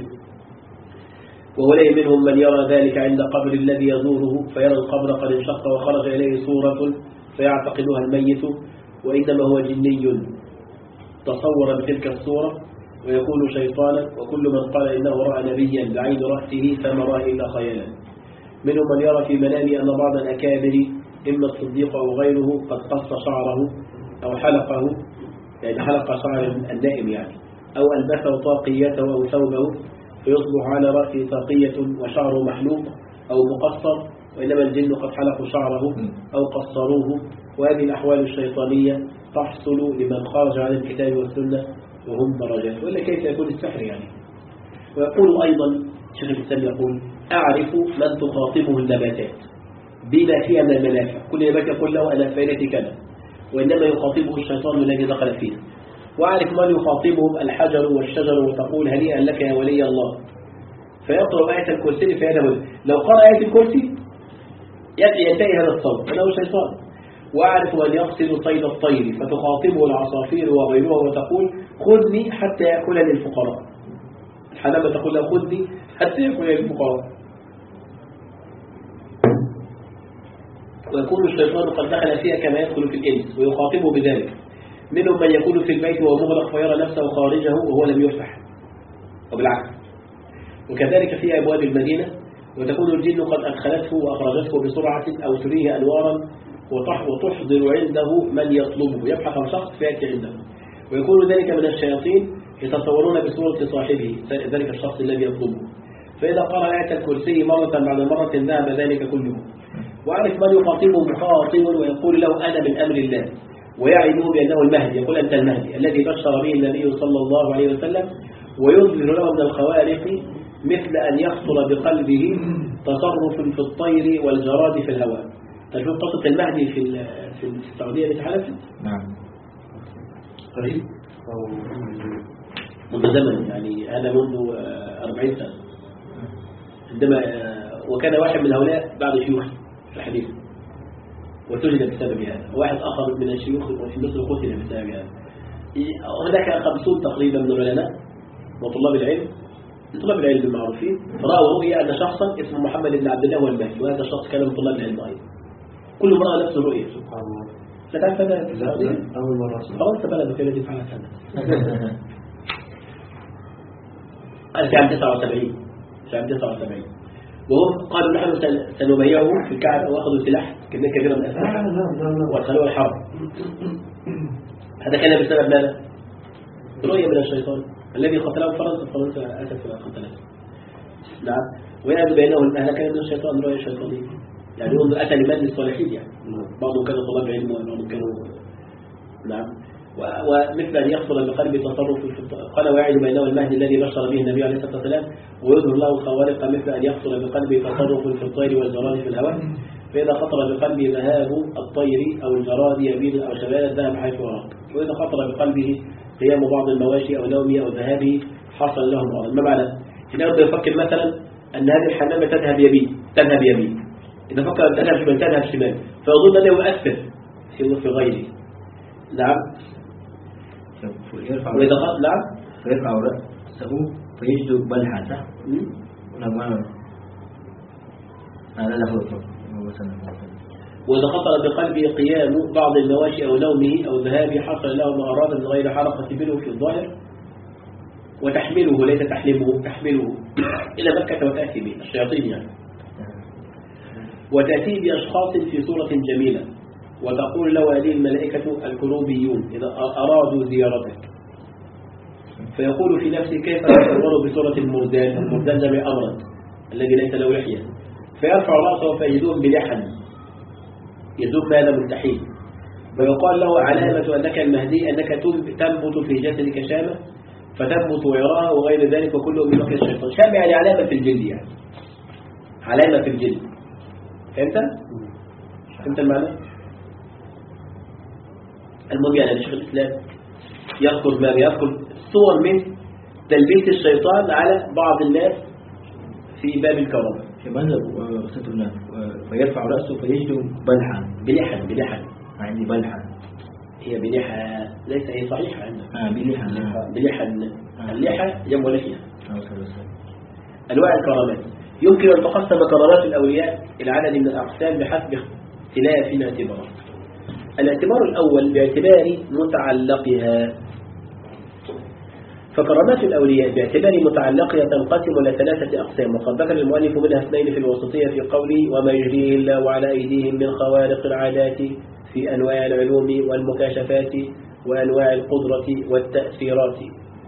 وولي منهم من يرى ذلك عند قبر الذي يزوره فيرى القبر قد انشق وخرج إليه صورة فيعتقدها الميت وإنما هو جني تصور بتلك الصورة ويكون شيطانا. وكل من قال إنه رأى نبيا بعين رأسه فما رأى إلا خيالا. منهم من يرى في منامه أن بعض الأكابر إما الصديق أو غيره قد قص شعره أو حلقه يعني حلق شعر النائم يعني أو ألبسه طاقيته أو ثوبه فيصبح على رأسه طاقية وشعره محلوق أو مقصر وإنما الجن قد حلقوا شعره أو قصروه. وهذه الأحوال الشيطانية تحصل لمن خرج عن الكتاب والسنة وهم درجات. وإلا كيف يكون السحر يعني. ويقول أيضا شيخ الإسلام يقول أعرف من تخاطبه النباتات بما فيها من المنافع. كل نبات يقول له أنا فائدتي كذا وإنما يخاطبه الشيطان الذي دخل فيه. وأعرف من يخاطبهم الحجر والشجر وتقول هنيئا لك يا ولي الله فيقرأ آية الكرسي فيذهب. لو قرأ آية الكرسي ينتهي هذا الصوت فله شيطان. وأعرف من يقصد صيد الطير فتخاطبه العصافير وغيرها وتقول خذني حتى يأكلني الفقراء. الحمامة تقول له خذني حتى يأكلني الفقراء. ويكون الشيطان قد دخل فيها كما يدخل في الإنس ويخاطبه بذلك. منهم من يكون في البيت وهو مغلق فيرى نفسه خارجه وهو لم يفتح وبالعكس. وكذلك في أبواب المدينة وتكون الجن قد أدخلته وأخرجته بسرعة أو تريه أنوارا وتحضر عنده من يطلبه يبحث عن شخص فيأتي عنده. ويكون ذلك من الشياطين يتصورون بصورة صاحبه ذلك الشخص الذي يطلبه. فإذا قرأ آية الكرسي مرة بعد مرة ذهب ذلك كله. وعرف من يخاطبه مخاطب ويقول له أنا من أمر الله ويعلمه بأنه المهدي يقول أنت المهدي الذي بشر به النبي صلى الله عليه وسلم ويظهر له من الخوارق مثل أن يخطر بقلبه تصرف في الطير والجراد في الهواء. تشوف قصة المهدي في في السعودية بتحدث؟ نعم قريب منذ زمن يعني هذا منذ أربعين سنة عندما وكان واحد من هؤلاء بعض شيوخ في الحديث وتجد بسبب هذا. واحد آخر من الشيوخ في مصر قتل بسبب هذا. هناك خمسون تقريبا من العلماء وطلاب العلم طلاب العلم المعروفين رأوا رؤيا أن شخصا اسمه محمد بن عبد الله والمهدي وهذا الشخص كان من طلاب العلم أيضا. كل مرة نفس الرؤية. سبحان الله. لا تعرف هذا في السعودية؟ أول مرة أسمع. فرنسا بلد التي فعلت هذا. في عام تسعة وسبعين في عام تسعة وسبعين وهم قالوا نحن سنبيعه في الكعبة وأخذوا سلاح كمية كبيرة من الأسلحة وادخلوه الحرب. هذا كان بسبب ماذا؟ رؤية من الشيطان الذي قتله فرنسا. فرنسا أتت وقتلته. نعم. ويعد بينهم هذا كان من الشيطان رؤية شيطانية يعني هم أتى لمن الصالحين يعني بعضهم كانوا طلاب علم وبعضهم كانوا نعم. ومثل أن يخطر بقلب تصرف قال ويعد بينه المهدي الذي بشر به النبي عليه الصلاة والسلام ويظهر له الخوارق مثل أن يخطر بقلب تصرف في الطير والجراد في الهواء. فإذا خطر بقلبه ذهاب الطير أو الجراد يبيد أو شبال الذهب حيث ورق. وإذا خطر بقلبه قيام بعض المواشي أو نومه أو ذهابه حصل له مرض. ما معنى؟ هنا يبدأ يفكر مثلا أن هذه الحمامة تذهب يمين تذهب يمين إذا فكر أن تذهب شمال تذهب شمال فيظن أنه يؤثر في غيره. نعم. وإذا قال نعم فيرفع رأسه فيجد بلحة ولما هذا له وإذا خطر بقلبه قيام بعض المواشي أو نومه أو ذهابه حصل له ما أراد من غير حركة منه في الظاهر وتحمله ليس تحلمه تحمله إلى مكة وتأتي به الشياطين يعني. وتأتي بأشخاص في صورة جميلة وتقول له هذه الملائكة الكروبيون إذا أرادوا زيارتك، فيقول في نفسه كيف تصور بصورة المردان، المردان جمع أمرد الذي ليس له لحية، فيرفع رأسه فيجدون بلحن يدوب هذا مستحيل، ويقال له علامة أنك المهدي أنك تنبت في جسدك شامة فتنبت ويراها وغير ذلك، وكله من مكر الشيطان. شامة يعني علامة في الجلد، يعني علامة في الجلد. فهمت؟ فهمت المعنى؟ المهم يعني شيخ الإسلام يذكر ما يذكر صور من تلبيس الشيطان على بعض الناس في باب الكرامة. ماذا وصلتنا فيرفع رأسه فيجد بلحا بلحن بلحن عندي بلحا هي بلحى ليس هي صحيحة عندنا آه بلحن بلحن آه. اللحى جمع لحية. آه. أنواع الكرامات يمكن أن تقسم كرامات الأولياء إلى عدد من الأقسام بحسب اختلاف الاعتبارات. الاعتبار الأول باعتبار متعلقها، فكرامات الأولياء باعتبار متعلقها تنقسم إلى ثلاثة أقسام، وقد ذكر المؤلف منها اثنين في الوسطية في قوله وما يجريه الله على أيديهم من خوارق العادات في أنواع العلوم والمكاشفات وأنواع القدرة والتأثيرات.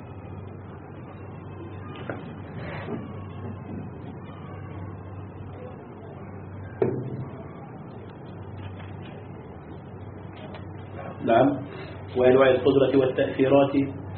نعم، وأنواع القدرة والتأثيرات.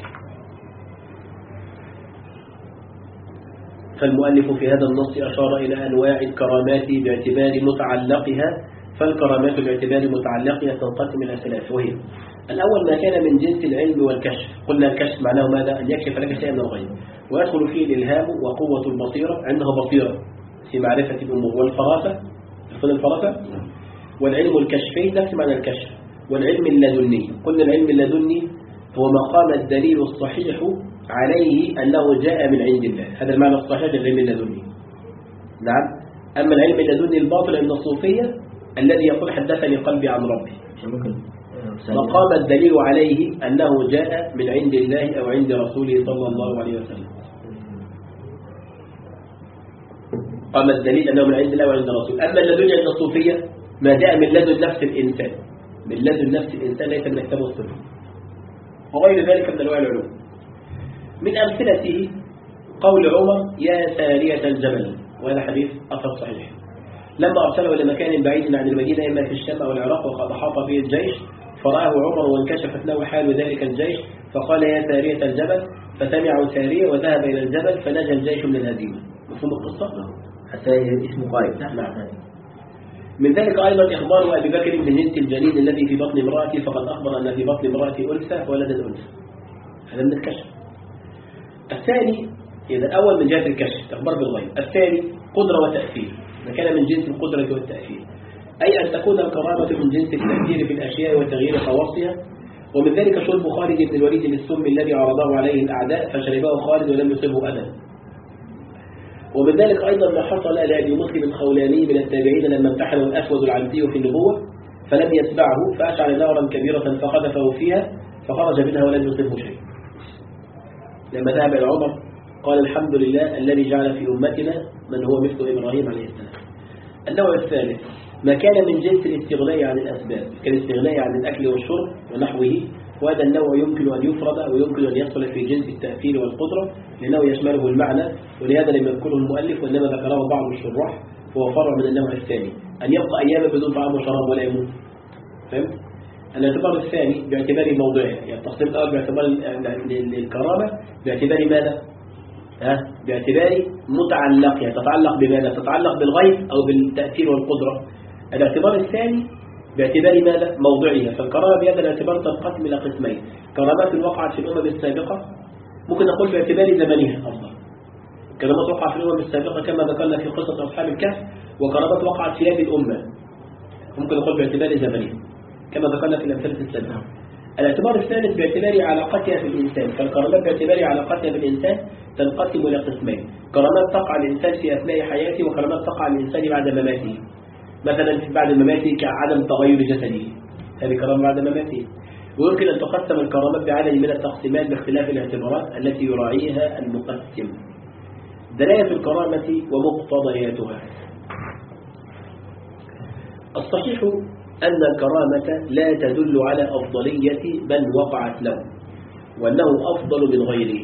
فالمؤلف في هذا النص أشار إلى أنواع الكرامات باعتبار متعلقها، فالكرامات باعتبار متعلقها تنقسم إلى ثلاث، وهي الأول ما كان من جنس العلم والكشف. قلنا الكشف معناه ماذا؟ أن يكشف لك شيئا من الغيب، ويدخل فيه الإلهام وقوة البصيرة، عنده بصيرة في معرفة الأمور، والفراسة تقول الفراسة والعلم الكشفي نفس معنى الكشف، والعلم اللدني. قلنا العلم اللدني هو مقام الدليل الصحيح عليه أنه جاء من عند الله، هذا المعنى الصحيح للعلم اللدني. نعم. أما العلم اللدني الباطل عند الصوفية الذي يقول حدثني قلبي عن ربي، مقام الدليل عليه أنه جاء من عند الله أو عند رسوله صلى الله عليه وسلم. قام الدليل أنه من عند الله وعند رسوله. أما اللدني عند الصوفية ما جاء من لدن نفس الإنسان، من لدن نفس الإنسان ليس من كتاب الصفر وغير ذلك من أنواع العلوم. من أمثلته قول عمر يا سارية الجبل، وهذا حديث أثر صحيح، لما أرسله إلى مكان بعيد عن المدينة إما في الشام أو العراق وقد أحاط به الجيش، فرآه عمر وانكشفت له حال ذلك الجيش، فقال يا سارية الجبل، فسمعوا سارية وذهب إلى الجبل فنجى الجيش من الهزيمة. مفهوم القصة؟ حتى اسمه قائد. نعم. من ذلك أيضا إخبار أبي بكر بجنس الجنين الذي في بطن امرأته، فقد أخبر أن في بطن امرأته أنثى فولد الأنثى. هذا من الكشف. الثاني إذا أول من جهة الكشف إخبار بالغيب. الثاني قدرة وتأثير، ما كان من جنس القدرة والتأثير، أي أن تكون الكرامة من جنس التأثير في الأشياء وتغيير خواصها. ومن ذلك شرب خالد بن الوليد للسم الذي عرضه عليه الأعداء فشربه خالد ولم يصبه أذى. ومن ذلك أيضا ما حصل لأبي مسلم الخولاني من التابعين لما امتحنوا الأسود العنسي في النبوة فلم يتبعه فأشعل نارا كبيرة فقذفه فيها فخرج منها ولم يصبه شيء. لما ذهب إلى عمر قال الحمد لله الذي جعل في أمتنا من هو مثل إبراهيم عليه السلام. النوع الثالث ما كان من جنس الاستغناء عن الأسباب كالاستغناء عن الأكل والشرب ونحوه، وهذا النوع يمكن أن يفرد ويمكن أن يدخل في جنس التأثير والقدرة لأنه يشمله المعنى، ولهذا لم يذكره المؤلف وإنما ذكره بعض الشراح، وهو فرع من النوع الثاني أن يبقى أياما بدون طعام وشراب ولا يموت. فهمت؟ الاعتبار الثاني باعتبار موضعه، يعني التقسيم الأول باعتبار الكرامة باعتبار ماذا؟ ها؟ باعتبار متعلقها، تتعلق بماذا؟ تتعلق بالغيب أو بالتأثير والقدرة. الاعتبار الثاني باعتبار ماذا؟ موضعها. فالكرامة بهذا الاعتبار تنقسم إلى قسمين، كرامات وقعت في الأمم السابقة، ممكن نقول باعتبار زمنها أفضل، كرامات وقعت في الأمم السابقة كما ذكرنا في قصة أصحاب الكهف، وكرامات وقعت في هذه الأمة ممكن نقول باعتبار زمنها كما ذكرنا في الأمثلة السابقة. الاعتبار الثالث باعتبار علاقتها في الإنسان، فالكرامات باعتبار علاقتها بالإنسان تنقسم إلى قسمين، كرامات تقع الإنسان في أثناء حياته وكرامات تقع الإنسان بعد مماته. مثلا بعد مماته كعدم تغير جسده، هذه كرامة بعد مماته. ويمكن أن تقسم الكرامات بعدد من التقسيمات باختلاف الاعتبارات التي يراعيها المقسم. دلالة الكرامة ومقتضياتها. الصحيح أن الكرامة لا تدل على أفضلية من وقعت له وأنه أفضل من غيره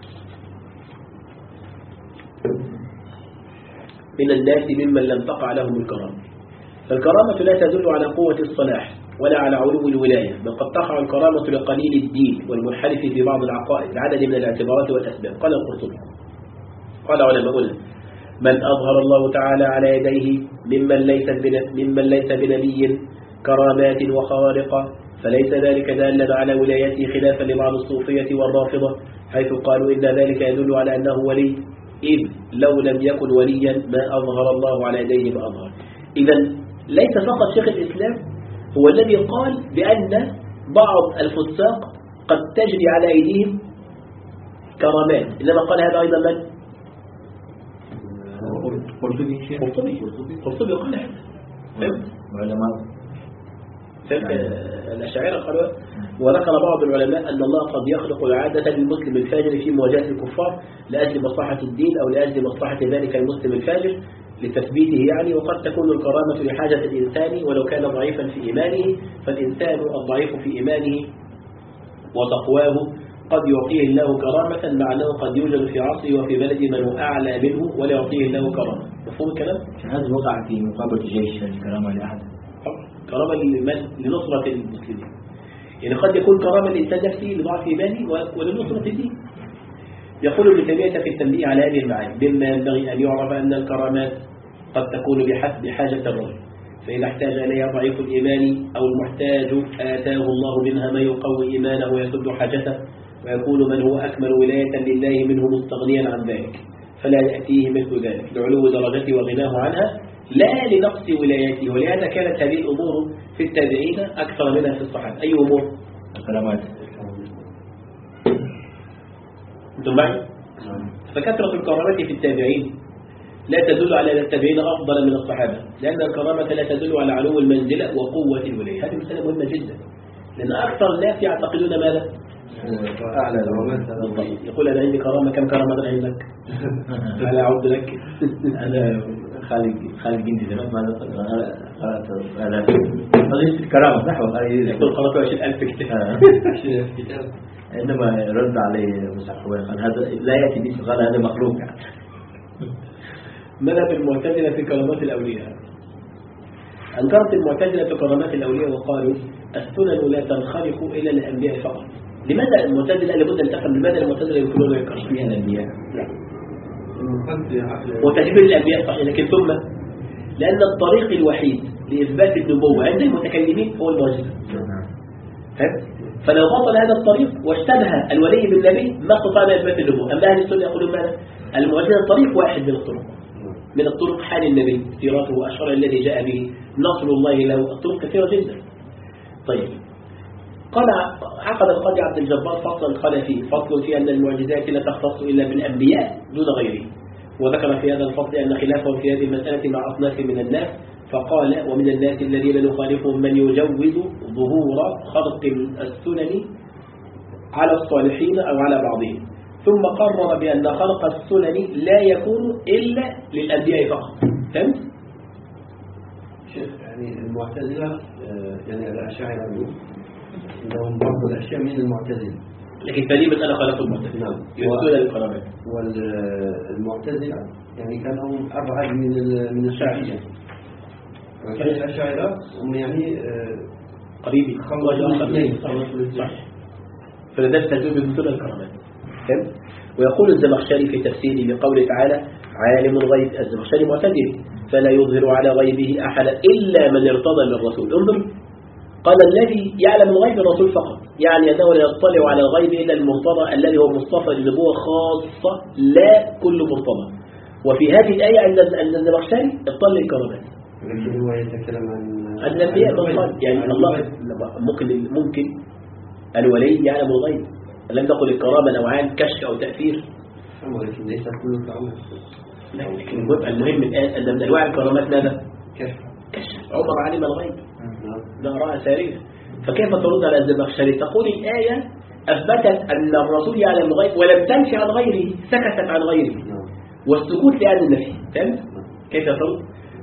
من الناس ممن لم تقع لهم الكرامة. فالكرامة لا تدل على قوة الصلاح ولا على علو الولاية، بل قد تقع الكرامة لقليل الدين والمنحرف في بعض العقائد لعدد من الاعتبارات والأسباب. قال القرطبي قال علماؤنا: من أظهر الله تعالى على يديه ممن ليس ممن ليس بنبي كرامات وخوارق فليس ذلك دالا على ولايته، خلافا لبعض الصوفية والرافضة حيث قالوا إن ذلك يدل على أنه ولي، إذ لو لم يكن وليا ما أظهر الله على يديه ما أظهر. إذا ليس فقط شيخ الإسلام هو الذي قال بأن بعض الفساق قد تجري على أيديهم كرامات، إنما قال هذا أيضا من؟ قرطبي قرطبي قرطبي قال هذا. فهمت؟ علماء الأشاعرة قالوا. وذكر بعض العلماء أن الله قد يخلق العادة للمسلم الفاجر في مواجهة الكفار لأجل مصلحة الدين أو لأجل مصلحة ذلك المسلم الفاجر لتثبيته يعني، وقد تكون الكرامة لحاجة الإنسان ولو كان ضعيفا في إيمانه، فالإنسان الضعيف في إيمانه وتقواه قد يعطيه الله كرامة، مع أنه قد يوجد في عصره وفي بلد من هو أعلى منه ولا يعطيه الله كرامة. مفهوم الكلام؟ هذا وقع في مقابلة جيش الكرامة لأحد، كرامة لنصرة المسلمين. يعني قد يكون كرامة الإنسان نفسه لضعف إيمانه ولنصرة الدين. يقول ابن تيمية في التنبيه على هذه المعاني: مما ينبغي أن يعرف أن الكرامات قد تكون بحسب حاجة الرجل، فإذا احتاج إليها ضعيف الإيمان أو المحتاج آتاه الله منها ما يقوي إيمانه ويسد حاجته، ويكون من هو أكمل ولاية لله منه مستغنيا عن ذلك، فلا يأتيه مثل ذلك لعلو درجته وغناه عنها لا لنقص ولايته. ولهذا كانت هذه الأمور في التابعين أكثر منها في الصحابة. أي أمور؟ الكرامات. أنتم معي؟ فكثرة الكرامات في التابعين لا تدل على أن التابعين أفضل من الصحابة، لأن الكرامة لا تدل على علو المنزلة وقوة الولاية. هذه مسألة مهمة جدا، لأن أكثر الناس يعتقدون ماذا؟ أعلى العلماء. يقول أنا عندي كرامة. كم كرامة أنا عندك؟ أنا أعود لك. أنا خالد خالد جندي زمان ما قرأت هذا قضية الكرامة صح ولا؟ يقول قرأت عشرين ألف كتاب. كتاب. عندما رد عليه مصعب قال هذا لا يأتي باسم، قال هذا مخلوق يعني. ماذا بالمعتزلة في كرامات الأولياء؟ أنكرت المعتزلة كرامات الأولياء وقالوا السنن لا تنخرق إلى الأنبياء فقط. لماذا المعتزلة لابد أن تفهم لماذا المعتزلة يقولون الكرامة فيها الأنبياء؟ لا. وتجبير الأنبياء صحيح، لكن ثم لأن الطريق الوحيد لإثبات النبوة عند المتكلمين هو المعجزة. فلو بطل هذا الطريق واشتبه الولي بالنبي ما استطاع إثبات النبوة. أما أهل السنة يقولون ماذا؟ المعجزة طريق واحد من الطرق، من الطرق حال النبي سيرته وأشرار الذي جاء به، نصر الله له، الطرق كثيرة جدا. طيب قال عقد القاضي عبد الجبار فصلا قال فيه فصل في أن المعجزات لا تختص إلا بالأنبياء دون غيره، وذكر في هذا الفصل أن خلافه في هذه المسألة مع أصناف من الناس، فقال ومن الناس الذين يخالفهم من يجوز ظهور خلق السنن على الصالحين أو على بعضهم، ثم قرر بأن خلق السنن لا يكون إلا للأنبياء فقط. فهمت؟ شيخ يعني المعتزلة يعني الأشاعرة عندهم بعض الأشياء من المعتزلة، لكن فدي مسألة خلق المعتزلة. نعم. يقولون للكرامات. والمعتزلة يعني كانوا أبعد من من الشافعية. وكان الأشاعرة هم يعني قريبين خلصوا الاثنين. صح. فلذلك تجوز بمثل الكرامات. فهمت؟ ويقول الزمخشري في تفسيره بقوله تعالى عالم الغيب، الزمخشري معتزلي فلا يظهر على غيبه أحدا إلا من ارتضى للرسول. انظر قال الذي يعلم الغيب الرسول فقط، يعني أنه لا يطلع على الغيب إلا المرتضى الذي هو مصطفى للنبوة خاصة لا كل مرتضى. وفي هذه الآية عند الزمخشري اطلع الكرامات، لكن هو يتكلم عن الأنبياء بالغيب. يعني الله ممكن ممكن الولي يعلم الغيب، لم نقل الكرامة نوعان كشف أو تأثير، ولكن ليس كل كرامة. لكن المهم الآن أن من أنواع الكرامات ماذا؟ كشف. كشف. عمر علم الغيب لا رأى ساريا. فكيف ترد على الزمخشري؟ تقول الآية أثبتت أن الرسول يعلم الغيب ولم تنفي عن غيره، سكتت عن غيره، والسكوت لأجل النفي. فهمت؟ كيف ترد؟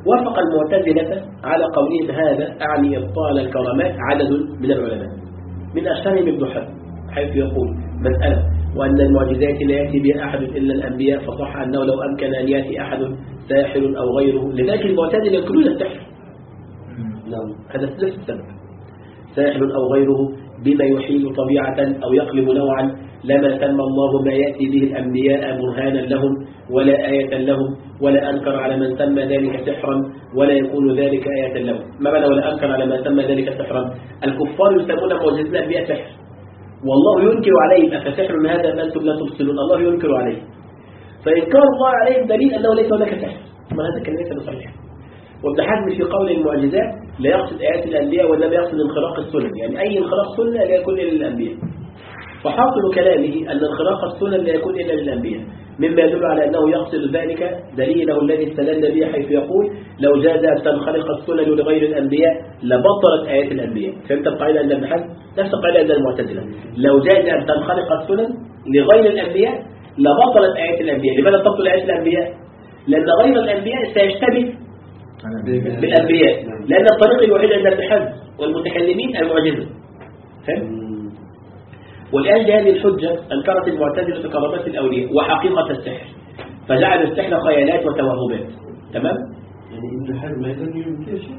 وافق المعتزلة على قولهم هذا أعني إبطال الكرامات عدد من العلماء، من أشهرهم ابن حزم حيث يقول مسألة وأن المعجزات لا يأتي بها أحد إلا الأنبياء، فصح أنه لو أمكن أن يأتي أحد ساحر أو غيره، لذلك المعتزلة ينكرون السحر. نعم هذا نفس السبب، ساحر أو غيره بما يحيل طبيعة أو يقلب نوعا لما سمى الله ما يأتي به الأنبياء برهانا لهم ولا آية لهم، ولا أنكر على من سمى ذلك سحرا ولا يكون ذلك آية لهم. ما معنى ولا أنكر على من سمى ذلك سحرا؟ الكفار يسمون معجزات الأنبياء سحر، والله ينكر عليهم أفسحر هذا ما أنتم لا تبصرون، الله ينكر عليه، فإنكار الله عليهم دليل أنه ليس هناك سحر، ما هذا كان ليس بصحيح. وابن حزم في قول المعجزات لا يقصد آيات الأنبياء وإنما يقصد انخراق السنن، يعني أي انخراق سنة لا يكون إلا للأنبياء، فحاصل كلامه أن انخراق السنن لا يكون إلا للأنبياء، مما يدل على أنه يقصد ذلك دليله الذي استدل به حيث يقول لو جاز أن تنخرق السنن لغير الأنبياء لبطلت آيات الأنبياء. فهمت القاعدة عند ابن حزم؟ نفس القاعدة عند المعتزلة، لو جاز أن تنخرق السنن لغير الأنبياء لبطلت آيات الأنبياء. لماذا تبطل آيات الأنبياء؟ لأن غير الأنبياء سيشتبه بالأنبياء، لأن الطريق الوحيد عند ابن حزم والمتكلمين المعجزة. فهم؟ والآن بهذه الحجة أنكرت المعتزلة كرامات الأولياء وحقيقة السحر، فجعل السحر خيالات وتوهمات. تمام؟ يعني ابن حزم أيضا يمكن شيء.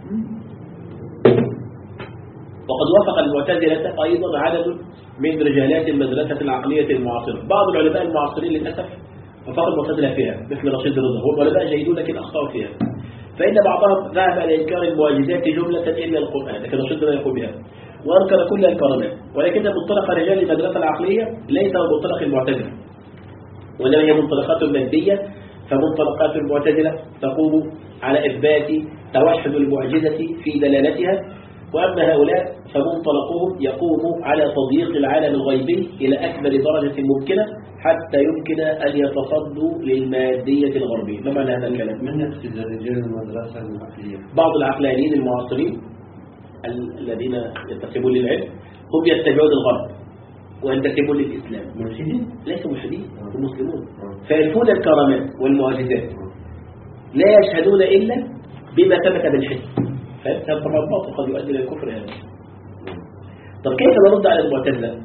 وقد وافق المعتزلة أيضا عدد من رجالات المدرسة العقلية المعاصرة. بعض العلماء المعاصرين للأسف وفق المعتزلة فيها مثل رشيد رضا، هم علماء جيدون لكن أخطأوا فيها، فإن بعضهم ذهب إلى إنكار المعجزات جملة إلا القرآن، لكن رشيد رضا يقول بها، وأنكر كل الكرامات، ولكن منطلق رجال المدرسة العقلية ليس هو منطلق المعتزلة، وإنما هي منطلقات مادية. فمنطلقات المعتزلة تقوم على إثبات توحد المعجزة في دلالتها، وأما هؤلاء فمنطلقهم يقوم على تضييق العالم الغيبي إلى أكبر درجة ممكنة حتى يمكن أن يتصدوا للمادية الغربية. ما معنى هذا الكلام؟ من يقصد رجال المدرسة العقلية؟ بعض العقلانيين المعاصرين الذين ينتسبون للعلم هم يتبعون الغرب وينتسبون للإسلام، ملحدين؟ ليسوا ملحدين، هم مسلمون، فينفون الكرامات والمعجزات، لا يشهدون إلا بما ثبت بالحس، فهذا طبعا باطل قد يؤدي إلى الكفر هذا. طب كيف نرد على المعتزلة؟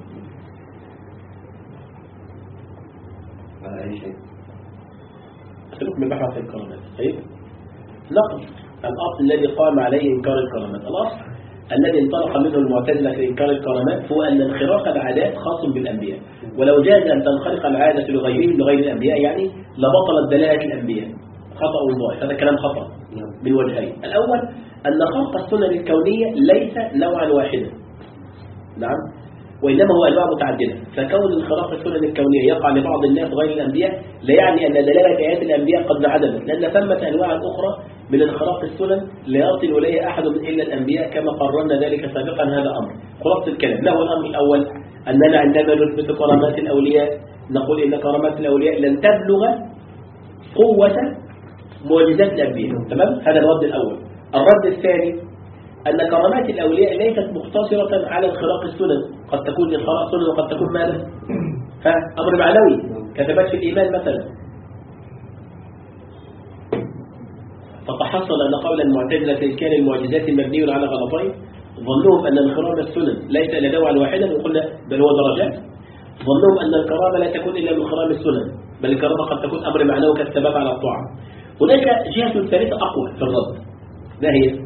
على أي شيء؟ أسألكم من بحث الكرامات. طيب نقل الأصل الذي قام عليه إنكار الكرامات، الأصل الذي انطلق منه المعتزلة في إنكار الكرامات هو أن انخراق العادات خاص بالأنبياء، ولو جاز أن تنخرق العادة لغيرهم لغير الأنبياء يعني لبطلت دلالة الأنبياء. خطأ ظاهر، هذا كلام خطأ من وجهين. الأول أن خلق السنن الكونية ليس نوعا واحدا، نعم، وإنما هو أنواع متعددة، فكون انخراق السنن الكونية يقع لبعض الناس غير الأنبياء لا يعني أن دلالة آيات الأنبياء قد انعدمت، لأن ثمة أنواع أخرى من انخراق السنن لا يصل إليه أحد إلا الأنبياء كما قررنا ذلك سابقا. هذا أمر. خلاصة الكلام، ما هو الأمر الأول؟ أننا عندما نثبت كرامات الأولياء نقول إن كرامات الأولياء لن تبلغ قوة معجزات الأنبياء. تمام؟ هذا الرد الأول. الرد الثاني أن كرامات الأولياء ليست مقتصرة على انخراق السنن، قد تكون انخراق السنن وقد تكون ماذا؟ أمر معنوي كثبت في الإيمان مثلا. فتحصل أن قول المعتزلة في كان المعجزات مبني على غلطين، ظنهم أن انخراق السنن ليس إلا نوعا واحدا، وقلنا بل هو درجات. ظنهم أن الكرامة لا تكون إلا من انخراق السنن، بل الكرامة قد تكون أمر معنوي كالثبات على الطاعة. هناك جهة ثالثة أقوى في الرد، ما هي؟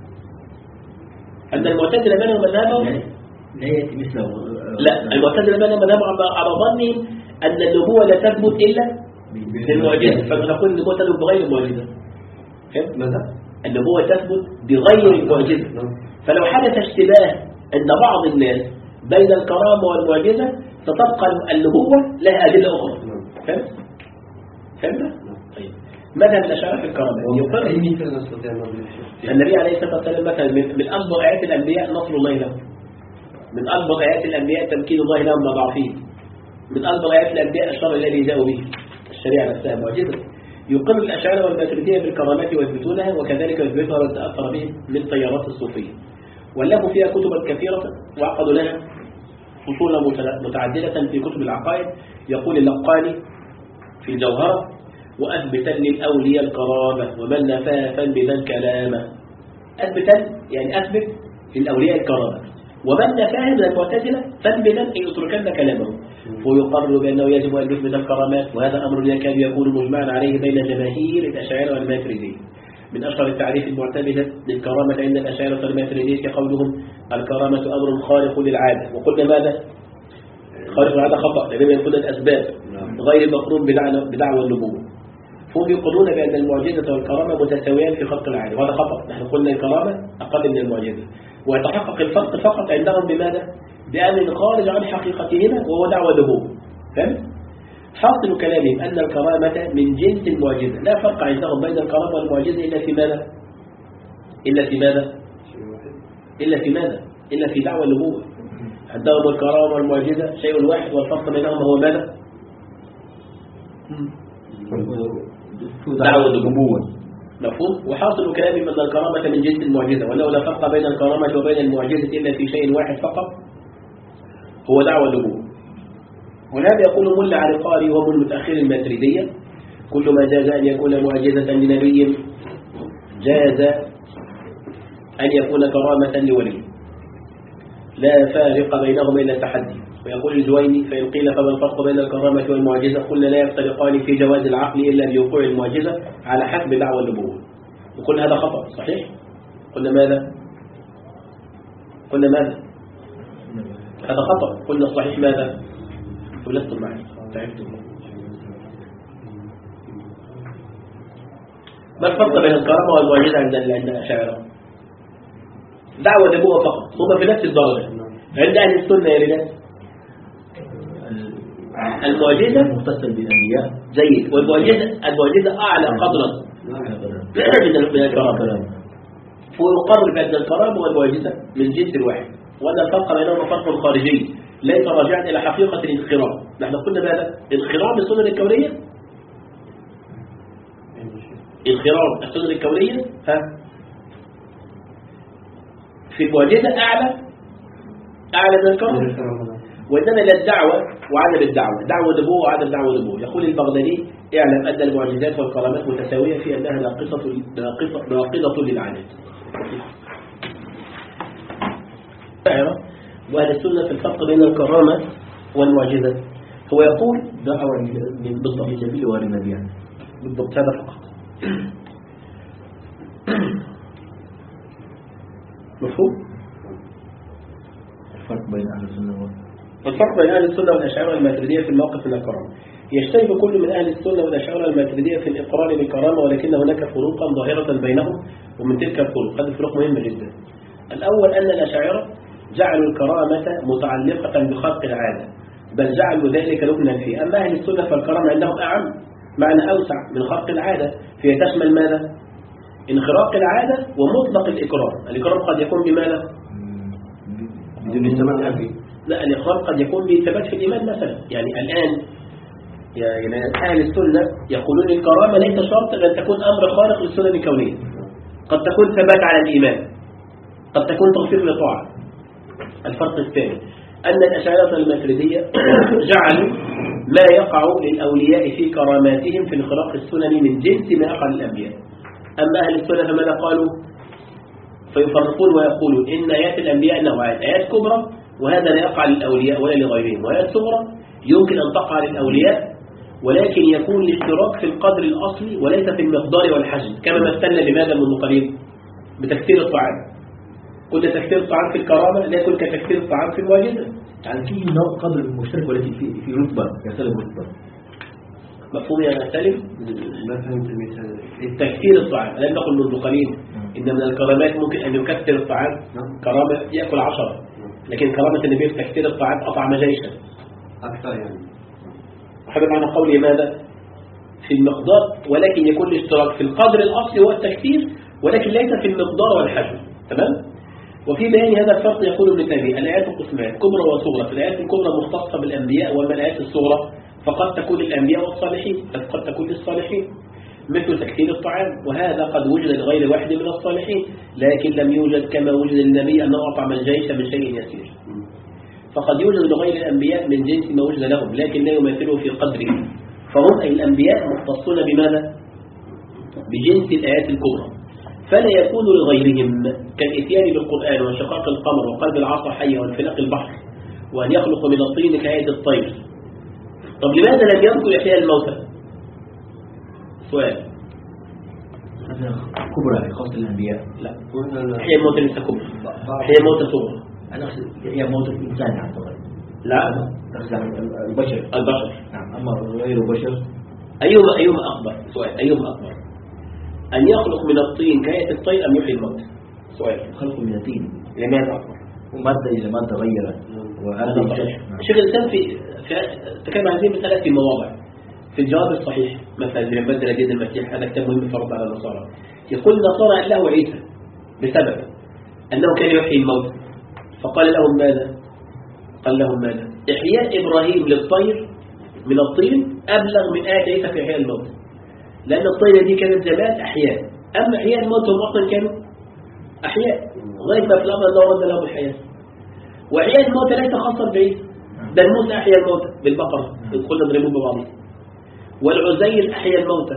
أن المعتزلة بنوا مذهبهم لا يأتي مثله. لا، المعتزلة بنوا مذهبهم على ظنهم أن النبوة لا تثبت إلا بالمعجزة، فنقول النبوة تثبت بغير المعجزة. ماذا؟ النبوة تثبت بغير المعجزة، فلو حدث اشتباه عند بعض الناس بين الكرامة والمعجزة ستبقى النبوة لها أدلة أخرى. فهمت؟ فهمت؟ طيب ماذا الأشعار في الكرامة؟ يقر أي مثل نستطيع أن نضرب؟ النبي عليه الصلاة والسلام مثلا من أكبر آيات الأنبياء نصر الله لهم، من أكبر آيات الأنبياء تمكين الله لهم مضاعفين، من أكبر آيات الأنبياء الشر الذي جاءوا به، الشريعة نفسها معجزة. يقر الأشاعرة والماتريدية بالكرامات ويثبتونها، وكذلك يثبتها من تأثر به من تيارات الصوفية، واللفوا فيها كتبا كثيرة وعقدوا لها فصولا متعددة في كتب العقائد. يقول اللقاني في جوهرة: وأثبتا للأولياء الكرامة ومن نفاها فانبذا الكلام. أثبتا يعني أثبت للأولياء الكرامة، ومن نفاها من المعتزلة فانبذا أن يتركن كلامه، ويقرر بأنه يجب أن يثبت الكرامات، وهذا أمر يكاد يكون مجمعا عليه بين جماهير الأشاعرة والماتريدية. من أشهر التعريف المعتمدة للكرامة عند الأشاعرة والماتريدية قولهم الكرامة أمر خارق للعادة. وقلنا ماذا؟ خارق العادة خطأ، لأنه يكون الأسباب غير مقرون بدعوى النبوة. فهم يقولون بأن المعجزة والكرامة متساويان في خلق العادة، وهذا خطأ. نحن قلنا الكرامة أقل من المعجزة، ويتحقق الفرق فقط عندهم بماذا؟ بأمر خارج عن حقيقتهما وهو دعوى النبوة. فهمت؟ حاصل كلامهم أن الكرامة من جنس المعجزة، لا فرق عندهم بين الكرامة والمعجزة إلا في ماذا؟ إلا في ماذا؟ إلا في ماذا؟ إلا في دعوى النبوة. عندهم الكرامة والمعجزة شيء واحد، والفرق بينهم هو ماذا؟ دعوة النبوة. مفهوم؟ وحاصل كلامهم أن الكرامة من جنس المعجزة، وأنه لا فرق بين الكرامة وبين المعجزة إلا في شيء واحد فقط هو دعوة النبوة. ولهذا يقول ملا عرقاري وهو من متأخر الماتريدية كل ما جاز أن يكون معجزة لنبي جاز أن يكون كرامة لولي، لا فارق بينهما إلا التحدي. ويقول الجويني فإن قيل فما الفرق بين الكرامة والمعجزة قلنا لا يفترقان في جواز العقل إلا بوقوع المعجزة على حسب دعوى النبوة. وقل هذا خطأ صحيح. قلنا ماذا؟ قلنا ماذا؟ هذا خطأ. قلنا الصحيح ماذا؟ ولستم معي تعبتم. ما الفرق بين الكرامة والمعجزة عند الأشاعرة؟ دعوة النبوة فقط، هم في نفس الدرجة. عند أهل السنة يا رجال المعجزة مختصة بالأنبياء جيد، والمعجزة المعجزة أعلى قدرا من الكرامة. ويقرر بأن الكرامة والمعجزة من جنس واحد، وأن الفرق بينهما فرق خارجي ليس راجعا إلى حقيقة الانخراط. نحن قلنا ماذا؟ انخراط السنن الكونية، انخراط السنن الكونية ها في المعجزة أعلى أعلى من الكرامة، وإنما لا الدعوة وعدم الدعوة، دعوة نبوة وعدم دعوة نبوة. يقول البغدادي اعلم أن المعجزات والكرامات متساوية في أنها ناقصة ناقضة للعادات. وأهل السنة في الفرق بين الكرامة والمعجزة هو يقول دعوة من بالضبط جميل والنبي يعني بالضبط هذا فقط. مفهوم؟ الفرق بين أهل السنة والفرق بين أهل السنة والأشاعرة والماتريدية في الموقف من الكرامة. يشترك كل من أهل السنة والأشاعرة والماتريدية في الإقرار بالكرامة، ولكن هناك فروقا ظاهرة بينهم. ومن تلك الفروق هذه الفروق مهمة جدا. الأول أن الأشاعرة جعلوا الكرامة متعلقة بخلق العادة، بل جعلوا ذلك ركنا فيه. أما أهل السنة فالكرامة عندهم أعم، معنى أوسع من خلق العادة، فهي تشمل ماذا؟ انخراق العادة ومطلق الإكرام. الإكرام قد يكون بماذا؟ بدون الثبات فيه. لا، الإكرام قد يكون بالثبات في الإيمان مثلا. يعني الآن يعني أهل السنة يقولون الكرامة ليس شرط أن تكون أمر خارق للسنن الكونية، قد تكون ثبات على الإيمان، قد تكون توفيق لطاعة. الفرق الثاني أن الأشاعرة الماتريدية جعلوا ما يقع للأولياء في كراماتهم في انخراق السنن من جنس ما يقع للأنبياء. أما أهل السنة فماذا قالوا؟ فيفرقون ويقولون إن آيات الأنبياء نوعان، آيات كبرى وهذا لا يقع للأولياء ولا لغيرهم، وآيات صغرى يمكن أن تقع للأولياء ولكن يكون الاشتراك في القدر الأصلي وليس في المقدار والحجم، كما مثلنا بماذا منذ قليل؟ بتكثير الطعام. كل تكثير الطعام في الكرامة لا يكون كتكثير الطعام في المعجزة. يعني في نوع قدر مشترك ولكن في في رتبة يختلف رتبة. مفهوم يا سالم؟ ما فهمت المثال. التكثير الطعام لم نقل منذ قليل إن من الكرامات ممكن أن يكثر الطعام. كرامة يأكل عشرة، لكن كرامة النبي في تكثير الطعام أطعم جيشا أكثر يعني. وهذا معنى قولي ماذا؟ في المقدار، ولكن يكون الاشتراك في القدر الأصلي هو التكثير ولكن ليس في المقدار والحجم. تمام؟ وفي بيان هذا الفرق يقول ابن تيمية الآيات قسمان كبرى وصغرى. في الآيات الكبرى مختصة بالأنبياء، وأما الآيات الصغرى فقد تكون للأنبياء والصالحين، بل قد تكون للصالحين، مثل تكثير الطعام، وهذا قد وجد لغير واحد من الصالحين لكن لم يوجد كما وجد للنبي أنه أطعم الجيش من شيء يسير. فقد يوجد لغير الأنبياء من جنس ما وجد لهم لكن لا يماثله في قدره. فهم أي الأنبياء مختصون بماذا؟ بجنس الآيات الكبرى، فلا يكون لغيرهم كالإتيان بالقرآن وانشقاق القمر وقلب العصا حية وانفلاق البحر وأن يخلق من الطين كآية الطير. طب لماذا لم يذكر إحياء الموتى؟ سؤال. هذا كبرى في خاصة الأنبياء. لا، إحياء الموتى ليس كبرى، إحياء الموتى صغرى. أنا أقصد إحياء موتى الإنسان أعتقد. لا، أقصد البشر. البشر. نعم، أما غير البشر. أيهما أيهما أكبر؟ سؤال. أيهما أكبر؟ أن يخلق من الطين كآية الطير أم يحيي الموتى؟ سؤال. خلق من الطين. لماذا أكبر؟ ومادة إلى مادة غيرت. وهذا صحيح. شيخ الإسلام في تكلم عن هذه المسألة في مواضع. في الجواب الصحيح مثلا من بدل دين المسيح، هذا كتاب مهم فرض على النصارى. يقول النصارى له عيسى بسبب أنه كان يحيي الموتى، فقال لهم ماذا؟ قال لهم ماذا؟ إحياء إبراهيم للطير من الطين أبلغ من آية عيسى في إحياء الموتى، لأن الطير دي كانت زمان أحياء، أما إحياء الموتى هم أصلا كانوا أحياء لغاية ما في الأمر الله رد لهم الحياة. وإحياء الموتى ليس خاصا بعيسى، بل موسى أحيا الموتى بالبقرة كلنا ضربوا ببعضهم، والعزير أحيا الموتى،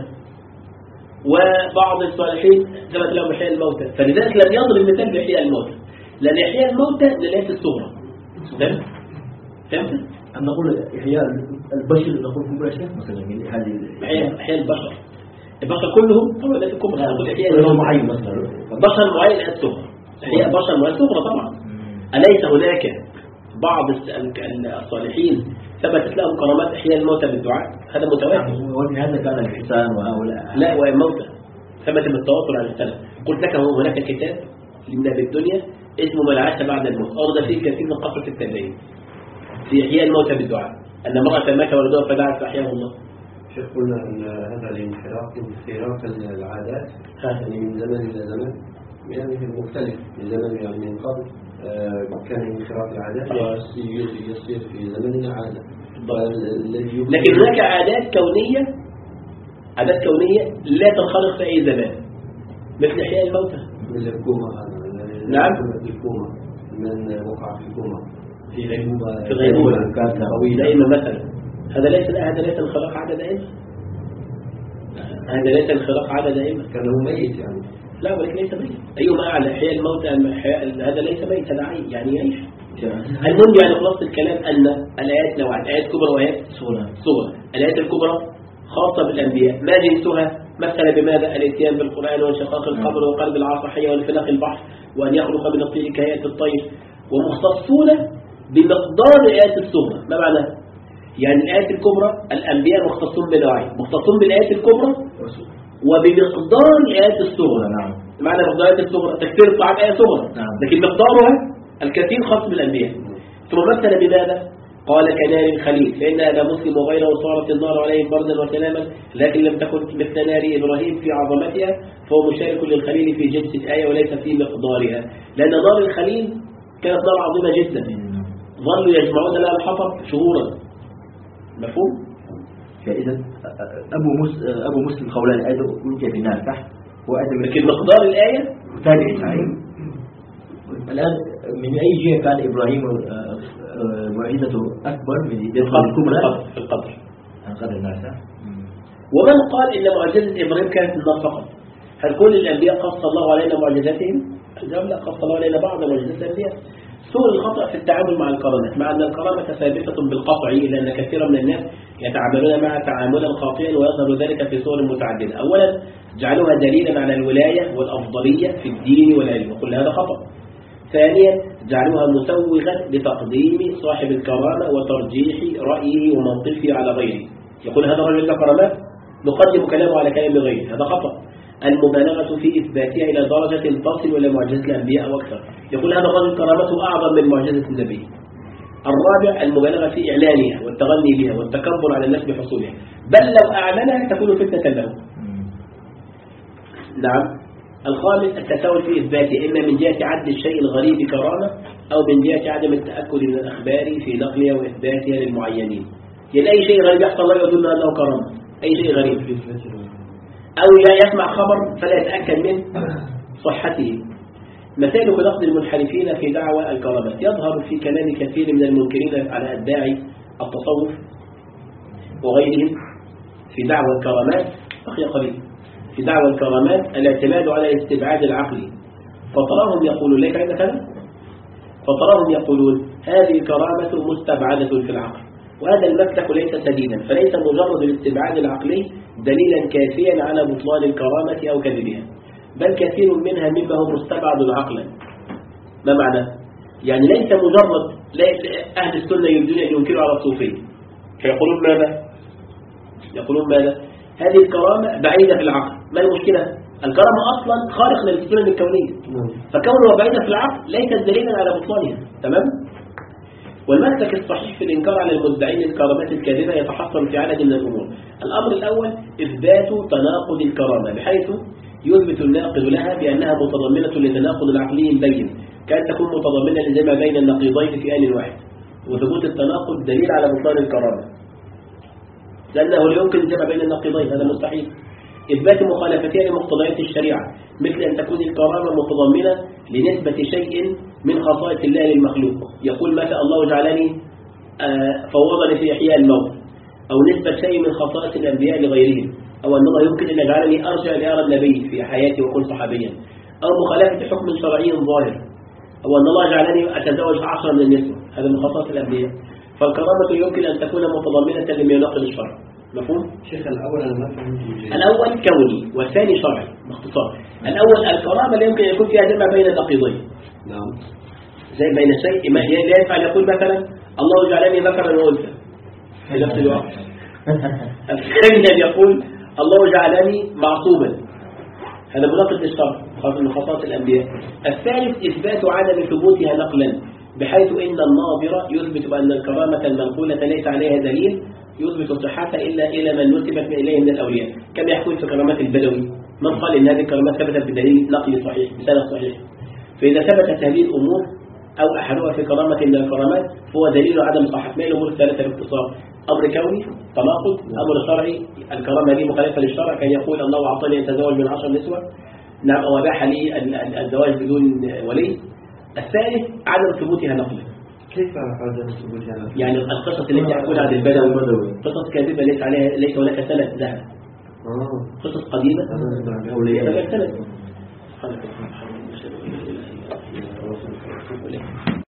وبعض الصالحين ثبت لهم إحياء الموتى، فلذلك لم يضرب المثال بإحياء الموتى، لأن إحياء الموتى للآيات الصغرى. فهمت؟ فهمت؟ أم نقول إحياء البشر نقول كبرى شيء مثلا من هذه إحياء البشر، البشر كلهم طبعا الآيات الكبرى، نقول إحياء معين مثلا بشر معين الآيات الصغرى، إحياء بشر معين صغرى طبعا. أليس هناك بعض الصالحين ثبتت لهم كرامات إحياء الموتى بالدعاء؟ هذا متواتر. وفي هذا كان الحسان وهؤلاء. لا، والموتى ثبت بالتواتر عن السلف. قلت لك هو هناك كتاب لنا بالدنيا اسمه من عاش بعد الموت، أورد فيه كثير من قصص التابعين في إحياء الموتى بالدعاء، أن امرأة مات ولدها فدعت فأحياه الله. شيخ قلنا أن هذا الانحراف انحراف العادات يعني من زمن إلى زمن، يعني مختلف من زمن يعني من قبل كان انحراف العادات يصير في زمننا عادة، لكن هناك عادات كونية عادات كونية لا تنخرق في أي زمان، مثل إحياء الموتى، مثل الكومة. نعم، الكومة من وقع في الكومة في غيبوبة في غيبوبة دائما مثلا، هذا ليس هذا ليس انخراق عادة دائما، هذا ليس انخراق عادة دائما، كأنه ميت يعني. لا، ولكن ليس ميت. أيهما أعلى، إحياء الموتى أم هذا ليس ميت، هذا عين يعني يعيش. المهم يعني خلاص الكلام أن الآيات نوعان، آيات كبرى وآيات صغرى. الآيات الكبرى خاصة بالأنبياء، ما جنسها؟ مثل بماذا؟ الاتيان بالقرآن وانشقاق القمر وقلب العصا حية وانفلاق البحر وأن يخلق من الطين كهيئة الطير. ومختصون بمقدار الآيات الصغرى. ما معنى؟ يعني الآيات الكبرى الأنبياء مختصون بنوعين، مختصون بالآيات الكبرى وبمقدار الآيات الصغرى. نعم. معنى مقدار الآيات الصغرى تكثير الطاعات آية صغرى، نعم. لكن مقدارها الكثير خاص بالأنبياء. ثم مثل بماذا؟ قال كنار الخليل، فإنها لا مسلم وغيره صارت النار عليهم بردا وسلاما، لكن لم تكن مثل نار إبراهيم في عظمتها، فهو مشارك للخليل في جنس الآية وليس في مقدارها، لأن نار الخليل كانت نار عظيمة جدا، ظلوا يجمعون لها الحطب شهورا. مفهوم؟ فإذا أبو مس أبو مسلم قولان الآية ألقي في النار صح؟ لكن مقدار الآية تابع صحيح. الآن من أي جهة كان إبراهيم معجزته أكبر من القدر الكبرى في القدر عن قدر الناس. ومن قال إن معجزة إبراهيم كانت النار فقط؟ هل كل الأنبياء قص الله علينا معجزاتهم؟ الجواب لا، قص الله علينا بعض معجزات الأنبياء. سوء الخطأ في التعامل مع الكرامات، مع أن الكرامة ثابتة بالقطع، لأن كثيرا من الناس يتعاملون معها تعاملا خاطئا ويظهر ذلك في صور متعددة. أولا جعلوها دليلا على الولاية والأفضلية في الدين والعلم، وكل هذا خطأ. ثانيا جعلوها مسوغا لتقديم صاحب الكرامة وترجيح رأيه وموقفه على غيره، يقول هذا الرجل له كرامات نقدم كلامه على كلام غيره، هذا خطأ. المبالغة في إثباتها إلى درجة تصل إلى معجزة الأنبياء وأكثر، يقول هذا الرجل كرامته أعظم من معجزة النبي. الرابع المبالغة في إعلانها والتغني بها والتكبر على الناس بحصولها، بل لو أعلنها تكون فتنة له. نعم. الخامس التساهل في إثباته، إما من جهة عد الشيء الغريب كرامة أو من جهة عدم التأكد من الأخبار في نقلها وإثباتها للمعينين. يعني أي شيء غريب يحصل لا يدل أنه كرامة، أي شيء غريب، أو لا يسمع خبر فلا يتأكد من صحته. مثال نقد المنحرفين في دعوى الكرامات يظهر في كلام كثير من المنكرين على أتباع التصوف وغيرهم في دعوى الكرامات بقي قليل في دعوى الكرامات الاعتماد على الاستبعاد العقلي، فتراهم يقولون ليك عندك هذا؟ فتراهم يقولون هذه كرامة مستبعدة في العقل، وهذا المسلك ليس سديدا، فليس مجرد الاستبعاد العقلي دليلا كافيا على بطلان الكرامة أو كذبها، بل كثير منها مما هو مستبعد عقلا. ما معنى؟ يعني ليس مجرد أهل السنة يريدون أن ينكروا على الصوفية فيقولون ماذا؟ يقولون ماذا؟ هذه الكرامة بعيدة في العقل. ما المشكلة؟ الكرامة أصلا خارق للسنن الكونية، فكونها بعيدة في العقل ليست دليلا على بطلانها. تمام؟ والمسلك الصحيح في الإنكار على المدعين الكرامات الكاذبة يتحصل في عدد من الأمور. الأمر الأول إثبات تناقض الكرامة، بحيث يثبت الناقض لها بأنها متضمنة لتناقض العقلي البين، كأن تكون متضمنة لما بين النقيضين في آن واحد. وثبوت التناقض دليل على بطلان الكرامة، لأنه لا يمكن الجمع بين النقيضين، هذا مستحيل. إثبات مخالفتها لمقتضيات الشريعة، مثل أن تكون الكرامة متضمنة لنسبة شيء من خصائص الله للمخلوق، يقول ما شاء الله جعلني فوضني في إحياء الموت، أو نسبة شيء من خصائص الأنبياء لغيرهم، أو أن الله يمكن أن يجعلني أرجع لأرى النبي في حياتي وكن صحابيا، أو مخالفة حكم شرعي ظاهر، أو أن الله جعلني أتزوج عشرة من النسوة، هذا من خصائص الأنبياء. فالكرامة يمكن أن تكون متضمنة لما يناقض الشرع. مفهوم؟ شيخ الأول أنا ما فهمت. الأول كوني والثاني شرعي باختصار. الأول الكرامة لا يمكن أن يكون فيها جمع بين النقيضين. نعم. زي بين الشيء ما لا ينفع يقول مثلا الله جعلني ذكرا وأنثى في نفس الوقت. الثاني أن يقول الله جعلني معصوما، هذا مناقض للشرع خاصة من خصائص الأنبياء. الثالث إثبات عدم ثبوتها نقلا، بحيث إن الناظر يثبت بأن الكرامة المنقولة ليس عليها دليل يثبت صحتها إلا إلى من نسبت إليه من الأولياء، كما يحكون في كرامات البدوي، من قال إن هذه الكرامات ثبتت بدليل نقلي صحيح بسند صحيح. فإذا ثبتت هذه الأمور أو أحدها في كرامة من الكرامات فهو دليل عدم صحة. ما الأمور الثلاثة باختصار؟ أمر كوني تناقض، أمر شرعي الكرامة دي مخالفة للشرع، كان يقول الله أعطاني أن أتزوج من عشر نسوة، نعم، أو أباح لي الزواج بدون ولي. الثالث عدم ثبوتها نقلا. كيف عدم ثبوتها نقلا؟ يعني القصص اللي يحكون عن البدوي قصص كاذبة ليس عليها ليس هناك سند لها، قصص قديمة أولياء سند.